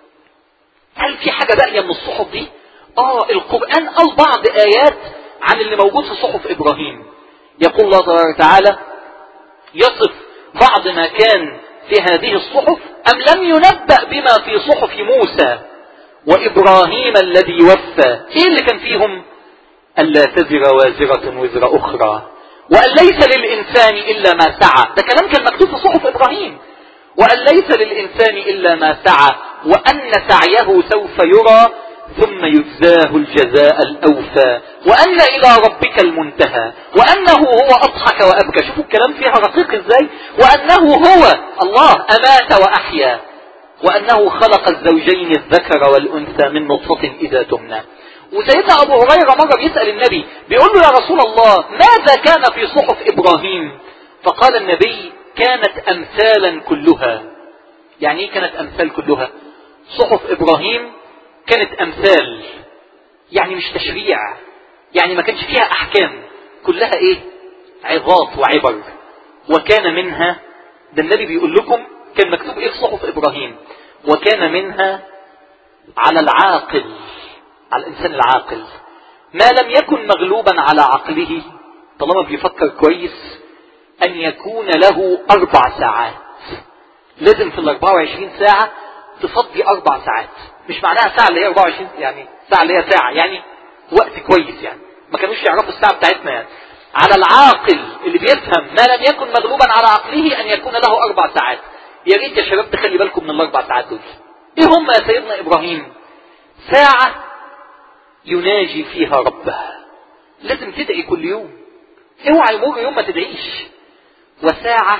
هل في حاجة باقية من الصحف دي؟ اه القرآن قال بعض ايات عن اللي موجود في صحف ابراهيم. يقول الله تبارك وتعالى يصف بعض ما كان في هذه الصحف: ام لم ينبأ بما في صحف موسى وابراهيم الذي وفى. ايه اللي كان فيهم؟ الا تزر وازرة وزر اخرى وان ليس للانسان الا ما سعى. ده كلام كان مكتوب في صحف ابراهيم. وأن ليس للإنسان إلا ما سعى وأن سعيه سوف يرى ثم يجزاه الجزاء الأوفى وأن إلى ربك المنتهى وأنه هو أضحك وأبكى. شوفوا الكلام فيها رقيق إزاي. وأنه هو الله أمات وأحيا وأنه خلق الزوجين الذكر والأنثى من نطفة إذا تمنى. وسيدنا أبو هريرة مرة بيسأل النبي بيقول له يا رسول الله ماذا كان في صحف إبراهيم؟ فقال النبي كانت أمثالا كلها. يعني ايه كانت أمثال كلها؟ صحف إبراهيم كانت أمثال، يعني مش تشريع، يعني ما كانش فيها أحكام، كلها ايه؟ عظات وعبر. وكان منها، ده النبي بيقول لكم كان مكتوب ايه في صحف إبراهيم: وكان منها على العاقل، على الإنسان العاقل ما لم يكن مغلوبا على عقله، طالما بيفكر كويس، أن يكون له أربع ساعات. لازم في الأربعة وعشرين ساعة تفضي أربع ساعات. مش معناها ساعة اللي هي أربعة وعشرين، يعني ساعة اللي هي ساعة، يعني وقت كويس. يعني ما كانوش يعرفوا الساعة بتاعتنا. يعني على العاقل اللي بيفهم ما لم يكن مغلوبا على عقله أن يكون له أربع ساعات. يا ريت يا شباب تخلي بالكم من الأربع ساعات دول. إيه هم يا سيدنا إبراهيم؟ ساعة يناجي فيها ربه، لازم تدعي كل يوم، اوعى يمر يوم ما تدعيش. وساعة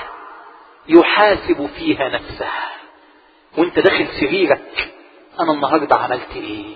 يحاسب فيها نفسه وانت داخل سريرك، انا النهاردة عملت ايه.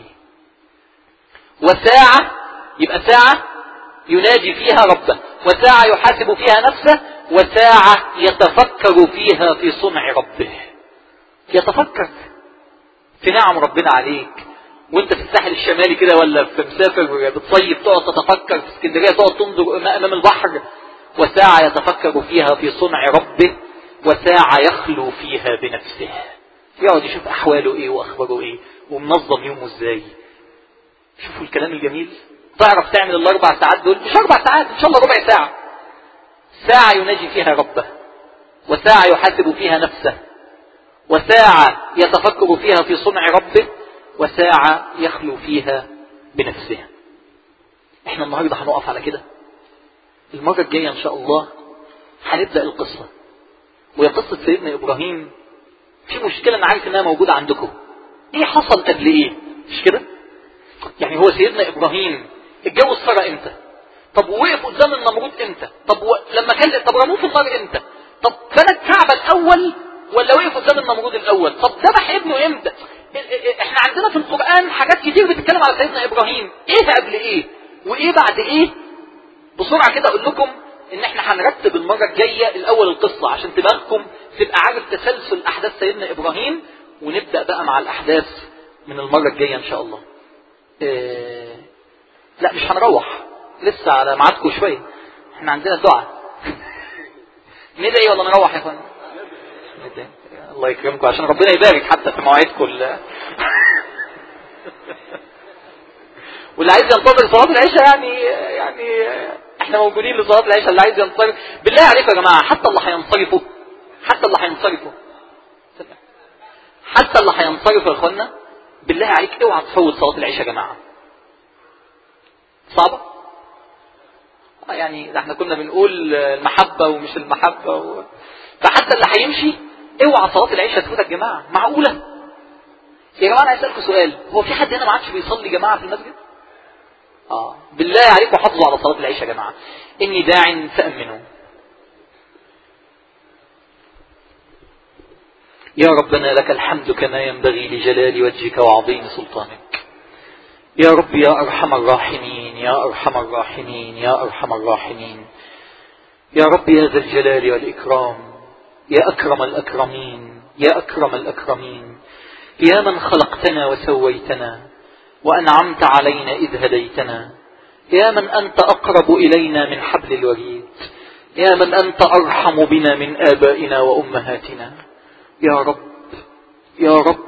وساعة يبقى ساعة يناجي فيها ربه، وساعة يحاسب فيها نفسه، وساعة يتفكر فيها في صنع ربه. يتفكر في نعم ربنا عليك وانت في الساحل الشمالي كده، ولا في مسافر بتصيف تقعد تتفكر، في اسكندرية تقعد تنظر امام البحر. وساعة يتفكر فيها في صنع ربه، وساعة يخلو فيها بنفسه، يقعد يشوف احواله ايه واخباره ايه ومنظم يومه ازاي. شوفوا الكلام الجميل. تعرف تعمل الاربع ساعات دول، مش اربع ساعات، ان شاء الله ربع ساعة. ساعة يناجي فيها ربه، وساعة يحاسب فيها نفسه، وساعة يتفكر فيها في صنع ربه، وساعة يخلو فيها بنفسه. احنا النهاردة هنقف على كده. المرة الجاية ان شاء الله هنبدأ القصة، وهي قصة سيدنا ابراهيم. في مشكلة انا عارف انها موجودة عندكم، ايه حصل قبل ايه؟ مش كده؟ يعني هو سيدنا ابراهيم اتجوز سارة امتى؟ طب وقف قدام النمرود امتى؟ طب و... لما كان طب رموه في النار امتى؟ طب بنى الكعبة الاول ولا وقف قدام النمرود الاول؟ طب ذبح ابنه امتى؟ احنا عندنا في القرآن حاجات كتير بتتكلم على سيدنا ابراهيم، ايه قبل ايه وايه بعد ايه. بسرعة كده اقول لكم ان احنا هنرتب المرة الجاية الاول القصة عشان دماغكم تبقى عارف تسلسل احداث سيدنا ابراهيم، ونبدأ بقى مع الاحداث من المرة الجاية ان شاء الله. إيه... لا مش هنروح لسه على ميعادكم شوية، احنا عندنا دعاء. ندعي ولا نروح يا اخوان؟ ندعي. الله يكرمكم عشان ربنا يبارك حتى في مواعيدكم. واللي عايز ينتظر صلاة العشاء يعني يعني احنا موجودين لصلاة العشاء. اللي عايز ينصرف بالله عليكم يا جماعة، حتى اللي هينصرفوا حتى اللي هينصرفوا حتى اللي هينصرفوا يا اخوانا بالله عليك اوعى تفوت صلاة العشاء يا جماعة. صعبة يعني، ده احنا كنا بنقول المحبة ومش المحبة و... فحتى اللي هيمشي اوعى صلاة العشاء تفوتك يا جماعة. معقولة يا جماعة؟ انا عايز اسالكم سؤال، هو في حد هنا ما عادش بيصلي جماعة في المسجد؟ اه بالله عليكم حافظوا على صلاة العشاء يا جماعة. اني داع فامنوا. يا ربنا لك الحمد كما ينبغي لجلال وجهك وعظيم سلطانك. يا رب يا ارحم الراحمين يا ارحم الراحمين يا ارحم الراحمين. يا رب يا ذا الجلال والاكرام، يا اكرم الاكرمين يا اكرم الاكرمين، يا من خلقتنا وسويتنا وأنعمت علينا إذ هديتنا، يا من أنت أقرب إلينا من حبل الوريد، يا من أنت أرحم بنا من آبائنا وأمهاتنا. يا رب يا رب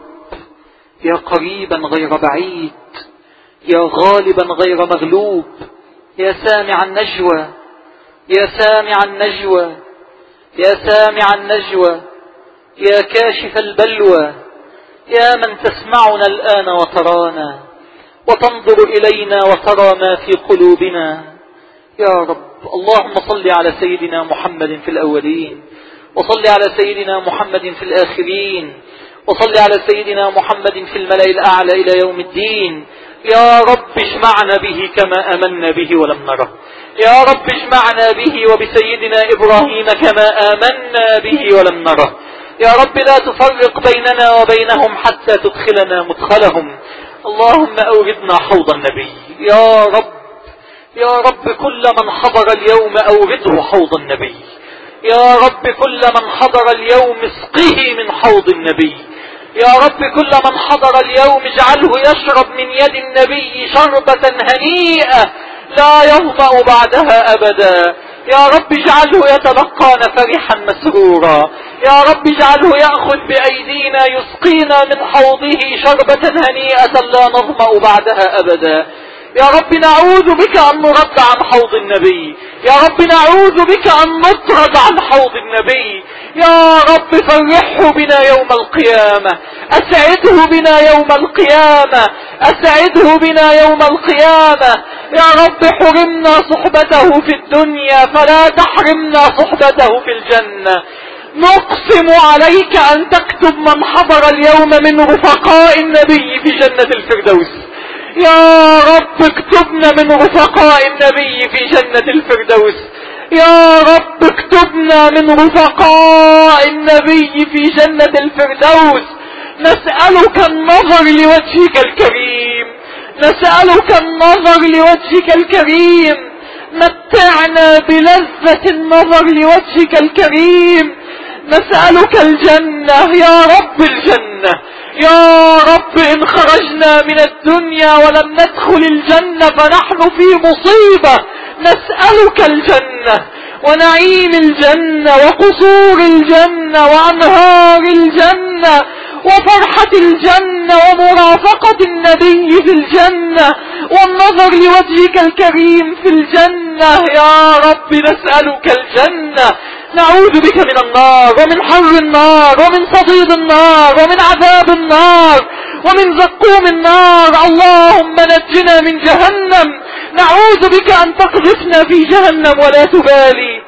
يا قريبا غير بعيد، يا غالبا غير مغلوب، يا سامع النجوى يا سامع النجوى يا سامع النجوى، يا كاشف البلوى، يا من تسمعنا الآن وترانا وتنظر إلينا وترى ما في قلوبنا. يا رب اللهم صل على سيدنا محمد في الأولين، وصل على سيدنا محمد في الآخرين، وصل على سيدنا محمد في الملأ الأعلى إلى يوم الدين. يا رب اجمعنا به كما آمنا به ولم نره. يا رب اجمعنا به وبسيدنا إبراهيم كما آمنا به ولم نره. يا رب لا تفرق بيننا وبينهم حتى تدخلنا مدخلهم. اللهم أوردنا حوض النبي. يا رب يا رب كل من حضر اليوم أورده حوض النبي. يا رب كل من حضر اليوم اسقه من حوض النبي. يا رب كل من حضر اليوم اجعله يشرب من يد النبي شربة هنيئة لا يظمأ بعدها أبدا. يا رب اجعله يتلقانا فرحا مسرورا. يا رب اجعله يأخذ بأيدينا يسقينا من حوضه شربة هنيئة لا نظمأ بعدها أبدا. يا رب نعوذ بك أن نرد عن حوض النبي. يا رب نعوذ بك أن نطرد عن حوض النبي. يا رب فرحه بنا يوم القيامة، أسعده بنا يوم القيامة، أسعده بنا يوم القيامة. يا رب حرمنا صحبته في الدنيا فلا تحرمنا صحبته في الجنة. نقسم عليك أن تكتب من حضر اليوم من رفقاء النبي في جنة الفردوس. يا رب اكتبنا من رفقاء النبي في جنة الفردوس. يا رب اكتبنا من رفقاء النبي في جنة الفردوس. نسألك النظر لوجهك الكريم، نسألك النظر لوجهك الكريم. متعنا بلذة النظر لوجهك الكريم. نسألك الجنة يا رب الجنة. يا رب إن خرجنا من الدنيا ولم ندخل الجنة فنحن في مصيبة. نسألك الجنة ونعيم الجنة وقصور الجنة وأنهار الجنة وفرحة الجنة ومرافقة النبي في الجنة والنظر لوجهك الكريم في الجنة. يا رب نسألك الجنة. نعوذ بك من النار ومن حر النار ومن صديد النار ومن عذاب النار ومن زقوم النار. اللهم نجنا من جهنم. نعوذ بك أن تقذفنا في جهنم ولا تبالي.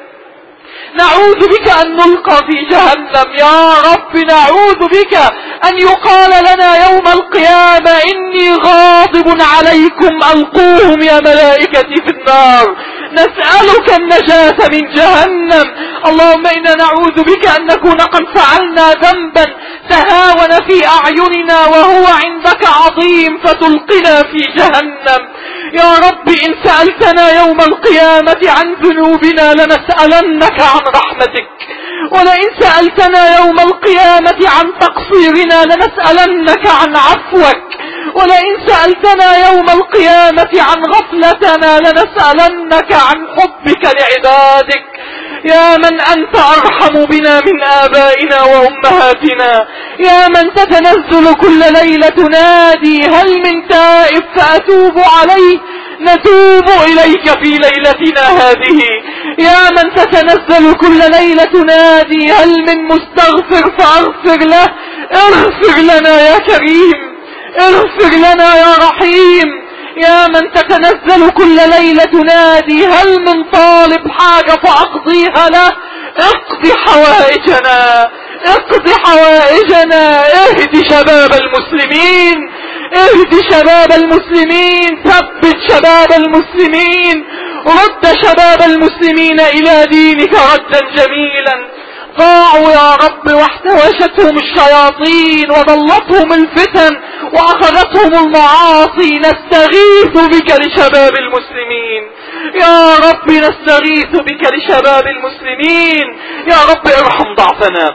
نعوذ بك أن نلقى في جهنم. يا رب نعوذ بك أن يقال لنا يوم القيامة إني غاضب عليكم ألقوهم يا ملائكتي في النار. نسألك النجاة من جهنم. اللهم إنا نعوذ بك أن نكون قد فعلنا ذنبا تهاون في أعيننا وهو عندك عظيم فتلقنا في جهنم. يا رب إن سألتنا يوم القيامة عن ذنوبنا لنسألنك عن رحمتك، ولئن سألتنا يوم القيامة عن تقصيرنا لنسألنك عن عفوك، ولئن سألتنا يوم القيامة عن غفلتنا لنسألنك عن حبك لعبادك. يا من أنت أرحم بنا من آبائنا وأمهاتنا، يا من تتنزل كل ليلة تنادي هل من تائب فأتوب عليه، نتوب إليك في ليلتنا هذه. يا من تتنزل كل ليلة تنادي هل من مستغفر فأغفر له، اغفر لنا يا كريم، اغفر لنا يا رحيم. يا من تتنزل كل ليلة تنادي هل من طالب حاجة فأقضيها له، اقضي حوائجنا، اقضي حوائجنا. اهدي شباب المسلمين، اهدي شباب المسلمين، ثبت شباب المسلمين، رد شباب المسلمين إلى دينك ردا جميلا. ضاعوا يا رب واحتوشتهم الشياطين وضلتهم الفتن وأخذتهم المعاصي، نستغيث بك لشباب المسلمين يا رب، نستغيث بك لشباب المسلمين يا رب. ارحم ضعفنا،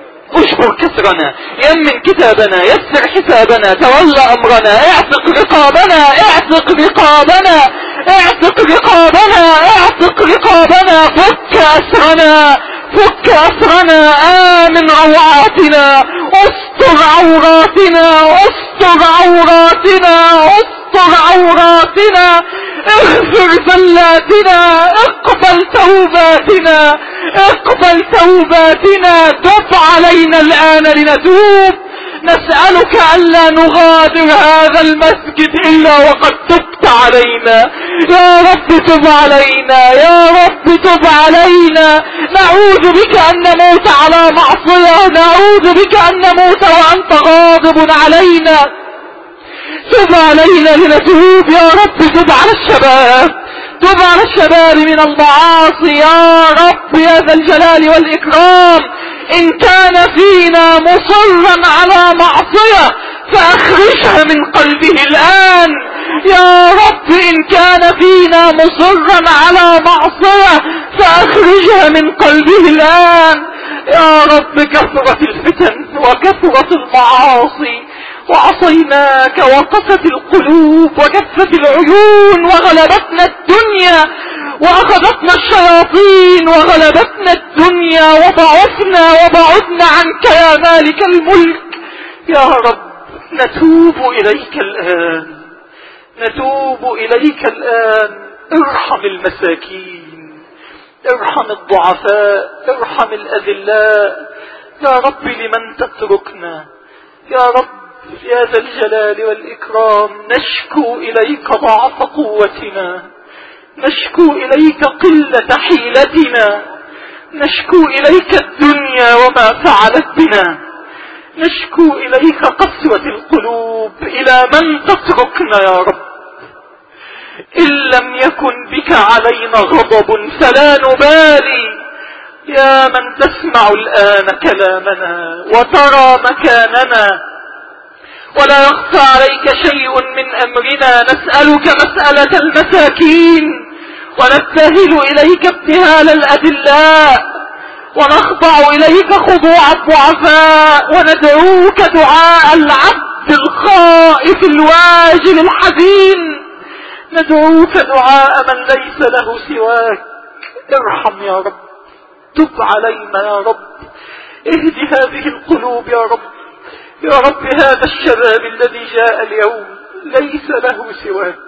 اشكر كسرنا، يمن كتابنا، يسر حسابنا، تولى امرنا، اعتق رقابنا، اعتق رقابنا، اعتق رقابنا، اعتق رقابنا، فك اسرنا، فك اسرنا، امن روعاتنا، استر عوراتنا، استر عوراتنا، استر عوراتنا، اغفر زلاتنا، اقبل توباتنا، اقبل توباتنا، تب علينا الآن لنتوب. نسألك ألا نغادر هذا المسجد إلا وقد تبت علينا يا رب، تب علينا يا رب، تب علينا. نعوذ بك أن نموت على معصية، نعوذ بك أن نموت وأنت غاضب علينا. تب علينا لنتوب يا رب، تب على الشباب، تب على الشباب من المعاصي يا رب يا ذا الجلال والإكرام. إن كان فينا مصرا على معصية فأخرجها من قلبه الآن يا رب، إن كان فينا مصرا على معصية فأخرجها من قلبه الآن يا رب. كثرت الفتن وكثرت المعاصي وعصيناك وقست القلوب وجفت العيون وغلبتنا الدنيا وأخذتنا الشياطين وغلبتنا الدنيا وضعفنا وبعدنا عنك يا مالك الملك يا رب. نتوب إليك الآن، نتوب إليك الآن. ارحم المساكين، ارحم الضعفاء، ارحم الأذلاء يا رب. لمن تتركنا يا رب يا ذا الجلال والإكرام؟ نشكو إليك ضعف قوتنا، نشكو إليك قلة حيلتنا، نشكو إليك الدنيا وما فعلت بنا، نشكو إليك قسوة القلوب. إلى من تتركنا يا رب؟ إن لم يكن بك علينا غضب فلا نبالي يا من تسمع الآن كلامنا وترى مكاننا ولا يخفى عليك شيء من أمرنا. نسألك مسألة المساكين ونبتهل إليك ابتهال الأذلاء ونخضع إليك خضوع الضعفاء وندعوك دعاء العبد الخائف الواجل الحزين، ندعوك دعاء من ليس له سواك. ارحم يا رب، تب علينا يا رب، اهدي هذه القلوب يا رب يا رب. هذا الشباب الذي جاء اليوم ليس له سواك،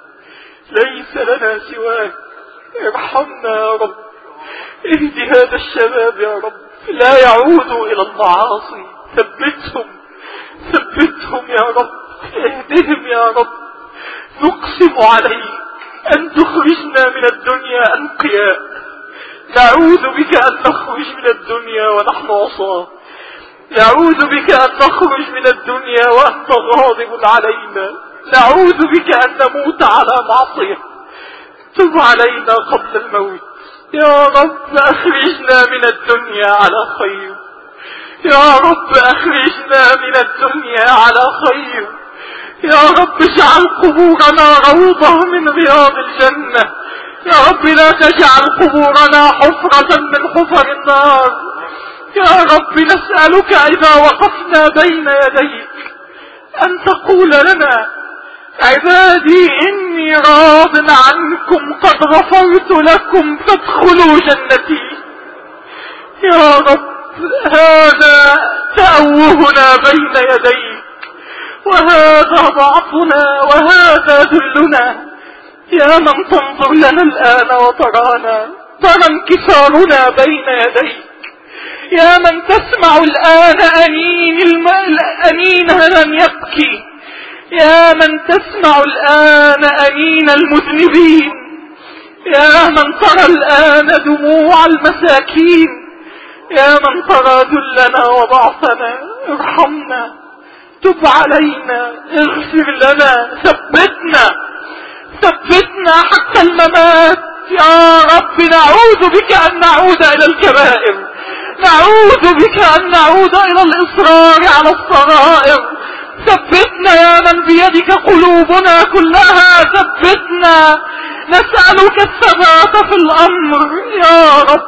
ليس لنا سواك. ارحمنا يا رب، اهدي هذا الشباب يا رب، لا يعودوا إلى المعاصي. ثبتهم، ثبتهم يا رب، اهدهم يا رب. نقسم عليك أن تخرجنا من الدنيا أنقياء، نعوذ بك أن نخرج من الدنيا ونحن عصاة، نعوذ بك أن نخرج من الدنيا وأنت غاضب علينا، نعوذ بك أن نموت على معصية. تب علينا قبل الموت. يا رب أخرجنا من الدنيا على خير، يا رب أخرجنا من الدنيا على خير، يا رب اجعل قبورنا روضة من رياض الجنة، يا رب لا تجعل قبورنا حفرة من حفر النار. يا رب نسألك إذا وقفنا بين يديك أن تقول لنا عبادي إني راض عنكم قد غفرت لكم فادخلوا جنتي. يا رب هذا تأوهنا بين يديك، وهذا ضعفنا، وهذا ذلنا. يا من تنظر لنا الآن وترانا، ترى انكسارنا بين يديك، يا من تسمع الآن أنين الم... أنينها لم يبكي، يا من تسمع الآن أنين المذنبين، يا من ترى الآن دموع المساكين، يا من ترى ذلنا وضعفنا. ارحمنا، تب علينا، اغفر لنا، ثبتنا ثبتنا حتى الممات. يا رب نعوذ بك أن نعود إلى الكبائر، نعوذ بك أن نعود إلى الإصرار على الصغائر. ثبتنا يا من بيدك قلوبنا كلها، ثبتنا، نسألك الثبات في الأمر يا رب.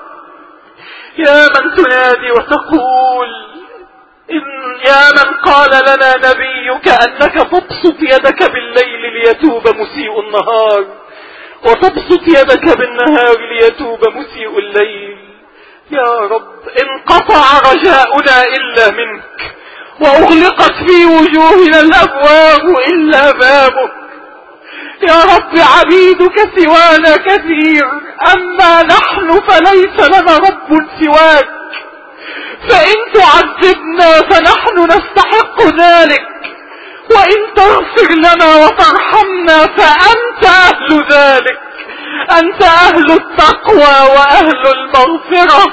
يا من تنادي وتقول إن يا من قال لنا نبيك أنك تبسط يدك بالليل ليتوب مسيء النهار، وتبسط يدك بالنهار ليتوب مسيء الليل. يا رب انقطع رجاؤنا إلا منك، وأغلقت في وجوهنا الأبواب إلا بابك. يا رب عبيدك سوانا كثير، أما نحن فليس لنا رب سواك، فإن تعذبنا فنحن نستحق ذلك، وإن تغفر لنا وترحمنا فأنت أهل ذلك، أنت أهل التقوى وأهل المغفرة.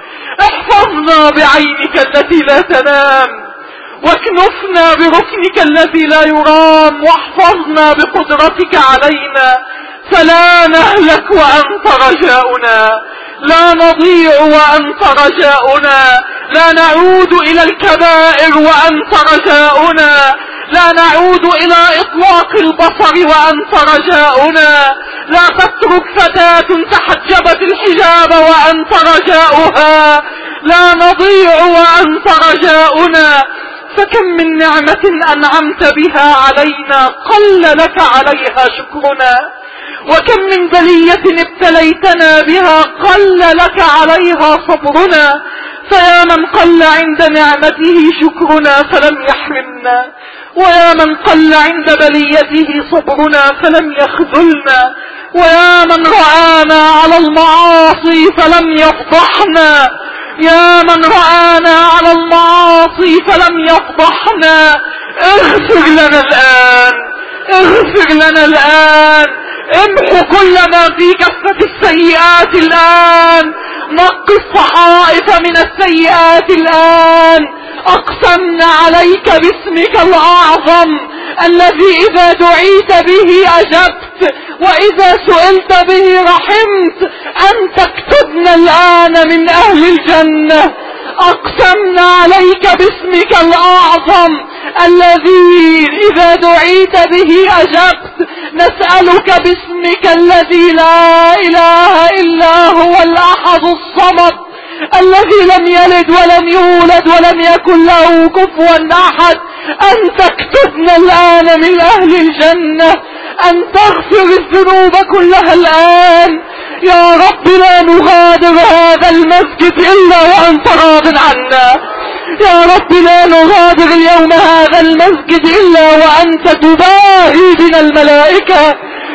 احفظنا بعينك التي لا تنام، واكنفنا بركنك الذي لا يرام، واحفظنا بقدرتك علينا فلا نهلك وأنت رجاؤنا، لا نضيع وأنت رجاؤنا، لا نعود إلى الكبائر وأنت رجاؤنا، لا نعود إلى إطلاق البصر وأنت رجاؤنا، لا تترك فتاة تحجبت الحجاب وأنت رجاؤها، لا نضيع وأنت رجاؤنا. فكم من نعمة أنعمت بها علينا قل لك عليها شكرنا، وكم من بلية ابتليتنا بها قل لك عليها صبرنا. فيا من قل عند نعمته شكرنا فلم يحرمنا، ويا من قل عند بليته صبرنا فلم يخذلنا، ويا من رآنا على المعاصي فلم يفضحنا، يا من رآنا على المعاصي فلم يفضحنا. اغفر لنا الآن، اغفر لنا الآن، امحو كل ما في كفة السيئات الآن، نقي الصحائف من السيئات الآن. أقسمنا عليك باسمك الأعظم الذي إذا دعيت به أجبت، وإذا سئلت به رحمت، أن تكتبنا الآن من أهل الجنة. أقسمنا عليك باسمك الأعظم الذي إذا دعيت به أجبت، نسألك باسمك الذي لا إله إلا هو الأحد الصمد الذي لم يلد ولم يولد ولم يكن له كفوا أحد، أن تكتبنا الآن من أهل الجنة، أن تغفر الذنوب كلها الآن. يا رب لا نغادر هذا المسجد إلا وأنت راض عنا، يا رب لا نغادر اليوم هذا المسجد إلا وأنت تباهي بنا الملائكة.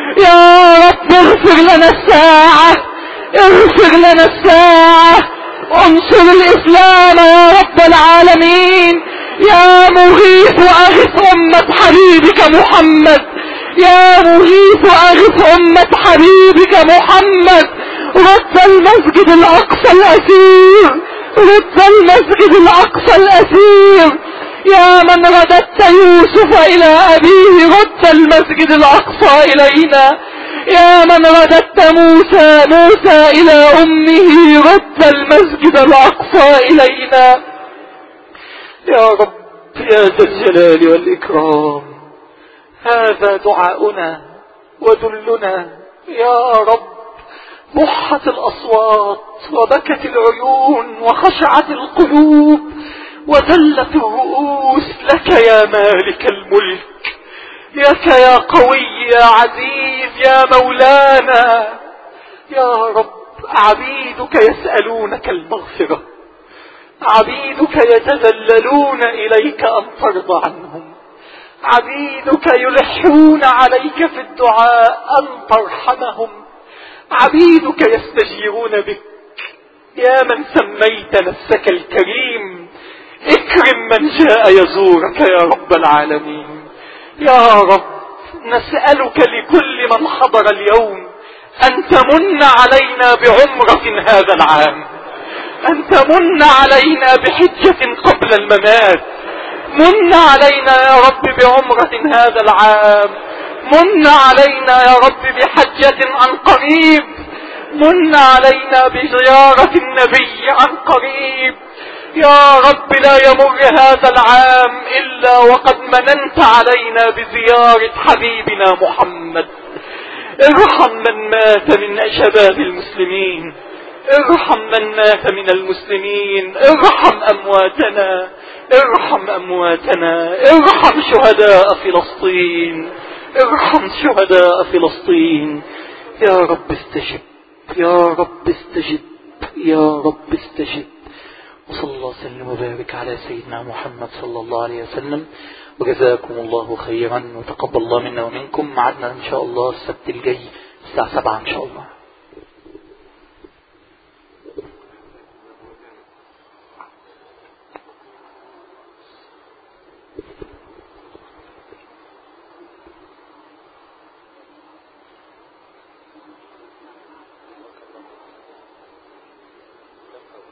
يا رب اغفر لنا الساعة، اغفر لنا الساعة، انصر الإسلام يا رب العالمين. يا مغيث أغث أمة حبيبك محمد، يا مغيث أغث أمة حبيبك محمد. رد المسجد الأقصى الأسير، رد المسجد الأقصى الأسير. يا من رددت يوسف إلى أبيه رد المسجد الأقصى إلينا. يا من رددت موسى موسى إلى أمه رد المسجد الأقصى إلينا. يا رب يا ذا الجلال والإكرام، هذا دعاؤنا ودلنا يا رب. بحت الأصوات وبكت العيون وخشعت القلوب وذلت الرؤوس لك يا مالك الملك، لك يا قوي يا عزيز يا مولانا. يا رب عبيدك يسألونك المغفرة، عبيدك يتذللون إليك أن ترضى عنهم، عبيدك يلحون عليك في الدعاء أن ترحمهم، عبيدك يستجيرون بك يا من سميت نفسك الكريم. اكرم من جاء يزورك يا رب العالمين. يا رب نسألك لكل من حضر اليوم أن تمن علينا بعمرة هذا العام، أن تمن علينا بحجة قبل الممات. من علينا يا رب بعمرة هذا العام، من علينا يا رب بحجة عن قريب، من علينا بزيارة النبي عن قريب. يا رب لا يمر هذا العام إلا وقد مننت علينا بزيارة حبيبنا محمد. ارحم من مات من شباب المسلمين، ارحم من مات من المسلمين، ارحم أمواتنا، ارحم أمواتنا، ارحم شهداء فلسطين، ارحم شهداء فلسطين. يا رب استجب، يا رب استجب، يا رب استجب. وصلى الله وسلم وبارك على سيدنا محمد صلى الله عليه وسلم. وجزاكم الله خيرا وتقبل الله منا ومنكم. معدنا ان شاء الله السبت الجاي الساعة سبعة ان شاء الله.